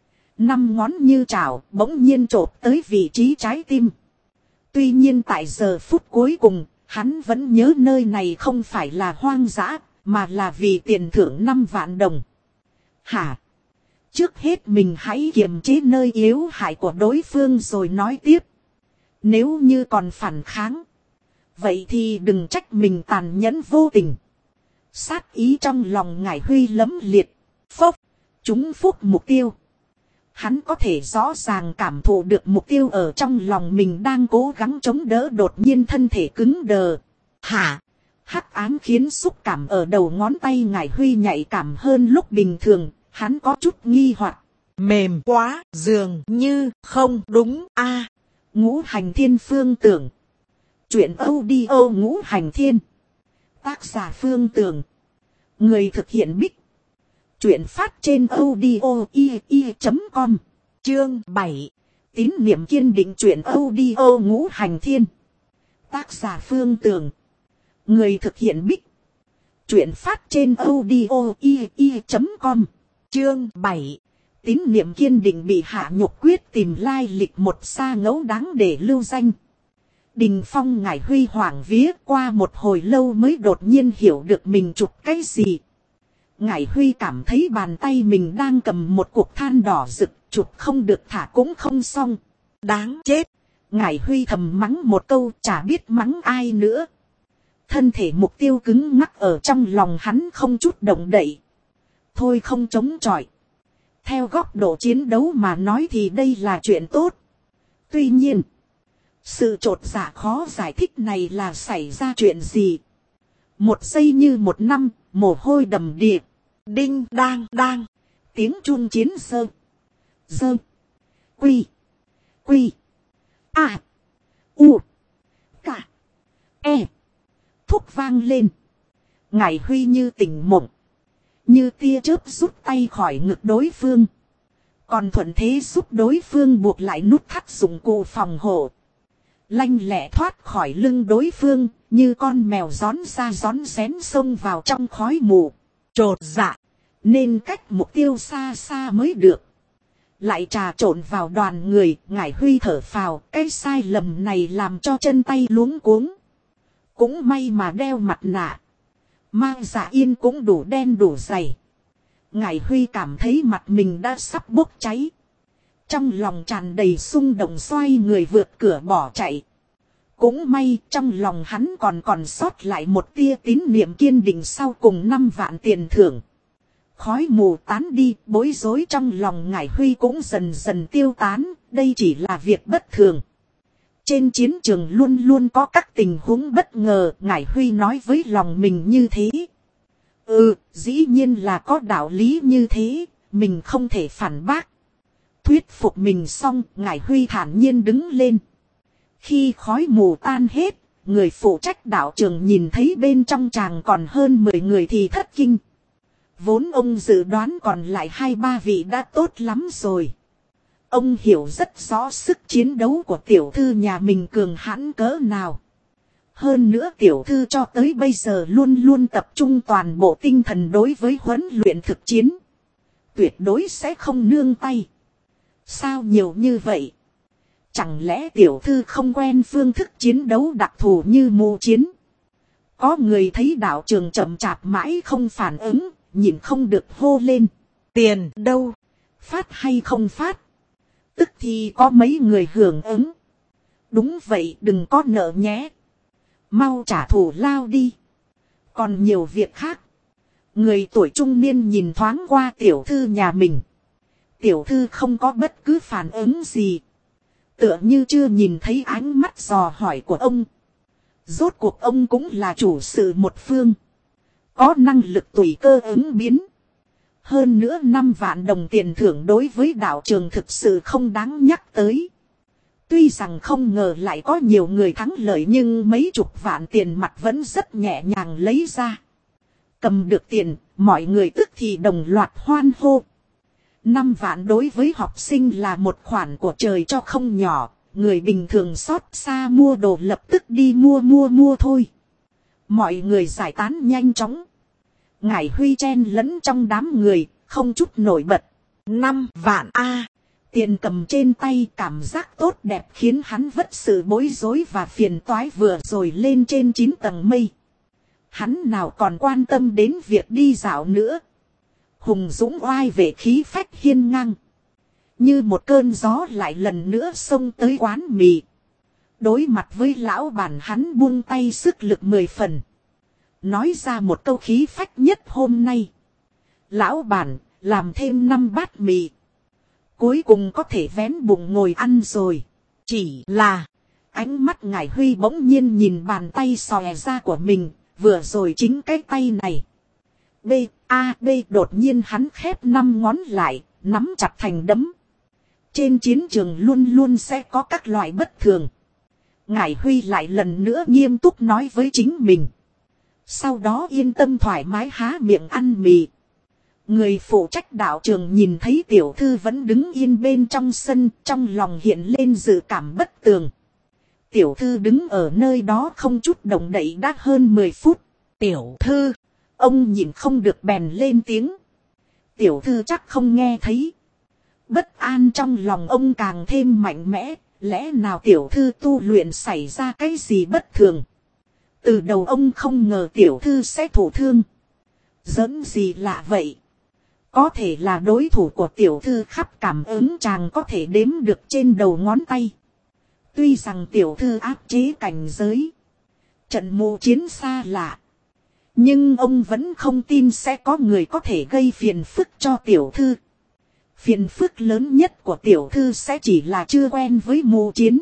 5 ngón như chảo bỗng nhiên chộp tới vị trí trái tim. Tuy nhiên tại giờ phút cuối cùng, hắn vẫn nhớ nơi này không phải là hoang dã, mà là vì tiền thưởng 5 vạn đồng. Hả? Trước hết mình hãy kiềm chế nơi yếu hại của đối phương rồi nói tiếp. Nếu như còn phản kháng, vậy thì đừng trách mình tàn nhẫn vô tình. Sát ý trong lòng Ngải Huy lẫm liệt. Phốc, trúng phúc mục tiêu. Hắn có thể rõ ràng cảm thụ được mục tiêu ở trong lòng mình đang cố gắng chống đỡ, đột nhiên thân thể cứng đờ. Hả? Hắc ám khiến xúc cảm ở đầu ngón tay Ngải Huy nhạy cảm hơn lúc bình thường. Hắn có chút nghi hoặc. Mềm quá, dường như không đúng a. Ngũ Hành Thiên Phương Tưởng. Chuyện audio Ngũ Hành Thiên. Tác giả Phương Tưởng. Người thực hiện Bích. Chuyện phát trên audio.com. Chương 7. Tín niệm kiên định. Chuyện audio Ngũ Hành Thiên. Tác giả Phương Tưởng. Người thực hiện Bích. Chuyện phát trên audio.com. Chương 7. Tín niệm kiên định bị hạ nhục, quyết tìm lai lịch một sa ngẫu đáng để lưu danh. Đình Phong Ngải Huy hoảng vía, qua một hồi lâu mới đột nhiên hiểu được mình chụp cái gì. Ngải Huy cảm thấy bàn tay mình đang cầm một cục than đỏ rực, chụp không được thả cũng không xong. Đáng chết. Ngải Huy thầm mắng một câu, chả biết mắng ai nữa. Thân thể mục tiêu cứng ngắc ở trong lòng hắn không chút động đậy. Thôi không chống chọi. Theo góc độ chiến đấu mà nói thì đây là chuyện tốt. Tuy nhiên, sự chột dạ khó giải thích này là xảy ra chuyện gì? Một giây như một năm, mồ hôi đầm đìa. Đinh đang đang. Tiếng chuông chiến sơ. Dơ. Quy. Quy. A. U. Cả. E. Thúc vang lên. Ngải Huy như tỉnh mộng, như tia chớp rút tay khỏi ngực đối phương. Còn thuận thế giúp đối phương buộc lại nút thắt dụng cụ phòng hộ. Lanh lẹ thoát khỏi lưng đối phương, như con mèo rón ra rón rén xông vào trong khói mù. Chột dạ, nên cách mục tiêu xa xa mới được. Lại trà trộn vào đoàn người, Ngải Huy thở phào, cái sai lầm này làm cho chân tay luống cuống. Cũng may mà đeo mặt nạ. Mang dạ yên cũng đủ đen đủ dày. Ngải Huy cảm thấy mặt mình đã sắp bốc cháy. Trong lòng tràn đầy xung động, xoay người vượt cửa bỏ chạy. Cũng may trong lòng hắn còn sót lại một tia tín niệm kiên định sau cùng 5 vạn tiền thưởng. khói mù tán đi, bối rối trong lòng Ngải Huy cũng dần dần tiêu tán, đây chỉ là việc bất thường. Trên chiến trường luôn luôn có các tình huống bất ngờ, Ngải Huy nói với lòng mình như thế. Dĩ nhiên là có đạo lý như thế, mình không thể phản bác. Thuyết phục mình xong, Ngải Huy thản nhiên đứng lên. Khi khói mù tan hết, người phụ trách đạo trường nhìn thấy bên trong tràng còn hơn 10 người thì thất kinh. Vốn ông dự đoán còn lại 2-3 vị đã tốt lắm rồi. Ông hiểu rất rõ sức chiến đấu của tiểu thư nhà mình cường hãn cỡ nào. Hơn nữa tiểu thư cho tới bây giờ luôn luôn tập trung toàn bộ tinh thần đối với huấn luyện thực chiến. Tuyệt đối sẽ không nương tay. Sao nhiều như vậy? Chẳng lẽ tiểu thư không quen phương thức chiến đấu đặc thù như mù chiến? Có người thấy đạo trường chậm chạp mãi không phản ứng, nhìn không được hô lên. Tiền đâu? Phát hay không phát? Tức thì có mấy người hưởng ứng. Đúng vậy, đừng có nợ nhé. Mau trả thù lao đi. Còn nhiều việc khác. Người tuổi trung niên nhìn thoáng qua tiểu thư nhà mình. Tiểu thư không có bất cứ phản ứng gì. Tựa như chưa nhìn thấy ánh mắt dò hỏi của ông. Rốt cuộc ông cũng là chủ sự một phương. Có năng lực tùy cơ ứng biến. Hơn nữa 5 vạn đồng tiền thưởng đối với đạo trường thực sự không đáng nhắc tới. Tuy rằng không ngờ lại có nhiều người thắng lợi nhưng mấy chục vạn tiền mặt vẫn rất nhẹ nhàng lấy ra. Cầm được tiền, mọi người tức thì đồng loạt hoan hô. 5 vạn đối với học sinh là một khoản của trời cho không nhỏ, người bình thường xót xa mua đồ lập tức đi mua thôi. Mọi người giải tán nhanh chóng. Ngải Huy chen lẫn trong đám người, không chút nổi bật. 5 vạn a, tiền cầm trên tay cảm giác tốt đẹp khiến hắn vất sự bối rối và phiền toái vừa rồi lên trên 9 tầng mây. Hắn nào còn quan tâm đến việc đi dạo nữa. Hùng dũng oai vệ khí phách hiên ngang. Như một cơn gió lại lần nữa xông tới quán mì. Đối mặt với lão bản hắn buông tay sức lực 10 phần. Nói ra một câu khí phách nhất hôm nay. Lão bản, làm thêm 5 bát mì. Cuối cùng có thể vén bụng ngồi ăn rồi. Chỉ là, ánh mắt Ngải Huy bỗng nhiên nhìn bàn tay xòe ra của mình, vừa rồi chính cái tay này. B đột nhiên hắn khép 5 ngón lại, nắm chặt thành đấm. Trên chiến trường luôn luôn sẽ có các loại bất thường. Ngải Huy lại lần nữa nghiêm túc nói với chính mình. Sau đó yên tâm thoải mái há miệng ăn mì. Người phụ trách đạo trường nhìn thấy tiểu thư vẫn đứng yên bên trong sân, trong lòng hiện lên dự cảm bất tường. Tiểu thư đứng ở nơi đó không chút động đậy đã hơn 10 phút. Tiểu thư, ông nhìn không được bèn lên tiếng. Tiểu thư chắc không nghe thấy. Bất an trong lòng ông càng thêm mạnh mẽ, lẽ nào tiểu thư tu luyện xảy ra cái gì bất thường. Từ đầu ông không ngờ tiểu thư sẽ thụ thương. Giỡn gì lạ vậy. Có thể là đối thủ của tiểu thư khắp cảm ứng chàng có thể đếm được trên đầu ngón tay. Tuy rằng tiểu thư áp chế cảnh giới. Trận mù chiến xa lạ. Nhưng ông vẫn không tin sẽ có người có thể gây phiền phức cho tiểu thư. Phiền phức lớn nhất của tiểu thư sẽ chỉ là chưa quen với mù chiến.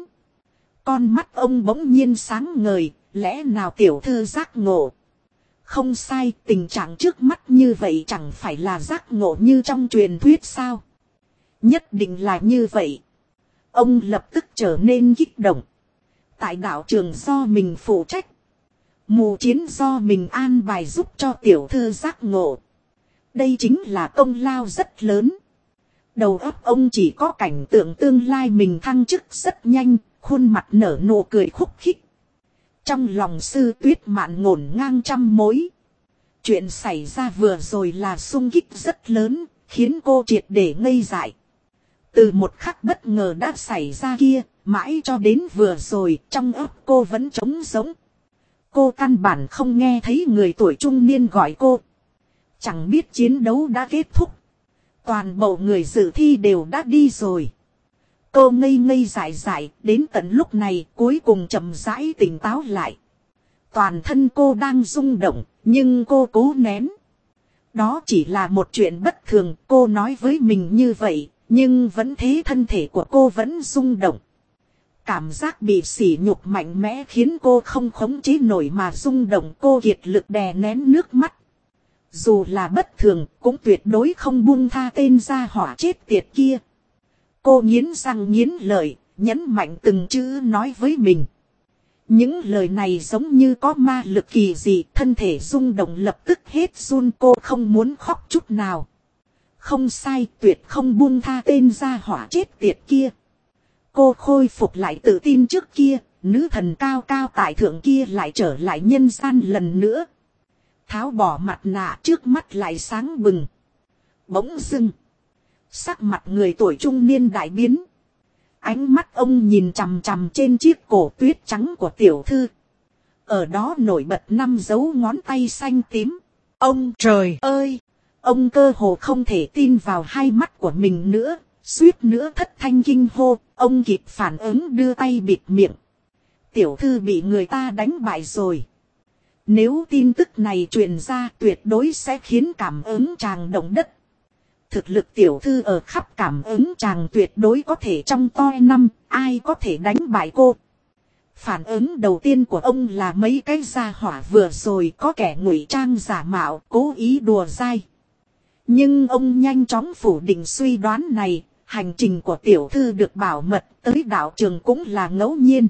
Con mắt ông bỗng nhiên sáng ngời, lẽ nào tiểu thư giác ngộ. Không sai, tình trạng trước mắt như vậy chẳng phải là giác ngộ như trong truyền thuyết sao. Nhất định là như vậy. Ông lập tức trở nên kích động. Tại đạo trường do mình phụ trách. Mù chiến do mình an bài giúp cho tiểu thư giác ngộ. Đây chính là công lao rất lớn. Đầu óc ông chỉ có cảnh tượng tương lai mình thăng chức rất nhanh, khuôn mặt nở nụ cười khúc khích. Trong lòng Sư Tuyết Mạn ngổn ngang trăm mối. Chuyện xảy ra vừa rồi là xung kích rất lớn, khiến cô triệt để ngây dại. Từ một khắc bất ngờ đã xảy ra kia, mãi cho đến vừa rồi trong óc cô vẫn trống rỗng. Cô căn bản không nghe thấy người tuổi trung niên gọi cô. Chẳng biết chiến đấu đã kết thúc. Toàn bộ người dự thi đều đã đi rồi. Cô ngây ngây dại dại, đến tận lúc này cuối cùng chậm rãi tỉnh táo lại. Toàn thân cô đang rung động, nhưng cô cố nén. Đó chỉ là một chuyện bất thường, cô nói với mình như vậy, nhưng vẫn thế thân thể của cô vẫn rung động. Cảm giác bị sỉ nhục mạnh mẽ khiến cô không khống chế nổi mà rung động, cô kiệt lực đè nén nước mắt. Dù là bất thường, cũng tuyệt đối không buông tha tên gia hỏa chết tiệt kia. Cô nghiến răng nghiến lợi, nhấn mạnh từng chữ nói với mình. Những lời này giống như có ma lực kỳ dị, thân thể rung động lập tức hết run, cô không muốn khóc chút nào. Không sai, tuyệt không buông tha tên gia hỏa chết tiệt kia. Cô khôi phục lại tự tin trước kia, nữ thần cao cao tại thượng kia lại trở lại nhân gian lần nữa. Tháo bỏ mặt nạ, trước mắt lại sáng bừng. Bỗng dưng, sắc mặt người tuổi trung niên đại biến. Ánh mắt ông nhìn chằm chằm trên chiếc cổ tuyết trắng của tiểu thư. Ở đó nổi bật 5 dấu ngón tay xanh tím. Ông trời ơi! Ông cơ hồ không thể tin vào hai mắt của mình nữa. Suýt nữa thất thanh kinh hô. Ông kịp phản ứng đưa tay bịt miệng. Tiểu thư bị người ta đánh bại rồi. Nếu tin tức này truyền ra tuyệt đối sẽ khiến cảm ứng tràng động đất. Thực lực tiểu thư ở khắp cảm ứng chàng tuyệt đối có thể trong toi năm, ai có thể đánh bại cô. Phản ứng đầu tiên của ông là mấy cái gia hỏa vừa rồi có kẻ ngụy trang giả mạo, cố ý đùa dai. Nhưng ông nhanh chóng phủ định suy đoán này, hành trình của tiểu thư được bảo mật, tới đạo trường cũng là ngẫu nhiên.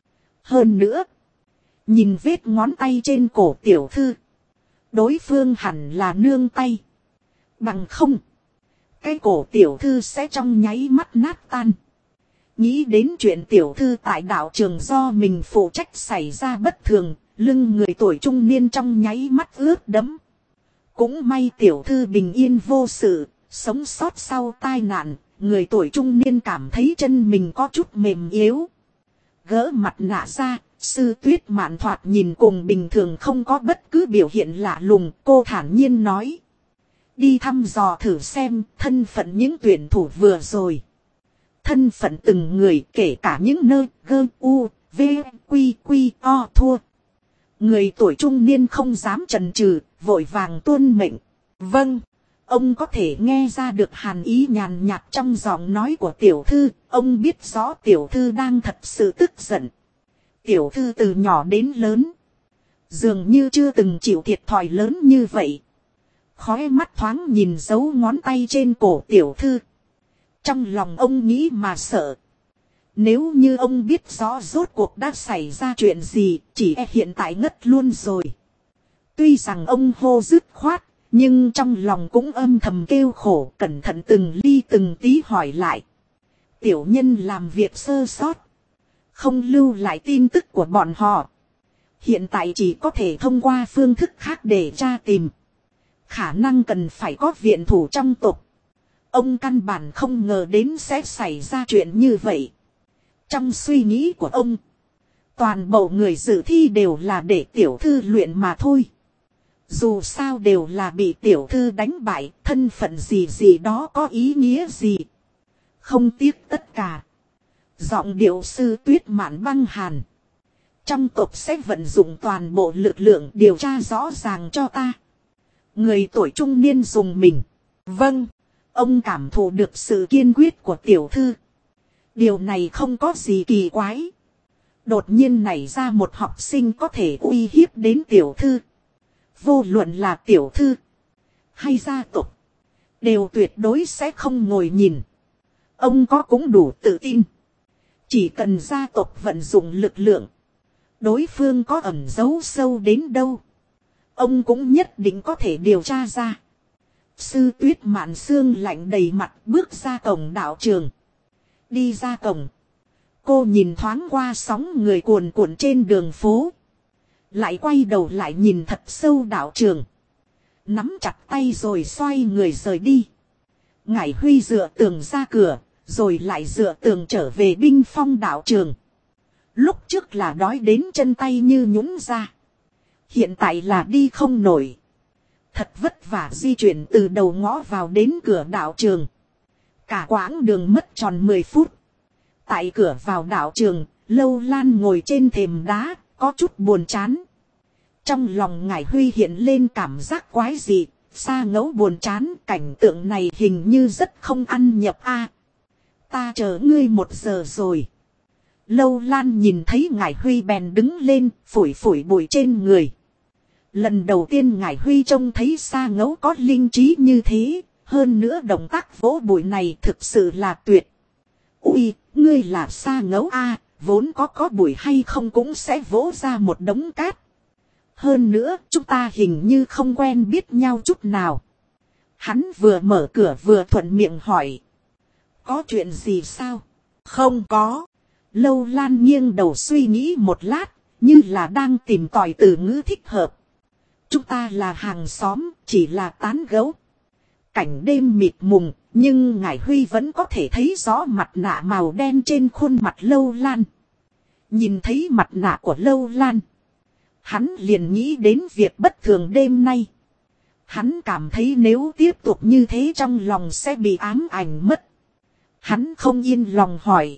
Hơn nữa, nhìn vết ngón tay trên cổ tiểu thư, đối phương hẳn là nương tay. Bằng không, cái cổ tiểu thư sẽ trong nháy mắt nát tan. Nghĩ đến chuyện tiểu thư tại đạo trường do mình phụ trách xảy ra bất thường, lưng người tuổi trung niên trong nháy mắt ướt đẫm. Cũng may tiểu thư bình yên vô sự, sống sót sau tai nạn, người tuổi trung niên cảm thấy chân mình có chút mềm yếu. Gỡ mặt nạ ra, Sư Tuyết Mạn thoạt nhìn cùng bình thường không có bất cứ biểu hiện lạ lùng, cô thản nhiên nói. Đi thăm dò thử xem thân phận những tuyển thủ vừa rồi. Thân phận từng người kể cả những nơi gơ u, v, quy quy o thua. Người tuổi trung niên không dám chần chừ, vội vàng tuân mệnh. Vâng, ông có thể nghe ra được hàn ý nhàn nhạt trong giọng nói của tiểu thư. Ông biết rõ tiểu thư đang thật sự tức giận. Tiểu thư từ nhỏ đến lớn, dường như chưa từng chịu thiệt thòi lớn như vậy. Khóe mắt thoáng nhìn dấu ngón tay trên cổ tiểu thư. Trong lòng ông nghĩ mà sợ. Nếu như ông biết rõ rốt cuộc đã xảy ra chuyện gì, chỉ hiện tại ngất luôn rồi. Tuy rằng ông hô dứt khoát, nhưng trong lòng cũng âm thầm kêu khổ, cẩn thận từng ly từng tí hỏi lại. Tiểu nhân làm việc sơ sót, không lưu lại tin tức của bọn họ. Hiện tại chỉ có thể thông qua phương thức khác để tra tìm. Khả năng cần phải có viện thủ trong tộc. Ông căn bản không ngờ đến sẽ xảy ra chuyện như vậy. Trong suy nghĩ của ông, toàn bộ người dự thi đều là để tiểu thư luyện mà thôi. Dù sao đều là bị tiểu thư đánh bại, thân phận gì gì đó có ý nghĩa gì. Không tiếc tất cả. Giọng điệu Sư Tuyết Mạn băng hàn. Trong tộc sẽ vận dụng toàn bộ lực lượng điều tra rõ ràng cho ta. Người tuổi trung niên dùng mình. Vâng, ông cảm thụ được sự kiên quyết của tiểu thư. Điều này không có gì kỳ quái. Đột nhiên nảy ra một học sinh có thể uy hiếp đến tiểu thư. Vô luận là tiểu thư hay gia tộc, đều tuyệt đối sẽ không ngồi nhìn. Ông có cũng đủ tự tin. Chỉ cần gia tộc vận dụng lực lượng, đối phương có ẩn giấu sâu đến đâu, ông cũng nhất định có thể điều tra ra. Sư Tuyết Mạn xương lạnh đầy mặt bước ra cổng đạo trường. Đi ra cổng, cô nhìn thoáng qua sóng người cuồn cuộn trên đường phố. Lại quay đầu lại nhìn thật sâu đạo trường. Nắm chặt tay rồi xoay người rời đi. Ngải Huy dựa tường ra cửa, rồi lại dựa tường trở về binh phong đạo trường. Lúc trước là đói đến chân tay như nhũn ra. Hiện tại là đi không nổi. Thật vất vả di chuyển từ đầu ngõ vào đến cửa đạo trường. Cả quãng đường mất tròn 10 phút. Tại cửa vào đạo trường, Lâu Lan ngồi trên thềm đá, có chút buồn chán. Trong lòng Ngải Huy hiện lên cảm giác quái dị, Sa Ngẫu buồn chán, cảnh tượng này hình như rất không ăn nhập a. Ta chờ ngươi 1 giờ rồi. Lâu Lan nhìn thấy Ngải Huy bèn đứng lên, phủi phủi bụi trên người. Lần đầu tiên Ngải Huy trông thấy Sa Ngẫu có linh trí như thế, hơn nữa động tác vỗ bụi này thực sự là tuyệt. Ui, ngươi là Sa Ngẫu a, vốn có bụi hay không cũng sẽ vỗ ra một đống cát. Hơn nữa, chúng ta hình như không quen biết nhau chút nào. Hắn vừa mở cửa vừa thuận miệng hỏi. Có chuyện gì sao? Không có. Lâu Lan nghiêng đầu suy nghĩ một lát, như là đang tìm tòi từ ngữ thích hợp. Chúng ta là hàng xóm, chỉ là tán gẫu. Cảnh đêm mịt mùng, nhưng Ngải Huy vẫn có thể thấy rõ mặt nạ màu đen trên khuôn mặt Lâu Lan. Nhìn thấy mặt nạ của Lâu Lan, hắn liền nghĩ đến việc bất thường đêm nay. Hắn cảm thấy nếu tiếp tục như thế trong lòng sẽ bị ám ảnh mất. Hắn không yên lòng hỏi.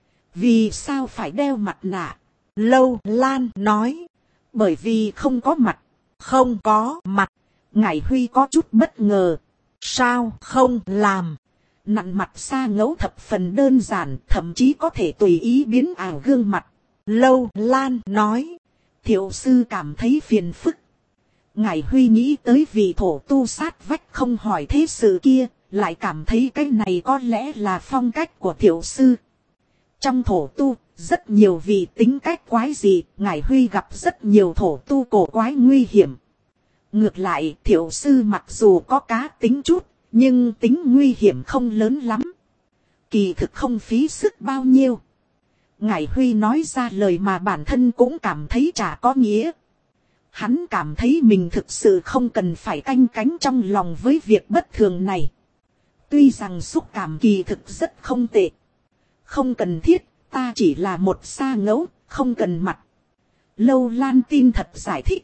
Vì sao phải đeo mặt nạ? Lâu Lan nói. Bởi vì không có mặt. Không có mặt. Ngải Huy có chút bất ngờ. Sao không làm? Nặn mặt Sa Ngẫu thập phần đơn giản, thậm chí có thể tùy ý biến ảo gương mặt. Lâu Lan nói. Thiệu sư cảm thấy phiền phức. Ngải Huy nghĩ tới vị thổ tu sát vách không hỏi thế sự kia, lại cảm thấy cái này có lẽ là phong cách của thiệu sư. Trong thổ tu, rất nhiều vị tính cách quái dị, Ngải Huy gặp rất nhiều thổ tu cổ quái nguy hiểm. Ngược lại, thiệu sư mặc dù có cá tính chút, nhưng tính nguy hiểm không lớn lắm. Kỳ thực không phí sức bao nhiêu. Ngải Huy nói ra lời mà bản thân cũng cảm thấy chả có nghĩa. Hắn cảm thấy mình thực sự không cần phải canh cánh trong lòng với việc bất thường này. Tuy rằng xúc cảm kỳ thực rất không tệ. Không cần thiết, ta chỉ là một Sa Ngẫu, không cần mặt. Lâu Lan tin thật giải thích.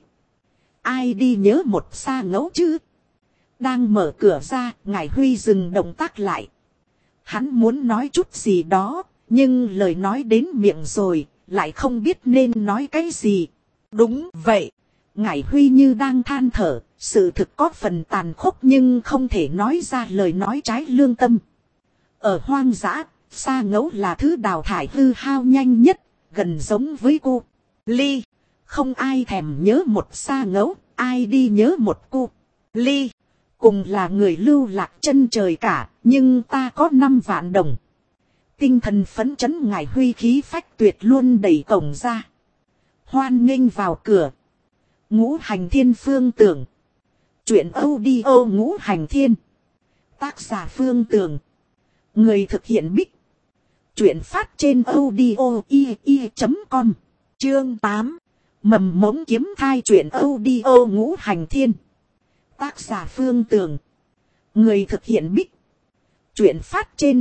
Ai đi nhớ một Sa Ngẫu chứ? Đang mở cửa ra, Ngải Huy dừng động tác lại. Hắn muốn nói chút gì đó, nhưng lời nói đến miệng rồi, lại không biết nên nói cái gì. Đúng vậy. Ngải Huy như đang than thở, sự thực có phần tàn khốc nhưng không thể nói ra lời nói trái lương tâm. Ở hoang dã, Sa Ngẫu là thứ đào thải hư hao nhanh nhất, gần giống với cu ly. Không ai thèm nhớ một Sa Ngẫu, ai đi nhớ một cu ly. Cùng là người lưu lạc chân trời cả, nhưng ta có 5 vạn đồng. Tinh thần phấn chấn Ngải Huy khí phách tuyệt luôn đẩy cổng ra. Hoan nghênh vào cửa. Ngũ Hành Thiên Phương Tưởng. Chuyện audio Ngũ Hành Thiên. Tác giả Phương Tưởng. Người thực hiện Bích. Chuyện phát trên audio.com. Chương 8. Mầm mống kiếm thai chuyện audio Ngũ Hành Thiên. Tác giả Phương Tưởng. Người thực hiện Bích. Chuyện phát trên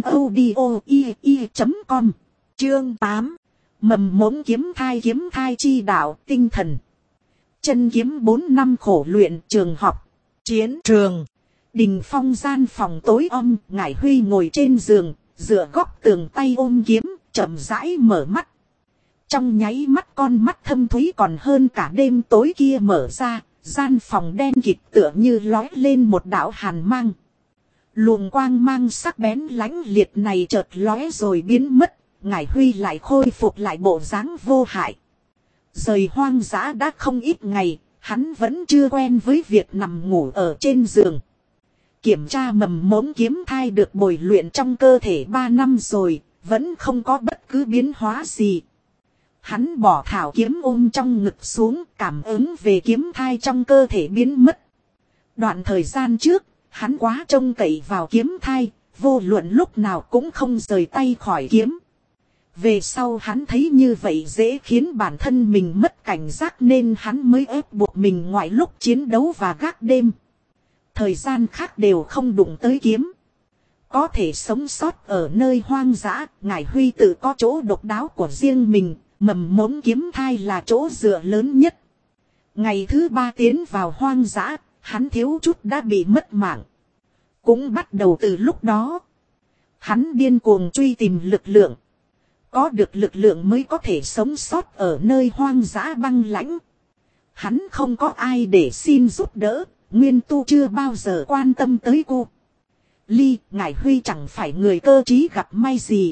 audio.com. Chương 8. Mầm mống kiếm thai chi đạo tinh thần. Chân kiếm 4 năm khổ luyện trường học. Chiến trường. Đình phong gian phòng tối om, Ngải Huy ngồi trên giường, dựa góc tường tay ôm kiếm, chậm rãi mở mắt. Trong nháy mắt con mắt thâm thúy còn hơn cả đêm tối kia mở ra, gian phòng đen kịt tựa như lói lên một đạo hàn mang. Luồng quang mang sắc bén lãnh liệt này chợt lóe rồi biến mất, Ngải Huy lại khôi phục lại bộ dáng vô hại. Rời hoang dã đã không ít ngày, hắn vẫn chưa quen với việc nằm ngủ ở trên giường. Kiểm tra mầm mống kiếm thai được bồi luyện trong cơ thể 3 năm rồi, vẫn không có bất cứ biến hóa gì. Hắn bỏ thảo kiếm ôm trong ngực xuống, cảm ứng về kiếm thai trong cơ thể biến mất. Đoạn thời gian trước, hắn quá trông cậy vào kiếm thai, vô luận lúc nào cũng không rời tay khỏi kiếm. Về sau hắn thấy như vậy dễ khiến bản thân mình mất cảnh giác nên hắn mới ép buộc mình ngoài lúc chiến đấu và gác đêm. Thời gian khác đều không đụng tới kiếm. Có thể sống sót ở nơi hoang dã, Ngải Huy tự có chỗ độc đáo của riêng mình, mầm mống kiếm thai là chỗ dựa lớn nhất. Ngày thứ 3 tiến vào hoang dã, hắn thiếu chút đã bị mất mạng. Cũng bắt đầu từ lúc đó. Hắn điên cuồng truy tìm lực lượng. Có được lực lượng mới có thể sống sót ở nơi hoang dã băng lãnh. Hắn không có ai để xin giúp đỡ, Nguyên Tu chưa bao giờ quan tâm tới cô. Ly, Ngải Huy chẳng phải người cơ trí gặp may gì.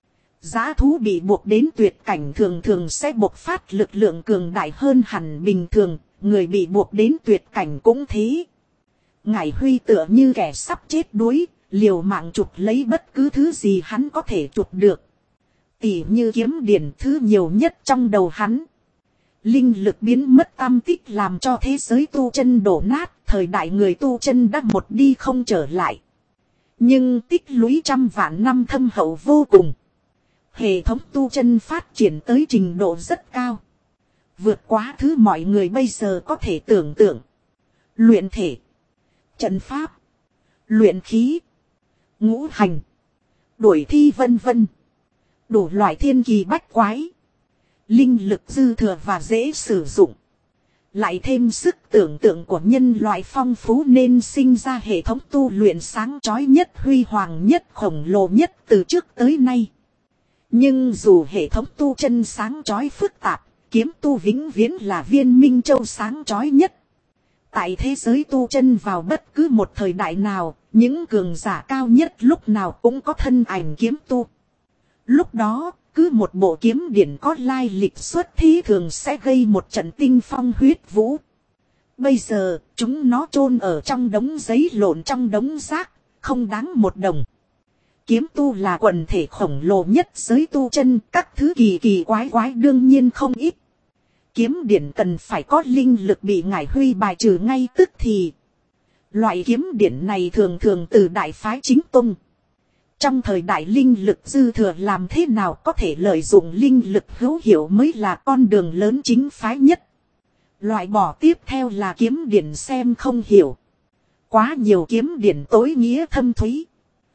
Dã thú bị buộc đến tuyệt cảnh thường thường sẽ bộc phát lực lượng cường đại hơn hẳn bình thường, người bị buộc đến tuyệt cảnh cũng thế. Ngải Huy tựa như kẻ sắp chết đuối, liều mạng chụp lấy bất cứ thứ gì hắn có thể chụp được. Tỉ như kiếm điển thứ nhiều nhất trong đầu hắn. Linh lực biến mất tăm tích làm cho thế giới tu chân đổ nát, thời đại người tu chân đã một đi không trở lại. Nhưng tích lũy trăm vạn năm thâm hậu vô cùng. Hệ thống tu chân phát triển tới trình độ rất cao. Vượt quá thứ mọi người bây giờ có thể tưởng tượng. Luyện thể, trận pháp, luyện khí, ngũ hành, đuổi thi vân vân. Đủ loại thiên kỳ bách quái. Linh lực dư thừa và dễ sử dụng. Lại thêm sức tưởng tượng của nhân loại phong phú nên sinh ra hệ thống tu luyện sáng chói nhất, huy hoàng nhất, khổng lồ nhất từ trước tới nay. Nhưng dù hệ thống tu chân sáng chói phức tạp, kiếm tu vĩnh viễn là viên minh châu sáng chói nhất. Tại thế giới tu chân vào bất cứ một thời đại nào, những cường giả cao nhất lúc nào cũng có thân ảnh kiếm tu. Lúc đó, cứ một bộ kiếm điển có lai lịch xuất thí thường sẽ gây một trận tinh phong huyết vũ. Bây giờ, chúng nó chôn ở trong đống giấy lộn trong đống rác, không đáng một đồng. Kiếm tu là quần thể khổng lồ nhất giới tu chân, các thứ kỳ kỳ quái quái đương nhiên không ít. Kiếm điển cần phải có linh lực bị Ngải Huy bài trừ ngay tức thì. Loại kiếm điển này thường thường từ đại phái chính tông. Trong thời đại linh lực dư thừa làm thế nào có thể lợi dụng linh lực hữu hiệu mới là con đường lớn chính phái nhất. Loại bỏ tiếp theo là kiếm điển xem không hiểu. Quá nhiều kiếm điển tối nghĩa thâm thúy.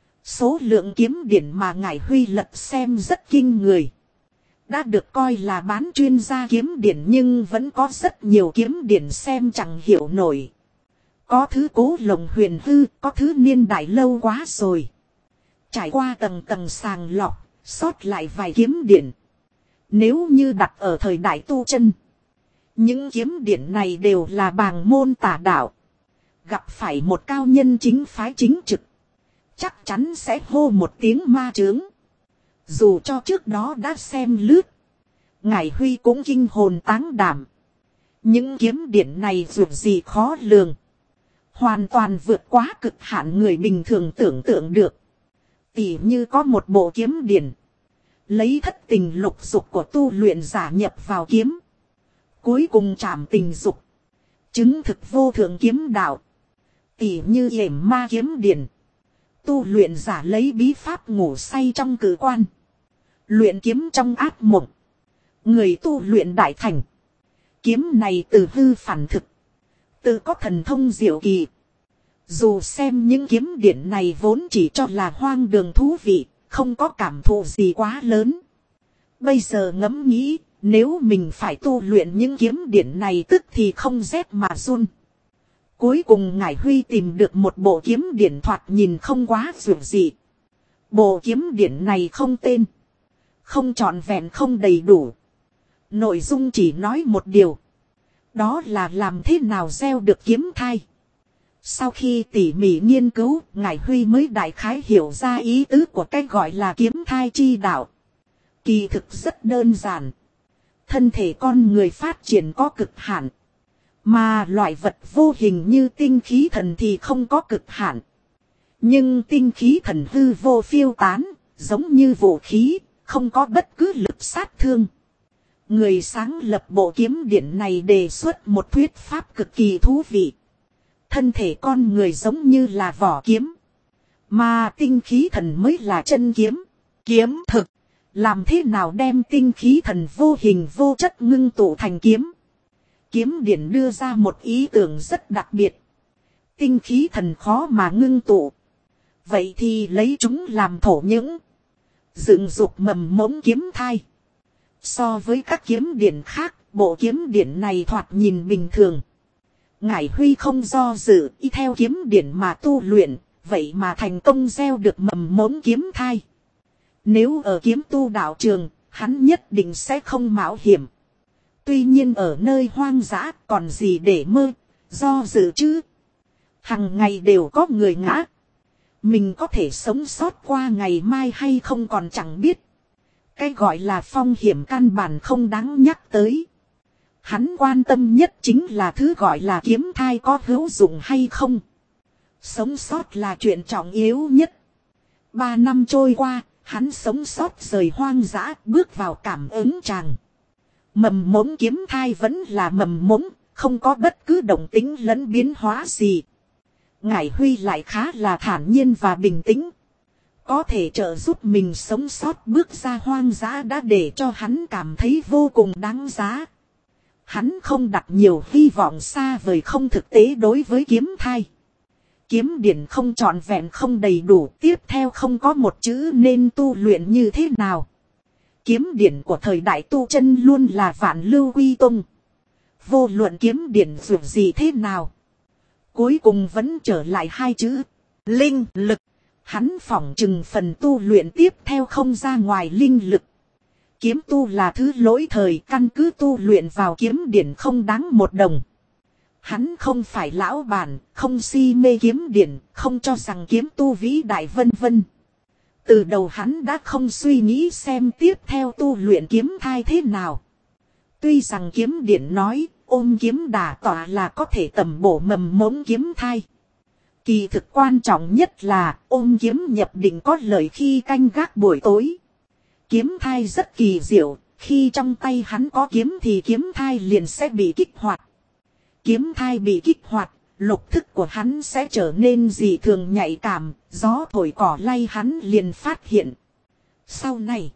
Số lượng kiếm điển mà Ngải Huy lật xem rất kinh người. Đã được coi là bán chuyên gia kiếm điển nhưng vẫn có rất nhiều kiếm điển xem chẳng hiểu nổi. Có thứ cố lồng huyền hư, có thứ niên đại lâu quá rồi. Trải qua tầng tầng sàng lọc, sót lại vài kiếm điển. Nếu như đặt ở thời đại tu chân, những kiếm điển này đều là bàng môn tà đạo. Gặp phải một cao nhân chính phái chính trực, chắc chắn sẽ hô một tiếng ma chướng. Dù cho trước đó đã xem lướt, Ngải Huy cũng kinh hồn táng đảm. Những kiếm điển này dù gì khó lường, hoàn toàn vượt quá cực hạn người bình thường tưởng tượng được. Tỉ như có một bộ kiếm điển, lấy thất tình lục dục của tu luyện giả nhập vào kiếm, cuối cùng trảm tình dục, chứng thực vô thượng kiếm đạo. Tỉ như Yểm Ma kiếm điển, tu luyện giả lấy bí pháp ngủ say trong cử quan, luyện kiếm trong ác mộng, người tu luyện đại thành. Kiếm này từ hư phản thực, tự có thần thông diệu kỳ. Dù xem những kiếm điển này vốn chỉ cho là hoang đường thú vị, không có cảm thụ gì quá lớn. Bây giờ ngẫm nghĩ, nếu mình phải tu luyện những kiếm điển này tức thì không rét mà run. Cuối cùng Ngải Huy tìm được một bộ kiếm điển thoạt nhìn không quá dường dị. Bộ kiếm điển này không tên, không trọn vẹn, không đầy đủ. Nội dung chỉ nói một điều, đó là làm thế nào gieo được kiếm thai. Sau khi tỉ mỉ nghiên cứu, Ngải Huy mới đại khái hiểu ra ý tứ của cái gọi là kiếm thai chi đạo. Kỳ thực rất đơn giản. Thân thể con người phát triển có cực hạn, mà loại vật vô hình như tinh khí thần thì không có cực hạn. Nhưng tinh khí thần hư vô phiêu tán, giống như vũ khí, không có bất cứ lực sát thương. Người sáng lập bộ kiếm điển này đề xuất một thuyết pháp cực kỳ thú vị. Thân thể con người giống như là vỏ kiếm, mà tinh khí thần mới là chân kiếm. Kiếm thực, làm thế nào đem tinh khí thần vô hình vô chất ngưng tụ thành kiếm? Kiếm điển đưa ra một ý tưởng rất đặc biệt. Tinh khí thần khó mà ngưng tụ, vậy thì lấy chúng làm thổ những, dựng dục mầm mống kiếm thai. So với các kiếm điển khác, bộ kiếm điển này thoạt nhìn bình thường. Ngải Huy không do dự, y theo kiếm điển mà tu luyện, vậy mà thành công gieo được mầm mống kiếm thai. Nếu ở kiếm tu đạo trường, hắn nhất định sẽ không mạo hiểm. Tuy nhiên ở nơi hoang dã còn gì để mơ, do dự chứ. Hằng ngày đều có người ngã. Mình có thể sống sót qua ngày mai hay không còn chẳng biết. Cái gọi là phong hiểm căn bản không đáng nhắc tới. Hắn quan tâm nhất chính là thứ gọi là kiếm thai có hữu dụng hay không. Sống sót là chuyện trọng yếu nhất. 3 năm trôi qua, hắn sống sót rời hoang dã, bước vào cảm ứng tràng. Mầm mống kiếm thai vẫn là mầm mống, không có bất cứ động tĩnh lẫn biến hóa gì. Ngải Huy lại khá là thản nhiên và bình tĩnh. Có thể trợ giúp mình sống sót bước ra hoang dã đã để cho hắn cảm thấy vô cùng đáng giá. Hắn không đặt nhiều hy vọng xa vời không thực tế đối với kiếm thai. Kiếm điển không trọn vẹn không đầy đủ, tiếp theo không có một chữ nên tu luyện như thế nào. Kiếm điển của thời đại tu chân luôn là vạn lưu quy tung. Vô luận kiếm điển dù gì thế nào. Cuối cùng vẫn trở lại 2 chữ. Linh lực. Hắn phỏng chừng phần tu luyện tiếp theo không ra ngoài linh lực. Kiếm tu là thứ lỗi thời, căn cứ tu luyện vào kiếm điển không đáng 1 đồng. Hắn không phải lão bản, không si mê kiếm điển, không cho rằng kiếm tu vĩ đại vân vân. Từ đầu hắn đã không suy nghĩ xem tiếp theo tu luyện kiếm thai thế nào. Tuy rằng kiếm điển nói, ôm kiếm đả tỏa là có thể tầm bổ mầm mống kiếm thai. Kỳ thực quan trọng nhất là ôm kiếm nhập định có lợi khi canh gác buổi tối. Kiếm thai rất kỳ diệu, khi trong tay hắn có kiếm thì kiếm thai liền sẽ bị kích hoạt. Kiếm thai bị kích hoạt, lục thức của hắn sẽ trở nên dị thường nhạy cảm, gió thổi cỏ lay hắn liền phát hiện. Sau này,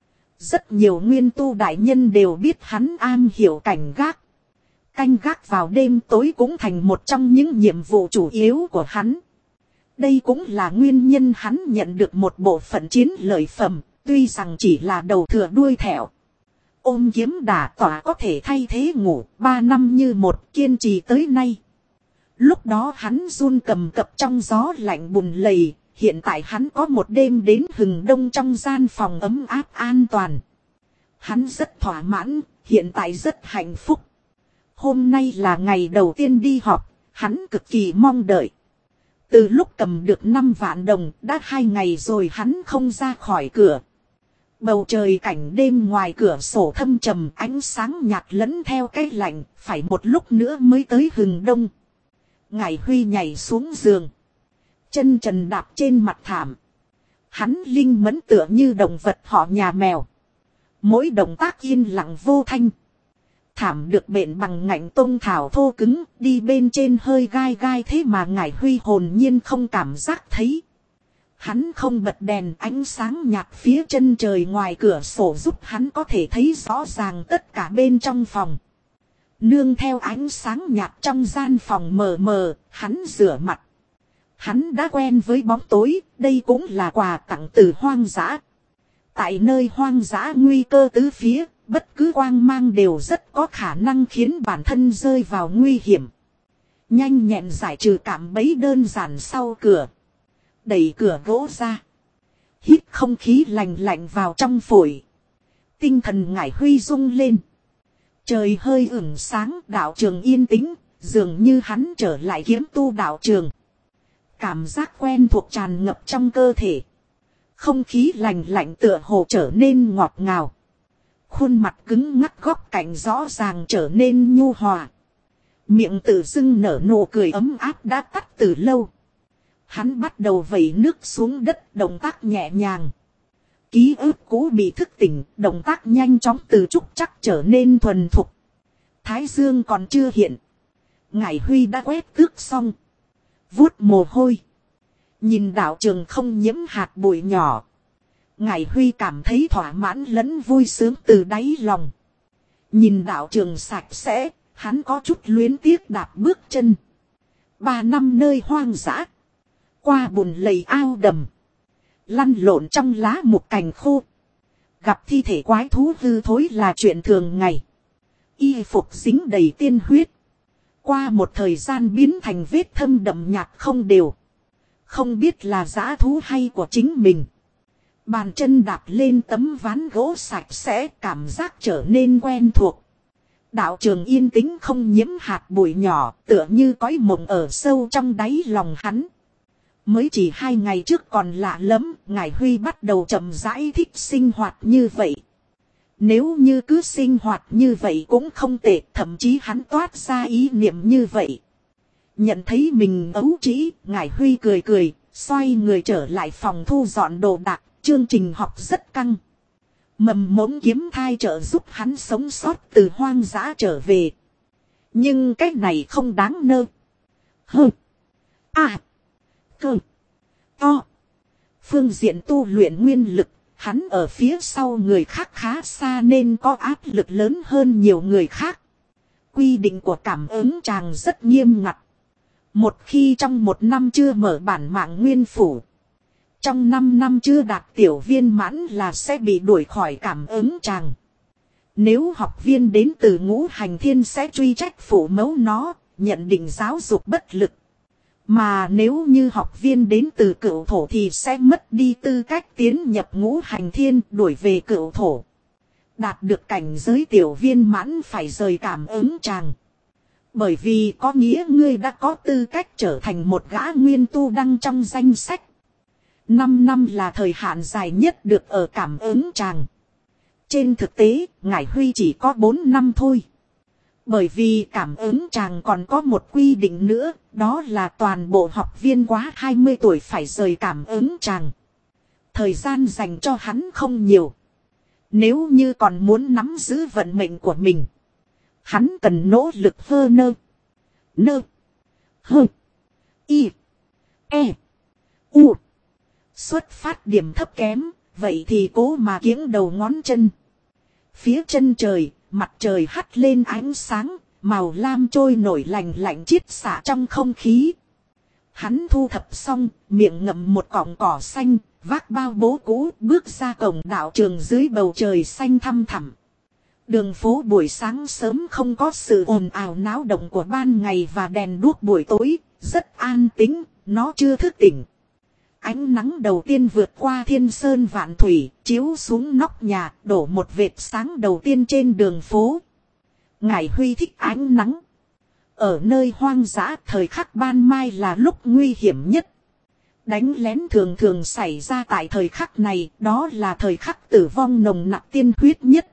rất nhiều nguyên tu đại nhân đều biết hắn am hiểu cảnh gác. Canh gác vào đêm tối cũng thành một trong những nhiệm vụ chủ yếu của hắn. Đây cũng là nguyên nhân hắn nhận được một bộ phận chiến lợi phẩm, tuy rằng chỉ là đầu thừa đuôi thẹo. Ôm kiếm đả tỏa có thể thay thế ngủ 3 năm như một, kiên trì tới nay. Lúc đó hắn run cầm cập trong gió lạnh bùn lầy, hiện tại hắn có một đêm đến hừng đông trong gian phòng ấm áp an toàn. Hắn rất thỏa mãn, hiện tại rất hạnh phúc. Hôm nay là ngày đầu tiên đi học, hắn cực kỳ mong đợi. Từ lúc cầm được 5 vạn đồng, đã 2 ngày rồi hắn không ra khỏi cửa. Bầu trời cảnh đêm ngoài cửa sổ thâm trầm, ánh sáng nhạt lẫn theo cái lạnh, phải một lúc nữa mới tới hừng đông. Ngải Huy nhảy xuống giường, chân trần đạp trên mặt thảm. Hắn linh mẫn tựa như động vật họ nhà mèo. Mỗi động tác yên lặng vô thanh. Thảm được bện bằng ngạnh tông thảo thô cứng, đi bên trên hơi gai gai thế mà Ngải Huy hồn nhiên không cảm giác thấy. Hắn không bật đèn, ánh sáng nhạt phía chân trời ngoài cửa sổ giúp hắn có thể thấy rõ ràng tất cả bên trong phòng. Nương theo ánh sáng nhạt trong gian phòng mờ mờ, hắn rửa mặt. Hắn đã quen với bóng tối, đây cũng là quà tặng từ hoang dã. Tại nơi hoang dã nguy cơ tứ phía, bất cứ quang mang đều rất có khả năng khiến bản thân rơi vào nguy hiểm. Nhanh nhẹn giải trừ cạm bẫy đơn giản sau cửa. Đẩy cửa gỗ ra. Hít không khí lạnh lạnh vào trong phổi. Tinh thần Ngải Huy rung lên. Trời hơi ửng sáng, đạo trường yên tĩnh, dường như hắn trở lại kiếm tu đạo trường. Cảm giác quen thuộc tràn ngập trong cơ thể. Không khí lạnh lạnh tựa hồ trở nên ngọt ngào. Khuôn mặt cứng ngắc góc cạnh rõ ràng trở nên nhu hòa. Miệng tự dưng nở nụ cười ấm áp đã tắt từ lâu. Hắn bắt đầu vẩy nước xuống đất, động tác nhẹ nhàng. Ký ức cũ bị thức tỉnh, động tác nhanh chóng từ trúc chắc trở nên thuần thục. Thái dương còn chưa hiện. Ngải Huy đã quét tước xong. Vuốt mồ hôi. Nhìn đạo trường không nhiễm hạt bụi nhỏ. Ngải Huy cảm thấy thỏa mãn lẫn vui sướng từ đáy lòng. Nhìn đạo trường sạch sẽ, hắn có chút luyến tiếc đạp bước chân. 3 năm nơi hoang dã. Qua bùn lầy ao đầm. Lăn lộn trong lá mục cành khô. Gặp thi thể quái thú hư thối là chuyện thường ngày. Y phục dính đầy tiên huyết. Qua một thời gian biến thành vết thâm đậm nhạt không đều. Không biết là dã thú hay của chính mình. Bàn chân đạp lên tấm ván gỗ sạch sẽ, cảm giác trở nên quen thuộc. Đạo trường yên tĩnh không nhiễm hạt bụi nhỏ, tựa như cõi mộng ở sâu trong đáy lòng hắn. Mới chỉ 2 ngày trước còn lạ lắm, Ngải Huy bắt đầu chậm rãi thích sinh hoạt như vậy. Nếu như cứ sinh hoạt như vậy cũng không tệ, thậm chí hắn toát ra ý niệm như vậy. Nhận thấy mình ấu trĩ, Ngải Huy cười cười, xoay người trở lại phòng thu dọn đồ đạc, chương trình học rất căng. Mầm mống kiếm thai trợ giúp hắn sống sót từ hoang dã trở về. Nhưng cái này không đáng nơ. Hơ. À. Cơ. To. Phương diện tu luyện nguyên lực, hắn ở phía sau người khác khá xa nên có áp lực lớn hơn nhiều người khác. Quy định của cảm ứng chàng rất nghiêm ngặt. Một khi trong 1 năm chưa mở bản mạng nguyên phủ, trong 5 năm chưa đạt tiểu viên mãn là sẽ bị đuổi khỏi cảm ứng chàng. Nếu học viên đến từ Ngũ Hành Thiên sẽ truy trách phủ mẫu nó, nhận định giáo dục bất lực. Mà nếu như học viên đến từ Cửu Thổ thì sẽ mất đi tư cách tiến nhập Ngũ Hành Thiên, đuổi về Cửu Thổ. Đạt được cảnh giới tiểu viên mãn phải rời cảm ứng chàng. Bởi vì có nghĩa ngươi đã có tư cách trở thành một gã nguyên tu đăng trong danh sách. 5 năm là thời hạn dài nhất được ở cảm ứng chàng. Trên thực tế, Ngải Huy chỉ có 4 năm thôi. Bởi vì cảm ứng chàng còn có một quy định nữa, đó là toàn bộ học viên quá 20 tuổi phải rời cảm ứng chàng. Thời gian dành cho hắn không nhiều. Nếu như còn muốn nắm giữ vận mệnh của mình, hắn cần nỗ lực hơ nơ. Nơ. Hơ. Y. E. U. Xuất phát điểm thấp kém, vậy thì cố mà kiễng đầu ngón chân. Phía chân trời, mặt trời hắt lên ánh sáng, màu lam trôi nổi lành lạnh chiết xạ trong không khí. Hắn thu thập xong, miệng ngậm một cọng cỏ xanh, vác bao bố cũ, bước ra cổng đạo trường dưới bầu trời xanh thăm thẳm. Đường phố buổi sáng sớm không có sự ồn ào náo động của ban ngày và đèn đuốc buổi tối, rất an tĩnh, nó chưa thức tỉnh. Ánh nắng đầu tiên vượt qua thiên sơn vạn thủy, chiếu xuống nóc nhà, đổ một vệt sáng đầu tiên trên đường phố. Ngải Huy thích ánh nắng. Ở nơi hoang dã, thời khắc ban mai là lúc nguy hiểm nhất. Đánh lén thường thường xảy ra tại thời khắc này, đó là thời khắc tử vong nồng nặc tiên huyết nhất.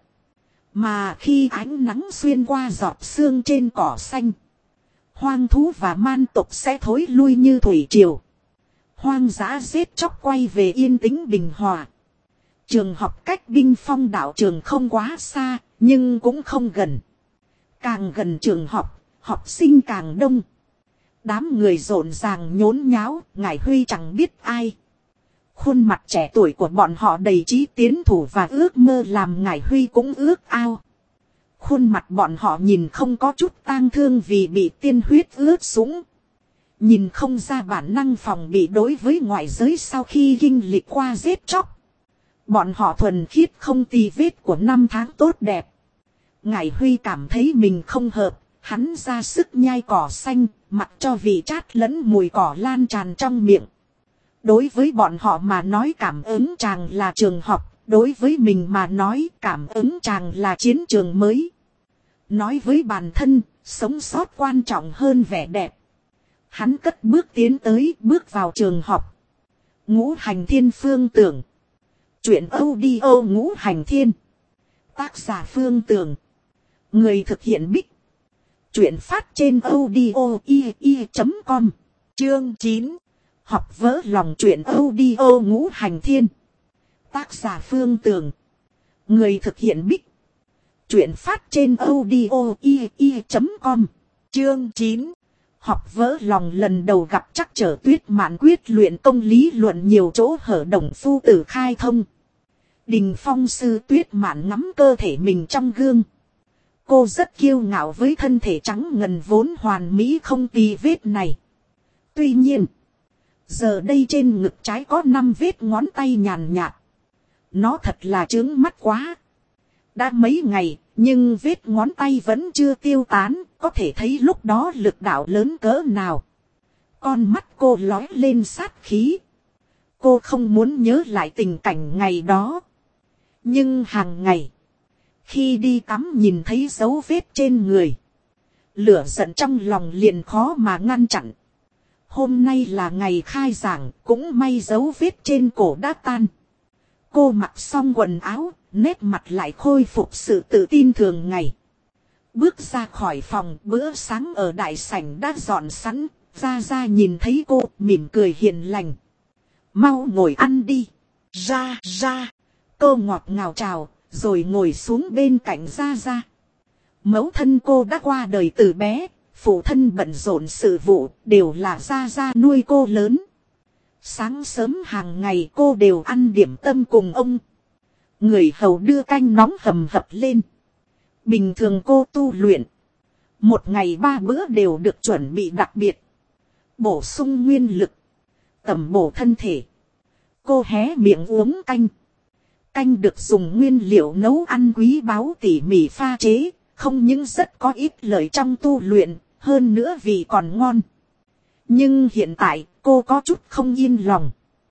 Mà khi ánh nắng xuyên qua giọt sương trên cỏ xanh, hoang thú và man tộc sẽ thối lui như thủy triều. Hoang dã giết chóc quay về yên tĩnh bình hòa. Trường học cách Binh Phong đạo trường không quá xa, nhưng cũng không gần. Càng gần trường học, học sinh càng đông. Đám người rộn ràng nhốn nháo, Ngải Huy chẳng biết ai. Khuôn mặt trẻ tuổi của bọn họ đầy chí tiến thủ và ước mơ làm Ngải Huy cũng ước ao. Khuôn mặt bọn họ nhìn không có chút tang thương vì bị tiên huyết ướt sũng. Nhìn không ra bản năng phòng bị đối với ngoại giới sau khi kinh lịch qua giết chóc. Bọn họ thuần khiết không tì vết của 5 tháng tốt đẹp. Ngải Huy cảm thấy mình không hợp, hắn ra sức nhai cỏ xanh, mặc cho vị chát lẫn mùi cỏ lan tràn trong miệng. Đối với bọn họ mà nói cảm ứng chàng là trường học, đối với mình mà nói cảm ứng chàng là chiến trường mới. Nói với bản thân, sống sót quan trọng hơn vẻ đẹp. Hắn cất bước tiến tới, bước vào trường học. Ngũ Hành Thiên Phương Tưởng. Chuyện audio Ngũ Hành Thiên. Tác giả Phương Tưởng. Người thực hiện Bích. Chuyện phát trên audio.com. Chương 9. Học vỡ lòng chuyện audio Ngũ Hành Thiên. Tác giả Phương Tưởng. Người thực hiện Bích. Chuyện phát trên audio.com. Chương 9. Học vỡ lòng lần đầu gặp chắc Trở Tuyết Mạn quyết luyện công lý luận nhiều chỗ hở đồng phu tử khai thông. Đình Phong sư Tuyết Mạn ngắm cơ thể mình trong gương. Cô rất kiêu ngạo với thân thể trắng ngần vốn hoàn mỹ không tì vết này. Tuy nhiên, giờ đây trên ngực trái có 5 vết ngón tay nhàn nhạt. Nó thật là chướng mắt quá. Đã mấy ngày, nhưng vết ngón tay vẫn chưa tiêu tán, có thể thấy lúc đó lực đạo lớn cỡ nào. Con mắt cô lóe lên sát khí. Cô không muốn nhớ lại tình cảnh ngày đó. Nhưng hàng ngày, Khi đi tắm nhìn thấy dấu vết trên người. Lửa giận trong lòng liền khó mà ngăn chặn. Hôm nay là ngày khai giảng, cũng may dấu vết trên cổ đã tan. Cô mặc xong quần áo, nét mặt lại khôi phục sự tự tin thường ngày. Bước ra khỏi phòng, bữa sáng ở đại sảnh đã dọn sẵn. Gia Gia nhìn thấy cô, mỉm cười hiền lành. Mau ngồi ăn đi. Ra ra. Cô ngọt ngào chào, rồi ngồi xuống bên cạnh Gia Gia. Mẫu thân cô đã qua đời từ bé, phụ thân bận rộn sự vụ, đều là Gia Gia nuôi cô lớn. Sáng sớm hàng ngày cô đều ăn điểm tâm cùng ông. Người hầu đưa canh nóng hầm hập lên. Bình thường cô tu luyện. Một ngày 3 bữa đều được chuẩn bị đặc biệt. Bổ sung nguyên lực. Tẩm bổ thân thể. Cô hé miệng uống canh. Canh được dùng nguyên liệu nấu ăn quý báu tỉ mỉ pha chế. Không những rất có ích lợi trong tu luyện. Hơn nữa vì còn ngon. Nhưng hiện tại cô có chút không yên lòng.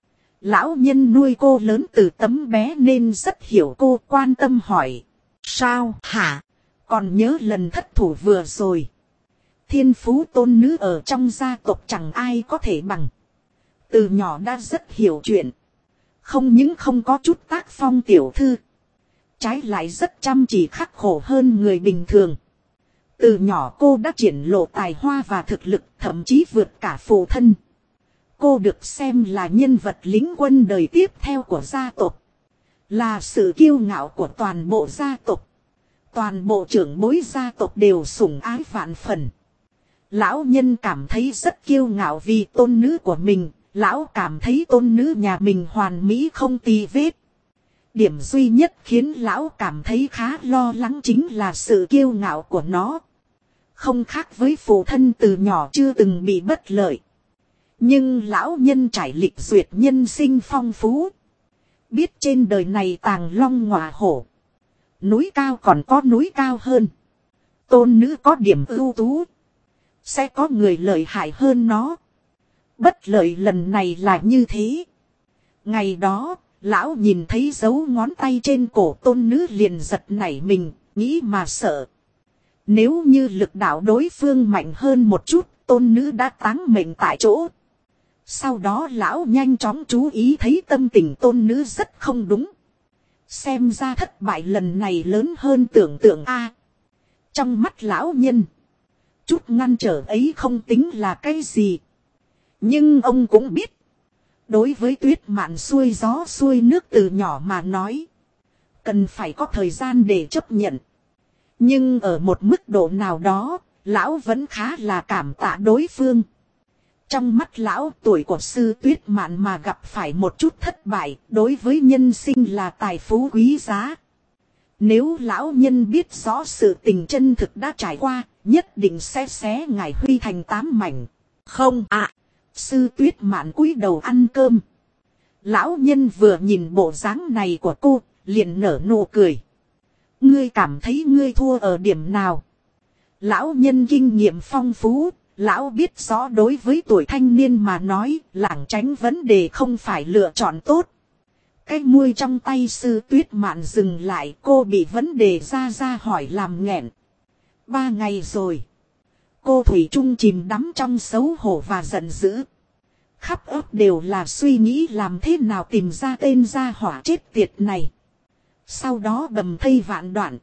Lão nhân nuôi cô lớn từ tấm bé nên rất hiểu cô, quan tâm hỏi. Sao hả? Còn nhớ lần thất thủ vừa rồi. Thiên phú tôn nữ ở trong gia tộc chẳng ai có thể bằng. Từ nhỏ đã rất hiểu chuyện. Không những không có chút tác phong tiểu thư. Trái lại rất chăm chỉ khắc khổ hơn người bình thường. Từ nhỏ cô đã triển lộ tài hoa và thực lực, thậm chí vượt cả phụ thân. Cô được xem là nhân vật lính quân đời tiếp theo của gia tộc. Là sự kiêu ngạo của toàn bộ gia tộc. Toàn bộ trưởng bối gia tộc đều sủng ái vạn phần. Lão nhân cảm thấy rất kiêu ngạo vì tôn nữ của mình. Lão cảm thấy tôn nữ nhà mình hoàn mỹ không tì vết. Điểm duy nhất khiến lão cảm thấy khá lo lắng chính là sự kiêu ngạo của nó. Không khác với phụ thân từ nhỏ chưa từng bị bất lợi. Nhưng lão nhân trải lịch duyệt nhân sinh phong phú. Biết trên đời này tàng long ngọa hổ. Núi cao còn có núi cao hơn. Tôn nữ có điểm ưu tú. Sẽ có người lợi hại hơn nó. Bất lợi lần này là như thế. Ngày đó, lão nhìn thấy dấu ngón tay trên cổ tôn nữ liền giật nảy mình, nghĩ mà sợ. Nếu như lực đạo đối phương mạnh hơn một chút, tôn nữ đã táng mệnh tại chỗ. Sau đó lão nhanh chóng chú ý thấy tâm tình tôn nữ rất không đúng. Xem ra thất bại lần này lớn hơn tưởng tượng a. Trong mắt lão nhân, chút ngăn trở ấy không tính là cái gì. Nhưng ông cũng biết, đối với Tuyết Mạn xuôi gió xuôi nước từ nhỏ mà nói, cần phải có thời gian để chấp nhận. Nhưng ở một mức độ nào đó, lão vẫn khá là cảm tạ đối phương. Trong mắt lão, tuổi của sư Tuyết Mạn mà gặp phải một chút thất bại, đối với nhân sinh là tài phú quý giá. Nếu lão nhân biết rõ sự tình chân thực đã trải qua, nhất định sẽ xé ngài Huy thành 8 mảnh. Không ạ, sư Tuyết Mạn cúi đầu ăn cơm. Lão nhân vừa nhìn bộ dáng này của cô, liền nở nụ cười. Ngươi cảm thấy ngươi thua ở điểm nào? Lão nhân kinh nghiệm phong phú. Lão biết rõ đối với tuổi thanh niên mà nói, lảng tránh vấn đề không phải lựa chọn tốt. Cái muôi trong tay sư Tuyết Mạn dừng lại, cô bị vấn đề ra hỏi làm nghẹn. 3 ngày rồi. Cô thủy chung chìm đắm trong xấu hổ và giận dữ. Khắp óc đều là suy nghĩ làm thế nào tìm ra tên gia hỏa chết tiệt này. Sau đó bầm thây vạn đoạn.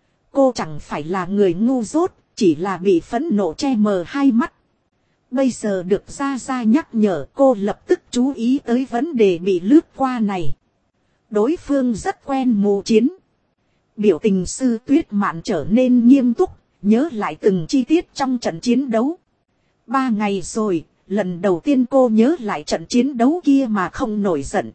Cô chẳng phải là người ngu dốt. Chỉ là bị phẫn nộ che mờ hai mắt. Bây giờ được Gia Gia nhắc nhở, cô lập tức chú ý tới vấn đề bị lướt qua này. Đối phương rất quen mù chiến. Biểu tình sư Tuyết Mạn trở nên nghiêm túc, nhớ lại từng chi tiết trong trận chiến đấu. 3 ngày rồi, lần đầu tiên cô nhớ lại trận chiến đấu kia mà không nổi giận.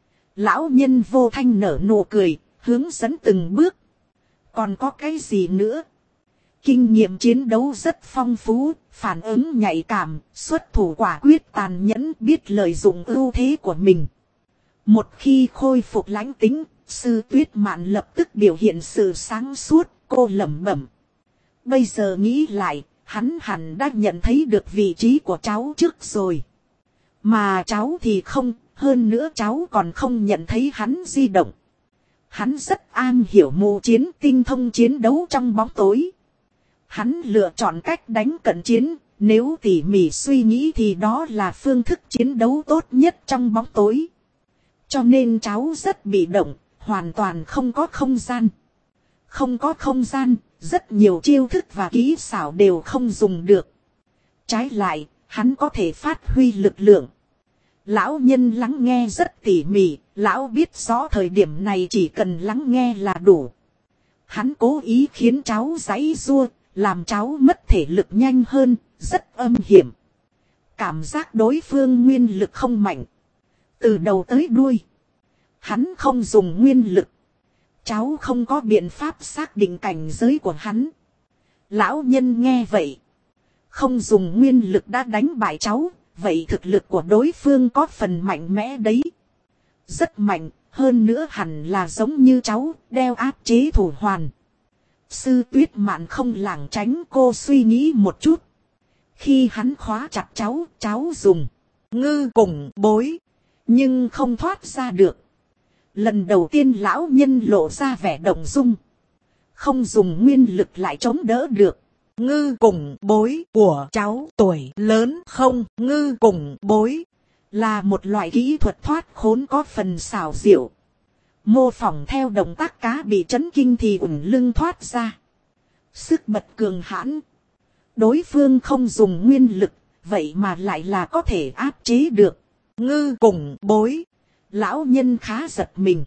Lão nhân vô thanh nở nụ cười, hướng dẫn từng bước. Còn có cái gì nữa? Kinh nghiệm chiến đấu rất phong phú, phản ứng nhạy cảm, xuất thủ quả quyết tàn nhẫn, biết lợi dụng ưu thế của mình. Một khi khôi phục lãnh tính, sư Tuyết Mạn lập tức biểu hiện sự sáng suốt, cô lẩm bẩm. Bây giờ nghĩ lại, hắn hẳn đã nhận thấy được vị trí của cháu trước rồi. Mà cháu thì không, hơn nữa cháu còn không nhận thấy hắn di động. Hắn rất an hiểu mù chiến, tinh thông chiến đấu trong bóng tối. Hắn lựa chọn cách đánh cận chiến, nếu tỉ mỉ suy nghĩ thì đó là phương thức chiến đấu tốt nhất trong bóng tối. Cho nên cháu rất bị động, hoàn toàn không có không gian. Không có không gian, rất nhiều chiêu thức và kỹ xảo đều không dùng được. Trái lại, hắn có thể phát huy lực lượng. Lão nhân lắng nghe rất tỉ mỉ, lão biết rõ thời điểm này chỉ cần lắng nghe là đủ. Hắn cố ý khiến cháu giãy giụa, làm cháu mất thể lực nhanh hơn, rất âm hiểm. Cảm giác đối phương nguyên lực không mạnh. Từ đầu tới đuôi, hắn không dùng nguyên lực. Cháu không có biện pháp xác định cảnh giới của hắn. Lão nhân nghe vậy, không dùng nguyên lực đã đánh bại cháu, vậy thực lực của đối phương có phần mạnh mẽ đấy. Rất mạnh, hơn nữa hẳn là giống như cháu, đeo áp chế thủ hoàn. Sư Tuyết Mạn không lảng tránh, cô suy nghĩ một chút. Khi hắn khóa chặt cháu dùng ngư cùng bối, nhưng không thoát ra được. Lần đầu tiên lão nhân lộ ra vẻ động dung. Không dùng nguyên lực lại chống đỡ được. Ngư cùng bối của cháu tuổi lớn không? Ngư cùng bối là một loại kỹ thuật thoát khốn có phần xảo diệu. Mô phỏng theo động tác cá bị chấn kinh thì ủng lưng thoát ra. Sức bật cường hãn. Đối phương không dùng nguyên lực, vậy mà lại là có thể áp chế được. Ngư cùng bối. Lão nhân khá giật mình.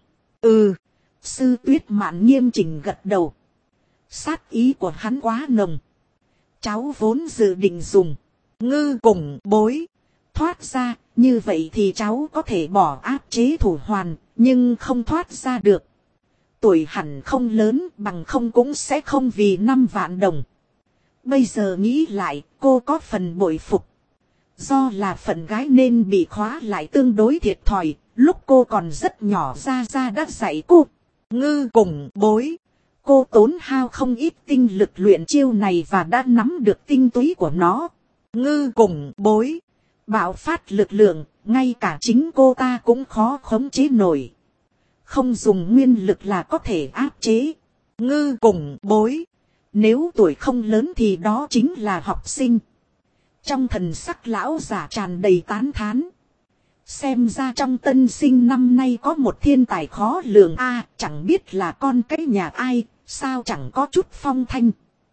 Sư Tuyết Mạn nghiêm chỉnh gật đầu. Sát ý của hắn quá nồng. Cháu vốn dự định dùng ngư cùng bối thoát ra, như vậy thì cháu có thể bỏ áp chế thủ hoàn, nhưng không thoát ra được. Tuổi hẳn không lớn, bằng không cũng sẽ không vì 5 vạn đồng. Bây giờ nghĩ lại, cô có phần bội phục. Do là phận gái nên bị khóa lại tương đối thiệt thòi, lúc cô còn rất nhỏ ra đã dạy cô ngư cùng bối. Cô tốn hao không ít tinh lực luyện chiêu này và đã nắm được tinh túy của nó. Ngư cùng bối, bạo phát lực lượng, ngay cả chính cô ta cũng khó khống chế nổi. Không dùng nguyên lực là có thể áp chế. Ngư cùng bối, nếu tuổi không lớn thì đó chính là học sinh. Trong thần sắc lão giả tràn đầy tán thán. Xem ra trong tân sinh năm nay có một thiên tài khó lường chẳng biết là con cái nhà ai, sao chẳng có chút phong thanh.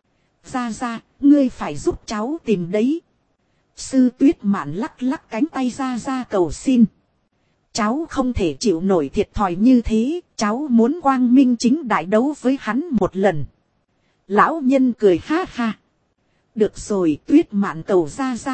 Ra, ngươi phải giúp cháu tìm đấy. Sư Tuyết Mạn lắc lắc cánh tay ra cầu xin. Cháu không thể chịu nổi thiệt thòi như thế, cháu muốn quang minh chính đại đấu với hắn một lần. Lão nhân cười ha ha. Được rồi, Tuyết Mạn cầu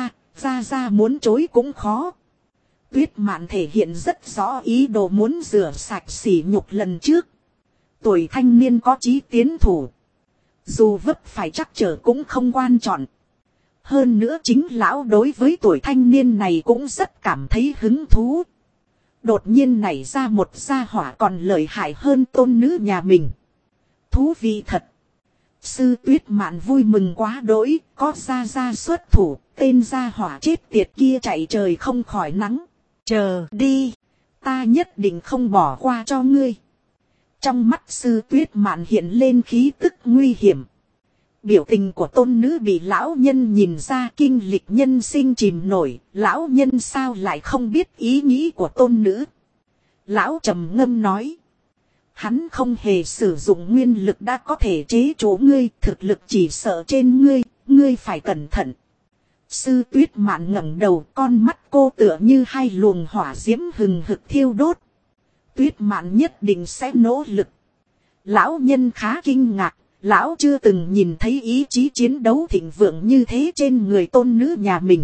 ra muốn chối cũng khó. Tuyết Mạn thể hiện rất rõ ý đồ muốn rửa sạch sỉ nhục lần trước. Tuổi thanh niên có chí tiến thủ. Dù vấp phải trắc trở cũng không quan trọng. Hơn nữa chính lão đối với tuổi thanh niên này cũng rất cảm thấy hứng thú. Đột nhiên nảy ra một gia hỏa còn lợi hại hơn tôn nữ nhà mình. Thú vị thật. Sư Tuyết Mạn vui mừng quá đỗi, có ra xuất thủ, tên gia hỏa chết tiệt kia chạy trời không khỏi nắng. Chờ đi, ta nhất định không bỏ qua cho ngươi. Trong mắt Sư Tuyết Mạn hiện lên khí tức nguy hiểm. Biểu tình của tôn nữ bị lão nhân nhìn ra kinh lịch nhân sinh chìm nổi. Lão nhân sao lại không biết ý nghĩ của tôn nữ. Lão trầm ngâm nói. Hắn không hề sử dụng nguyên lực đã có thể chế chỗ ngươi. Thực lực chỉ sợ trên ngươi, ngươi phải cẩn thận. Sư Tuyết Mạn ngẩng đầu, con mắt cô tựa như hai luồng hỏa diễm hừng hực thiêu đốt. Tuyết Mạn nhất định sẽ nỗ lực. Lão nhân khá kinh ngạc. Lão chưa từng nhìn thấy ý chí chiến đấu thịnh vượng như thế trên người tôn nữ nhà mình.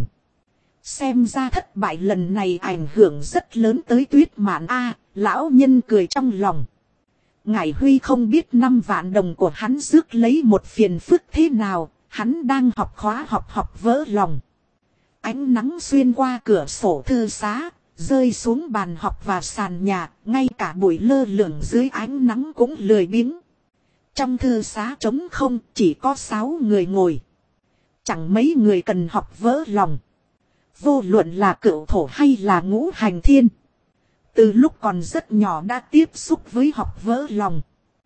Xem ra thất bại lần này ảnh hưởng rất lớn tới Tuyết Mạn lão nhân cười trong lòng. Ngải Huy không biết 5 vạn đồng của hắn rước lấy một phiền phức thế nào, hắn đang học khóa học vỡ lòng. Ánh nắng xuyên qua cửa sổ thư xá, rơi xuống bàn học và sàn nhà, ngay cả bụi lơ lửng dưới ánh nắng cũng lười biếng. Trong thư xá trống không, chỉ có 6 người ngồi. Chẳng mấy người cần học vỡ lòng. Vô luận là cửu thổ hay là ngũ hành thiên. Từ lúc còn rất nhỏ đã tiếp xúc với học vỡ lòng.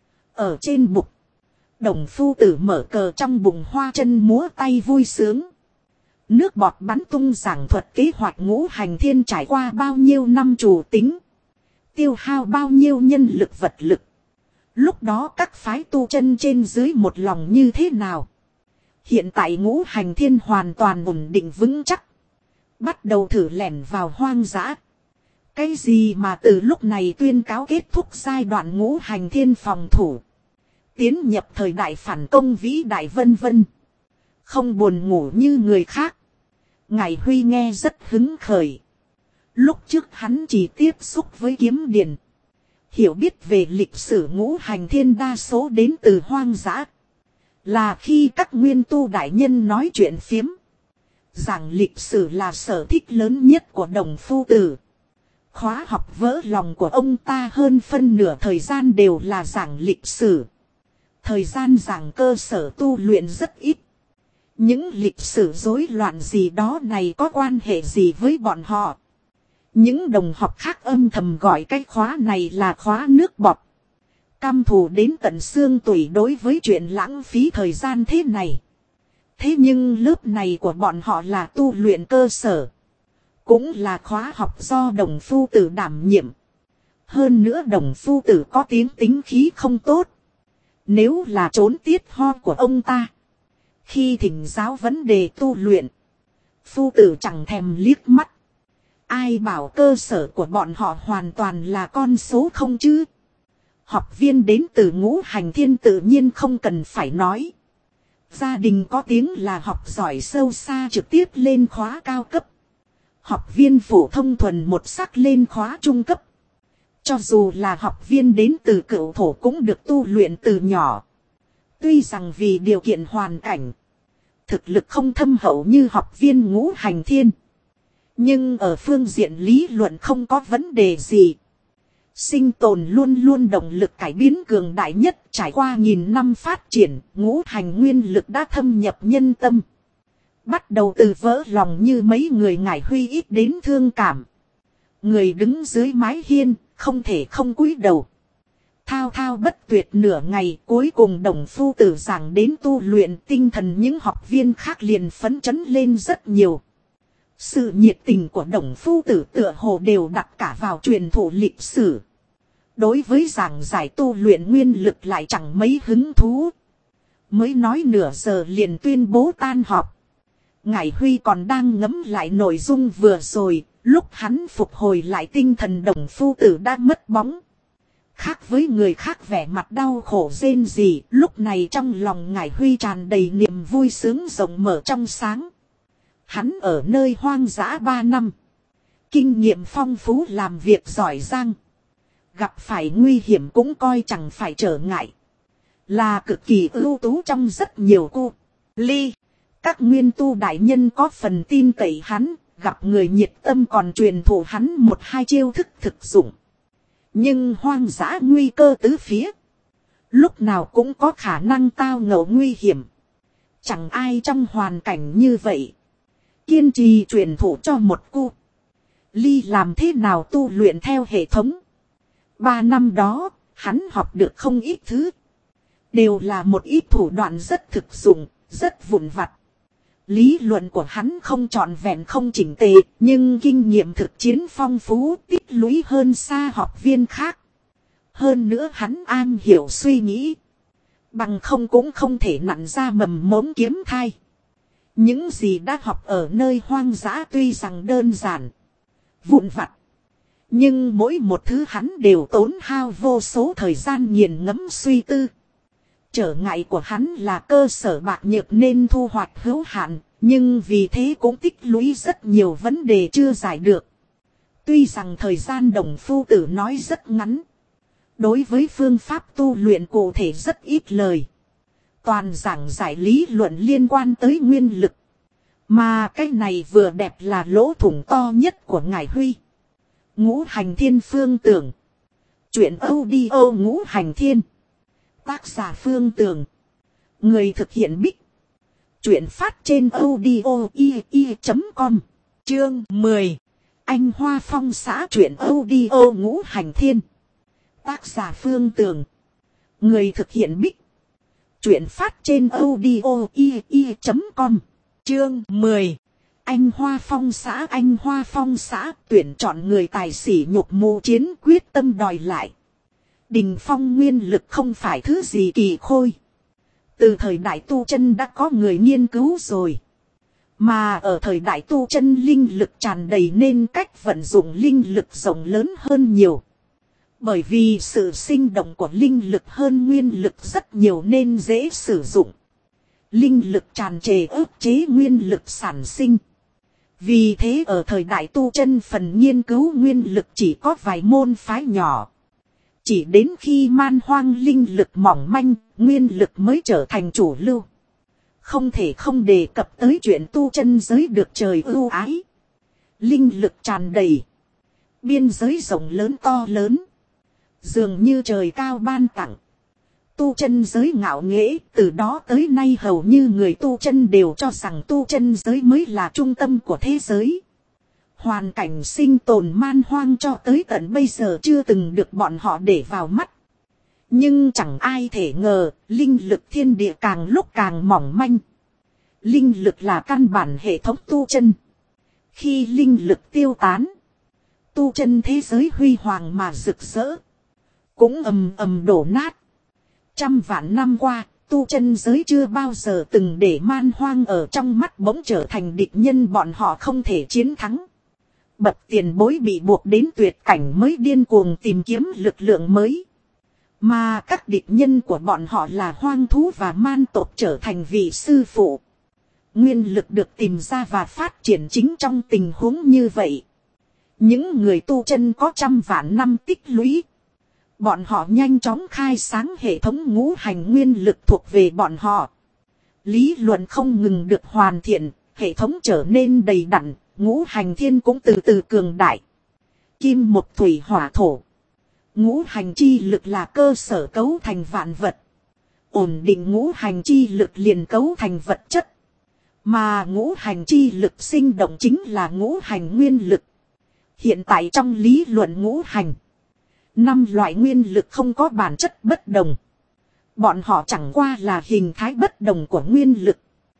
Ở trên bục, Đồng phu tử mở cờ trong bụng hoa chân múa tay vui sướng. Nước bọt bắn tung giảng thuật kế hoạch ngũ hành thiên trải qua bao nhiêu năm chủ tính. Tiêu hao bao nhiêu nhân lực vật lực. Lúc đó các phái tu chân trên dưới một lòng như thế nào. Hiện tại ngũ hành thiên hoàn toàn ổn định vững chắc. Bắt đầu thử lẻn vào hoang dã. Cái gì mà từ lúc này tuyên cáo kết thúc giai đoạn ngũ hành thiên phòng thủ. Tiến nhập thời đại phản công vĩ đại vân vân. Không buồn ngủ như người khác. Ngài Huy nghe rất hứng khởi. Lúc trước hắn chỉ tiếp xúc với kiếm điền. Hiểu biết về lịch sử ngũ hành thiên đa số đến từ hoang dã. Là khi các nguyên tu đại nhân nói chuyện phiếm. Giảng lịch sử là sở thích lớn nhất của Đồng phu tử. Khóa học vỡ lòng của ông ta hơn phân nửa thời gian đều là giảng lịch sử. Thời gian giảng cơ sở tu luyện rất ít. Những lịch sử rối loạn gì đó này có quan hệ gì với bọn họ. Những đồng học khác âm thầm gọi cái khóa này là khóa nước bọt. Căm thù đến tận xương tủy đối với chuyện lãng phí thời gian thế này. Thế nhưng lớp này của bọn họ là tu luyện cơ sở. Cũng là khóa học do Đồng phu tử đảm nhiệm. Hơn nữa Đồng phu tử có tiếng tính khí không tốt. Nếu là trốn tiết ho của ông ta. Khi thỉnh giáo vấn đề tu luyện. Phu tử chẳng thèm liếc mắt. Ai bảo cơ sở của bọn họ hoàn toàn là con số không chứ. Học viên đến từ ngũ hành thiên tự nhiên không cần phải nói. Gia đình có tiếng là học giỏi sâu xa trực tiếp lên khóa cao cấp. Học viên phổ thông thuần một sắc lên khóa trung cấp. Cho dù là học viên đến từ cựu thổ cũng được tu luyện từ nhỏ. Tuy rằng vì điều kiện hoàn cảnh, thực lực không thâm hậu như học viên ngũ hành thiên. Nhưng ở phương diện lý luận không có vấn đề gì. Sinh tồn luôn luôn động lực cải biến cường đại nhất, trải qua nghìn năm phát triển, ngũ hành nguyên lực đã thâm nhập nhân tâm. Bắt đầu từ vỡ lòng như mấy người Ngải Huy ít đến thương cảm. Người đứng dưới mái hiên, không thể không cúi đầu. Thao thao bất tuyệt nửa ngày, cuối cùng Đồng phu tử giảng đến tu luyện, tinh thần những học viên khác liền phấn chấn lên rất nhiều. Sự nhiệt tình của Đồng phu tử tựa hồ đều đặt cả vào truyền thụ lịch sử. Đối với giảng giải tu luyện nguyên lực lại chẳng mấy hứng thú. Mới nói nửa giờ liền tuyên bố tan họp. Ngải Huy còn đang ngẫm lại nội dung vừa rồi, lúc hắn phục hồi lại tinh thần Đồng phu tử đã mất bóng. Khác với người khác vẻ mặt đau khổ rên rỉ, lúc này trong lòng Ngải Huy tràn đầy niềm vui sướng rộng mở trong sáng. Hắn ở nơi hoang dã 3 năm. Kinh nghiệm phong phú, làm việc giỏi giang. Gặp phải nguy hiểm cũng coi chẳng phải trở ngại. Là cực kỳ ưu tú trong rất nhiều cu ly. Các nguyên tu đại nhân có phần tin cậy hắn, gặp người nhiệt tâm còn truyền thụ hắn 1-2 chiêu thức thực dụng. Nhưng hoang dã nguy cơ tứ phía. Lúc nào cũng có khả năng tao ngộ nguy hiểm. Chẳng ai trong hoàn cảnh như vậy kiên trì truyền thụ cho một cu ly làm thế nào tu luyện theo hệ thống. 3 năm đó, hắn học được không ít thứ. Đều là một ít thủ đoạn rất thực dụng, rất vụn vặt. Lý luận của hắn không trọn vẹn không chỉnh tề, nhưng kinh nghiệm thực chiến phong phú, tích lũy hơn xa học viên khác. Hơn nữa hắn am hiểu suy nghĩ. Bằng không cũng không thể nặn ra mầm mống kiếm thai. Những gì đã học ở nơi hoang dã tuy rằng đơn giản, vụn vặt. Nhưng mỗi một thứ hắn đều tốn hao vô số thời gian nghiền ngẫm suy tư. Trở ngại của hắn là cơ sở bạc nhược nên thu hoạch hữu hạn, nhưng vì thế cũng tích lũy rất nhiều vấn đề chưa giải được. Tuy rằng thời gian Đồng phu tử nói rất ngắn. Đối với phương pháp tu luyện cụ thể rất ít lời. Toàn giảng giải lý luận liên quan tới nguyên lực. Mà cái này vừa đẹp là lỗ thủng to nhất của Ngải Huy. Ngũ hành thiên phương tưởng. Chuyện audio ngũ hành thiên. Tác giả Phương Tường. Người thực hiện Bích. Chuyện phát trên audio.com. Chương 10. Anh Hoa Phong xã truyện audio Ngũ Hành Thiên. Tác giả Phương Tường. Người thực hiện Bích. Truyện phát trên audio i.com. Chương 10. Anh Hoa Phong xã tuyển chọn người tài sỉ nhục mù chiến quyết tâm đòi lại. Đình phong nguyên lực không phải thứ gì kỳ khôi. Từ thời đại tu chân đã có người nghiên cứu rồi. Mà ở thời đại tu chân linh lực tràn đầy nên cách vận dụng linh lực rộng lớn hơn nhiều. Bởi vì sự sinh động của linh lực hơn nguyên lực rất nhiều nên dễ sử dụng. Linh lực tràn trề ức chế nguyên lực sản sinh. Vì thế ở thời đại tu chân phần nghiên cứu nguyên lực chỉ có vài môn phái nhỏ. Chỉ đến khi man hoang linh lực mỏng manh, nguyên lực mới trở thành chủ lưu. Không thể không đề cập tới chuyện tu chân giới được trời ưu ái. Linh lực tràn đầy. Biên giới rộng lớn to lớn. Dường như trời cao ban tặng. Tu chân giới ngạo nghễ, từ đó tới nay hầu như người tu chân đều cho rằng tu chân giới mới là trung tâm của thế giới. Hoàn cảnh sinh tồn man hoang cho tới tận bây giờ chưa từng được bọn họ để vào mắt. Nhưng chẳng ai thể ngờ, linh lực thiên địa càng lúc càng mỏng manh. Linh lực là căn bản hệ thống tu chân. Khi linh lực tiêu tán, tu chân thế giới huy hoàng mà rực rỡ, cũng ầm ầm đổ nát. Trăm vạn năm qua, tu chân giới chưa bao giờ từng để man hoang ở trong mắt bỗng trở thành địch nhân bọn họ không thể chiến thắng. Bậc tiền bối bị buộc đến tuyệt cảnh mới điên cuồng tìm kiếm lực lượng mới. Mà các địch nhân của bọn họ là hoang thú và man tộc trở thành vị sư phụ. Nguyên lực được tìm ra và phát triển chính trong tình huống như vậy. Những người tu chân có trăm vạn năm tích lũy. Bọn họ nhanh chóng khai sáng hệ thống ngũ hành nguyên lực thuộc về bọn họ. Lý luận không ngừng được hoàn thiện, hệ thống trở nên đầy đặn, ngũ hành thiên cũng từ từ cường đại. Kim một thủy hỏa thổ. Ngũ hành chi lực là cơ sở cấu thành vạn vật. Ổn định ngũ hành chi lực liền cấu thành vật chất. Mà ngũ hành chi lực sinh động chính là ngũ hành nguyên lực. Hiện tại trong lý luận ngũ hành, 5 loại nguyên lực không có bản chất bất đồng. Bọn họ chẳng qua là hình thái bất đồng của nguyên lực.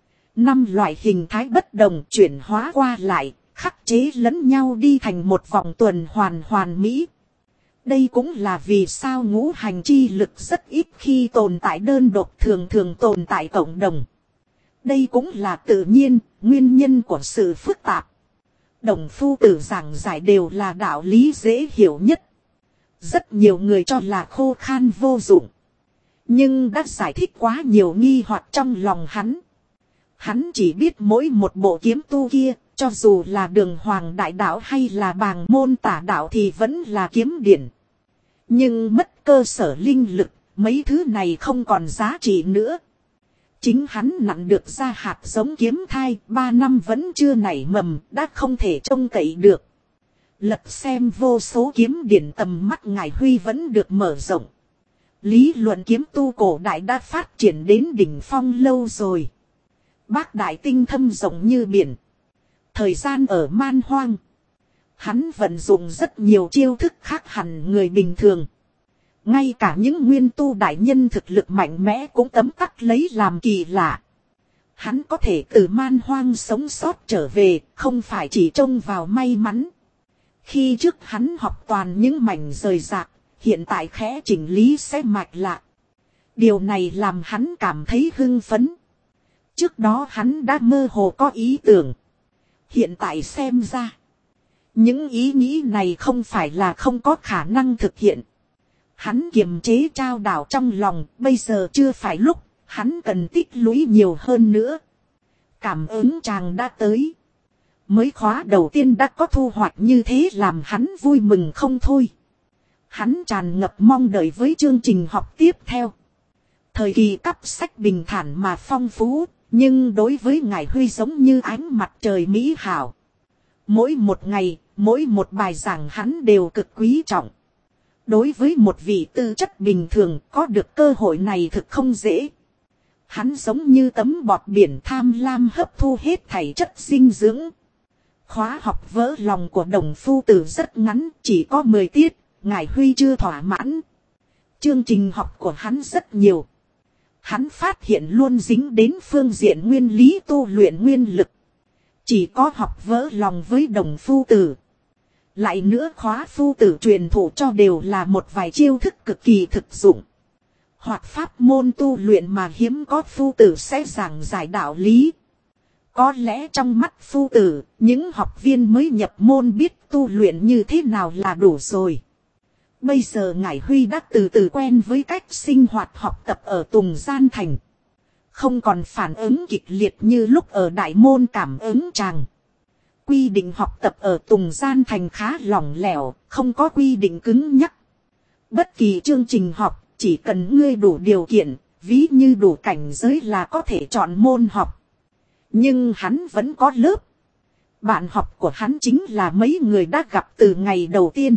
5 loại hình thái bất đồng chuyển hóa qua lại, khắc chế lẫn nhau đi thành một vòng tuần hoàn hoàn mỹ. Đây cũng là vì sao ngũ hành chi lực rất ít khi tồn tại đơn độc, thường thường tồn tại cộng đồng. Đây cũng là tự nhiên, nguyên nhân của sự phức tạp. Đồng phu tử giảng giải đều là đạo lý dễ hiểu nhất. Rất nhiều người cho là khô khan vô dụng. Nhưng đã giải thích quá nhiều nghi hoặc trong lòng hắn. Hắn chỉ biết mỗi một bộ kiếm tu kia, cho dù là đường hoàng đại đạo hay là bàng môn tả đạo thì vẫn là kiếm điển. Nhưng mất cơ sở linh lực, mấy thứ này không còn giá trị nữa. Chính hắn nặn được ra hạt giống kiếm thai, 3 năm vẫn chưa nảy mầm, đã không thể trông cậy được. Lật xem vô số kiếm điển, tầm mắt ngài Huy vẫn được mở rộng. Lý luận kiếm tu cổ đại đã phát triển đến đỉnh phong lâu rồi. Bác đại tinh thâm rộng như biển. Thời gian ở man hoang, hắn vận dụng rất nhiều chiêu thức khác hẳn người bình thường. Ngay cả những nguyên tu đại nhân thực lực mạnh mẽ cũng tấm tắc lấy làm kỳ lạ. Hắn có thể từ man hoang sống sót trở về, không phải chỉ trông vào may mắn. Khi trước hắn học toàn những mảnh rời rạc, hiện tại khẽ chỉnh lý sẽ mạch lạc. Điều này làm hắn cảm thấy hưng phấn. Trước đó hắn đã mơ hồ có ý tưởng. Hiện tại xem ra, những ý nghĩ này không phải là không có khả năng thực hiện. Hắn kiềm chế trao đảo trong lòng, bây giờ chưa phải lúc, hắn cần tích lũy nhiều hơn nữa. Cảm ứng chàng đã tới. Mới khóa đầu tiên đã có thu hoạch như thế làm hắn vui mừng không thôi. Hắn tràn ngập mong đợi với chương trình học tiếp theo. Thời kỳ cấp sách bình thản mà phong phú, nhưng đối với ngài Huy giống như ánh mặt trời mỹ hảo. Mỗi một ngày, mỗi một bài giảng hắn đều cực quý trọng. Đối với một vị tư chất bình thường, có được cơ hội này thực không dễ. Hắn giống như tấm bọt biển tham lam hấp thu hết thảy chất dinh dưỡng. Khóa học vỡ lòng của Đồng Phu Tử rất ngắn, chỉ có 10 tiết, Ngải Huy chưa thỏa mãn. Chương trình học của hắn rất nhiều. Hắn phát hiện luôn dính đến phương diện nguyên lý tu luyện nguyên lực. Chỉ có học vỡ lòng với Đồng Phu Tử. Lại nữa khóa Phu Tử truyền thụ cho đều là một vài chiêu thức cực kỳ thực dụng. Hoặc pháp môn tu luyện mà hiếm có Phu Tử sẽ giảng giải đạo lý. Có lẽ trong mắt Phu Tử, những học viên mới nhập môn biết tu luyện như thế nào là đủ rồi. Bây giờ Ngải Huy đã từ từ quen với cách sinh hoạt học tập ở Tùng Gian Thành. Không còn phản ứng kịch liệt như lúc ở Đại Môn Cảm Ứng Tràng. Quy định học tập ở Tùng Gian Thành khá lỏng lẻo, không có quy định cứng nhắc. Bất kỳ chương trình học, chỉ cần ngươi đủ điều kiện, ví như đủ cảnh giới là có thể chọn môn học. Nhưng hắn vẫn có lớp. Bạn học của hắn chính là mấy người đã gặp từ ngày đầu tiên.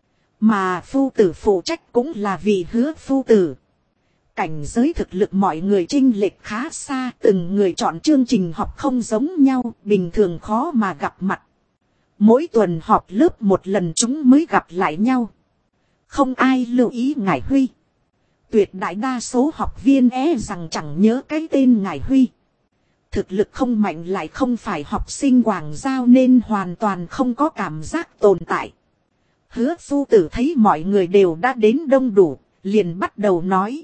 Mà Phu Tử phụ trách cũng là vị Hứa Phu Tử. Cảnh giới thực lực mọi người chênh lệch khá xa, từng người chọn chương trình học không giống nhau, bình thường khó mà gặp mặt. Mỗi tuần họp lớp một lần chúng mới gặp lại nhau. Không ai lưu ý Ngải Huy. Tuyệt đại đa số học viên rằng chẳng nhớ cái tên Ngải Huy. Thực lực không mạnh lại không phải học sinh quảng giao nên hoàn toàn không có cảm giác tồn tại. Hứa Phu Tử thấy mọi người đều đã đến đông đủ, liền bắt đầu nói.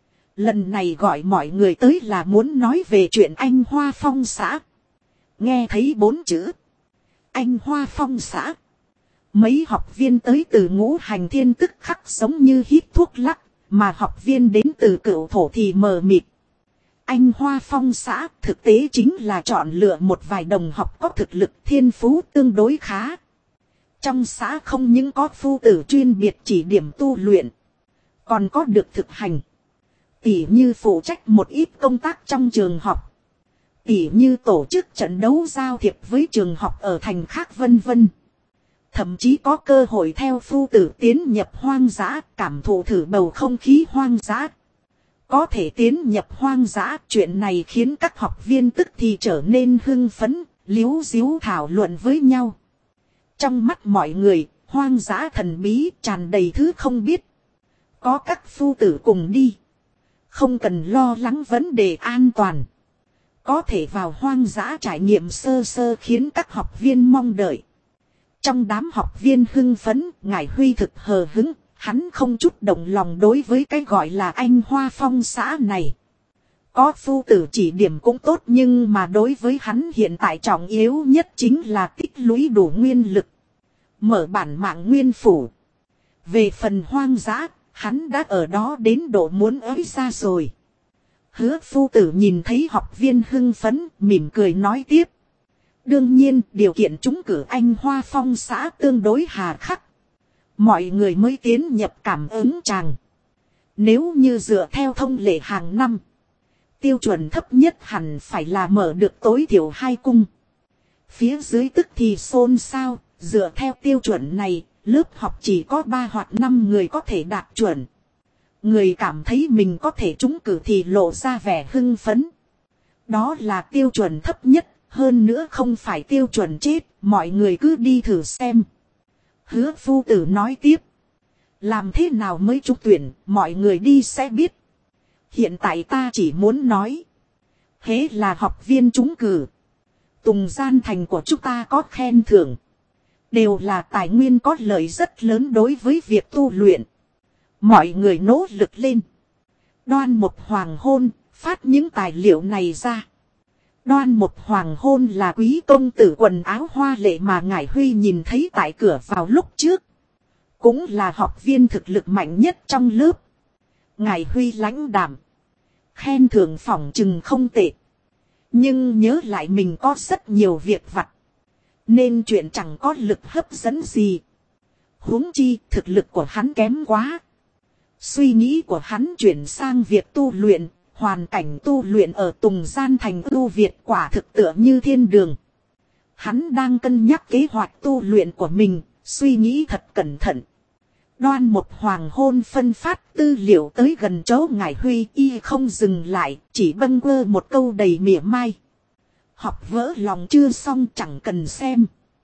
Lần này gọi mọi người tới là muốn nói về chuyện Anh Hoa Phong xã. Nghe thấy 4 chữ. Anh Hoa Phong xã. Mấy học viên tới từ Ngũ Hành Thiên tức khắc giống như hít thuốc lắc, mà học viên đến từ Cựu Thổ thì mờ mịt. Anh Hoa Phong xã thực tế chính là chọn lựa một vài đồng học có thực lực thiên phú tương đối khá. Trong xã không những có Phu Tử chuyên biệt chỉ điểm tu luyện, còn có được thực hành. Tỉ như phụ trách một ít công tác trong trường học. Tỉ như tổ chức trận đấu giao thiệp với trường học ở thành khác vân vân. Thậm chí có cơ hội theo Phu Tử tiến nhập hoang dã, cảm thụ thử bầu không khí hoang dã. Có thể tiến nhập hoang dã, chuyện này khiến các học viên tức thì trở nên hưng phấn, líu díu thảo luận với nhau. Trong mắt mọi người, hoang dã thần bí tràn đầy thứ không biết. Có các Phu Tử cùng đi. Không cần lo lắng vấn đề an toàn. Có thể vào hoang dã trải nghiệm sơ sơ khiến các học viên mong đợi. Trong đám học viên hưng phấn, Ngải Huy thực hờ hứng, hắn không chút động lòng đối với cái gọi là Anh Hoa Phong xã này. Có Phu Tử chỉ điểm cũng tốt nhưng mà đối với hắn hiện tại trọng yếu nhất chính là tích lũy đủ nguyên lực. Mở bản mạng nguyên phủ. Về phần hoang dã, hắn đã ở đó đến độ muốn ới ra rồi. Hứa Phu Tử nhìn thấy học viên hưng phấn, mỉm cười nói tiếp. Đương nhiên, điều kiện trúng cử Anh Hoa Phong xã tương đối hà khắc. Mọi người mới tiến nhập cảm ứng tràng. Nếu như dựa theo thông lệ hàng năm, tiêu chuẩn thấp nhất hẳn phải là mở được tối thiểu 2 cung. Phía dưới tức thì xôn xao, dựa theo tiêu chuẩn này, lớp học chỉ có 3 hoặc 5 người có thể đạt chuẩn. Người cảm thấy mình có thể trúng cử thì lộ ra vẻ hưng phấn. Đó là tiêu chuẩn thấp nhất, hơn nữa không phải tiêu chuẩn chết, mọi người cứ đi thử xem. Hứa Phu Tử nói tiếp. Làm thế nào mới trúng tuyển, mọi người đi sẽ biết. Hiện tại ta chỉ muốn nói. Hễ là học viên trúng cử. Tùng Gian Thành của chúng ta có khen thưởng. Đều là tài nguyên có lợi rất lớn đối với việc tu luyện. Mọi người nỗ lực lên. Đoan một hoàng hôn, phát những tài liệu này ra. Đoan một hoàng hôn là quý công tử quần áo hoa lệ mà Ngải Huy nhìn thấy tại cửa vào lúc trước. Cũng là học viên thực lực mạnh nhất trong lớp. Ngải Huy lãnh đạm. Khen thưởng phỏng chừng không tệ. Nhưng nhớ lại mình có rất nhiều việc vặt. Nên chuyện chẳng có lực hấp dẫn gì. Huống chi thực lực của hắn kém quá. Suy nghĩ của hắn chuyển sang việc tu luyện. Hoàn cảnh tu luyện ở Tùng Gian Thành ưu việt quả thực tựa như thiên đường. Hắn đang cân nhắc kế hoạch tu luyện của mình, suy nghĩ thật cẩn thận. Đoan một hoàng hôn phân phát tư liệu tới gần chỗ Ngải Huy y không dừng lại, chỉ bâng quơ một câu đầy mỉa mai. Học vỡ lòng chưa xong chẳng cần xem.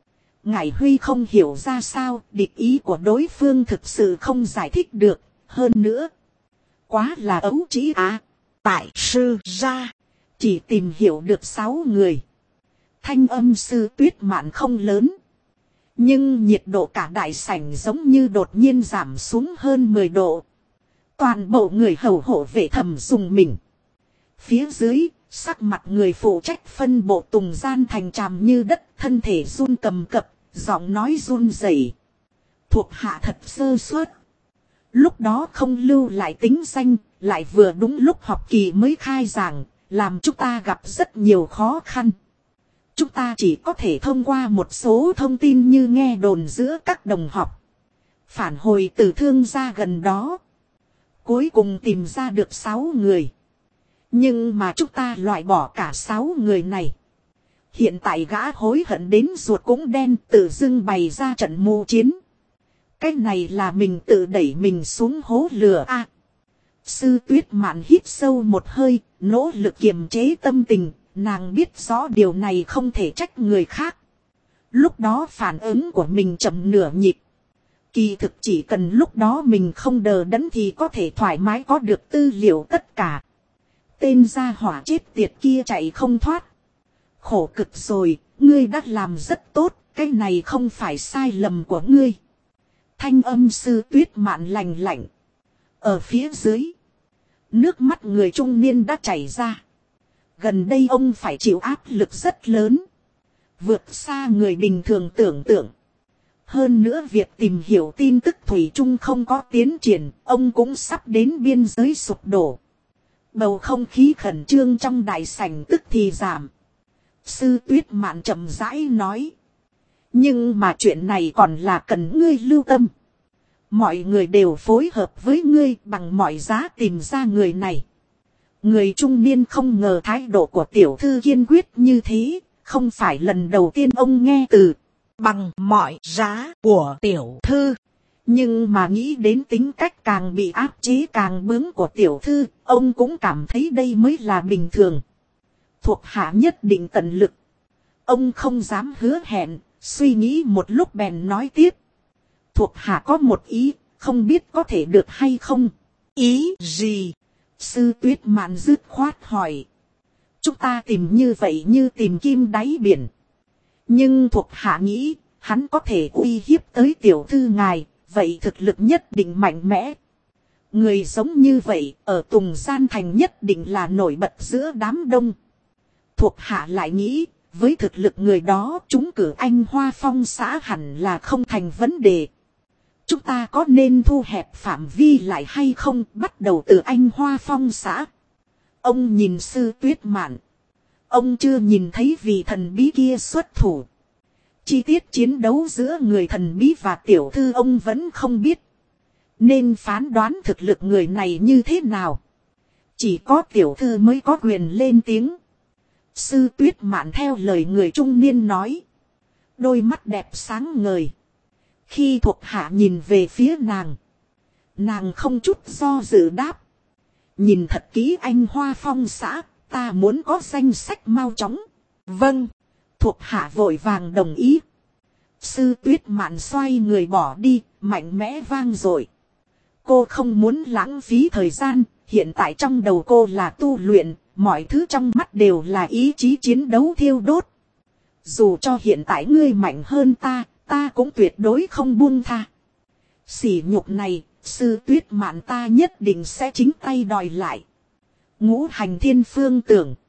Ngải Huy không hiểu ra sao, địch ý của đối phương thực sự không giải thích được, hơn nữa. Quá là ấu trĩ tại sư ra, chỉ tìm hiểu được 6 người. Thanh âm Sư Tuyết Mạn không lớn. Nhưng nhiệt độ cả đại sảnh giống như đột nhiên giảm xuống hơn 10 độ. Toàn bộ người hầu hộ vệ thầm dùng mình. Phía dưới, sắc mặt người phụ trách phân bộ Tùng Gian Thành tràm như đất, thân thể run cầm cập, giọng nói run rẩy. Thuộc hạ thật sơ suất. Lúc đó không lưu lại tính danh, lại vừa đúng lúc học kỳ mới khai giảng, làm chúng ta gặp rất nhiều khó khăn. Chúng ta chỉ có thể thông qua một số thông tin như nghe đồn giữa các đồng học. Phản hồi từ thương gia gần đó. Cuối cùng tìm ra được 6 người. Nhưng mà chúng ta loại bỏ cả 6 người này. Hiện tại gã hối hận đến ruột cũng đen, tự dưng bày ra trận mưu chiến. Cái này là mình tự đẩy mình xuống hố lửa Sư Tuyết Mạn hít sâu một hơi, nỗ lực kiềm chế tâm tình, nàng biết rõ điều này không thể trách người khác. Lúc đó phản ứng của mình chậm nửa nhịp. Kỳ thực chỉ cần lúc đó mình không đờ đẫn thì có thể thoải mái có được tư liệu tất cả. Tên gia hỏa chết tiệt kia chạy không thoát. Khổ cực rồi, ngươi đã làm rất tốt, cái này không phải sai lầm của ngươi. Thanh âm Sư Tuyết Mạn lành lạnh. Ở phía dưới, nước mắt người trung niên đã chảy ra. Gần đây ông phải chịu áp lực rất lớn. Vượt xa người bình thường tưởng tượng. Hơn nữa việc tìm hiểu tin tức thủy chung không có tiến triển, ông cũng sắp đến biên giới sụp đổ. Bầu không khí khẩn trương trong đại sảnh tức thì giảm. Sư Tuyết Mạn chậm rãi nói. Nhưng mà chuyện này còn là cần ngươi lưu tâm. Mọi người đều phối hợp với ngươi bằng mọi giá tìm ra người này. Người trung niên không ngờ thái độ của tiểu thư kiên quyết như thế. Không phải lần đầu tiên ông nghe từ bằng mọi giá của tiểu thư. Nhưng mà nghĩ đến tính cách càng bị áp chế càng bướng của tiểu thư, ông cũng cảm thấy đây mới là bình thường. Thuộc hạ nhất định tận lực. Ông không dám hứa hẹn, suy nghĩ một lúc bèn nói tiếp. Thuộc hạ có một ý, không biết có thể được hay không. Ý gì? Sư Tuyết Mạn dứt khoát hỏi. Chúng ta tìm như vậy như tìm kim đáy biển. Nhưng thuộc hạ nghĩ, hắn có thể uy hiếp tới tiểu thư ngài, vậy thực lực nhất định mạnh mẽ. Người giống như vậy, ở Tùng Gian Thành nhất định là nổi bật giữa đám đông. Thuộc hạ lại nghĩ, với thực lực người đó, chúng cử anh Hoa Phong xã hẳn là không thành vấn đề. Chúng ta có nên thu hẹp phạm vi lại hay không, bắt đầu từ anh Hoa Phong xã. Ông nhìn Sư Tuyết Mạn. Ông chưa nhìn thấy vị thần bí kia xuất thủ. Chi tiết chiến đấu giữa người thần bí và tiểu thư ông vẫn không biết. Nên phán đoán thực lực người này như thế nào. Chỉ có tiểu thư mới có quyền lên tiếng. Sư Tuyết Mạn theo lời người trung niên nói. Đôi mắt đẹp sáng ngời. Khi thuộc hạ nhìn về phía nàng. Nàng không chút do dự đáp. Nhìn thật kỹ anh Hoa Phong xã. Ta muốn có danh sách mau chóng. Vâng. Thuộc hạ vội vàng đồng ý. Sư Tuyết Mạn xoay người bỏ đi. Mạnh mẽ vang dội. Cô không muốn lãng phí thời gian. Hiện tại trong đầu cô là tu luyện. Mọi thứ trong mắt đều là ý chí chiến đấu thiêu đốt. Dù cho hiện tại ngươi mạnh hơn ta. Ta cũng tuyệt đối không buông tha. Sỉ nhục này. Sư Tuyết Mạn ta nhất định sẽ chính tay đòi lại. Ngũ hành thiên phương tưởng.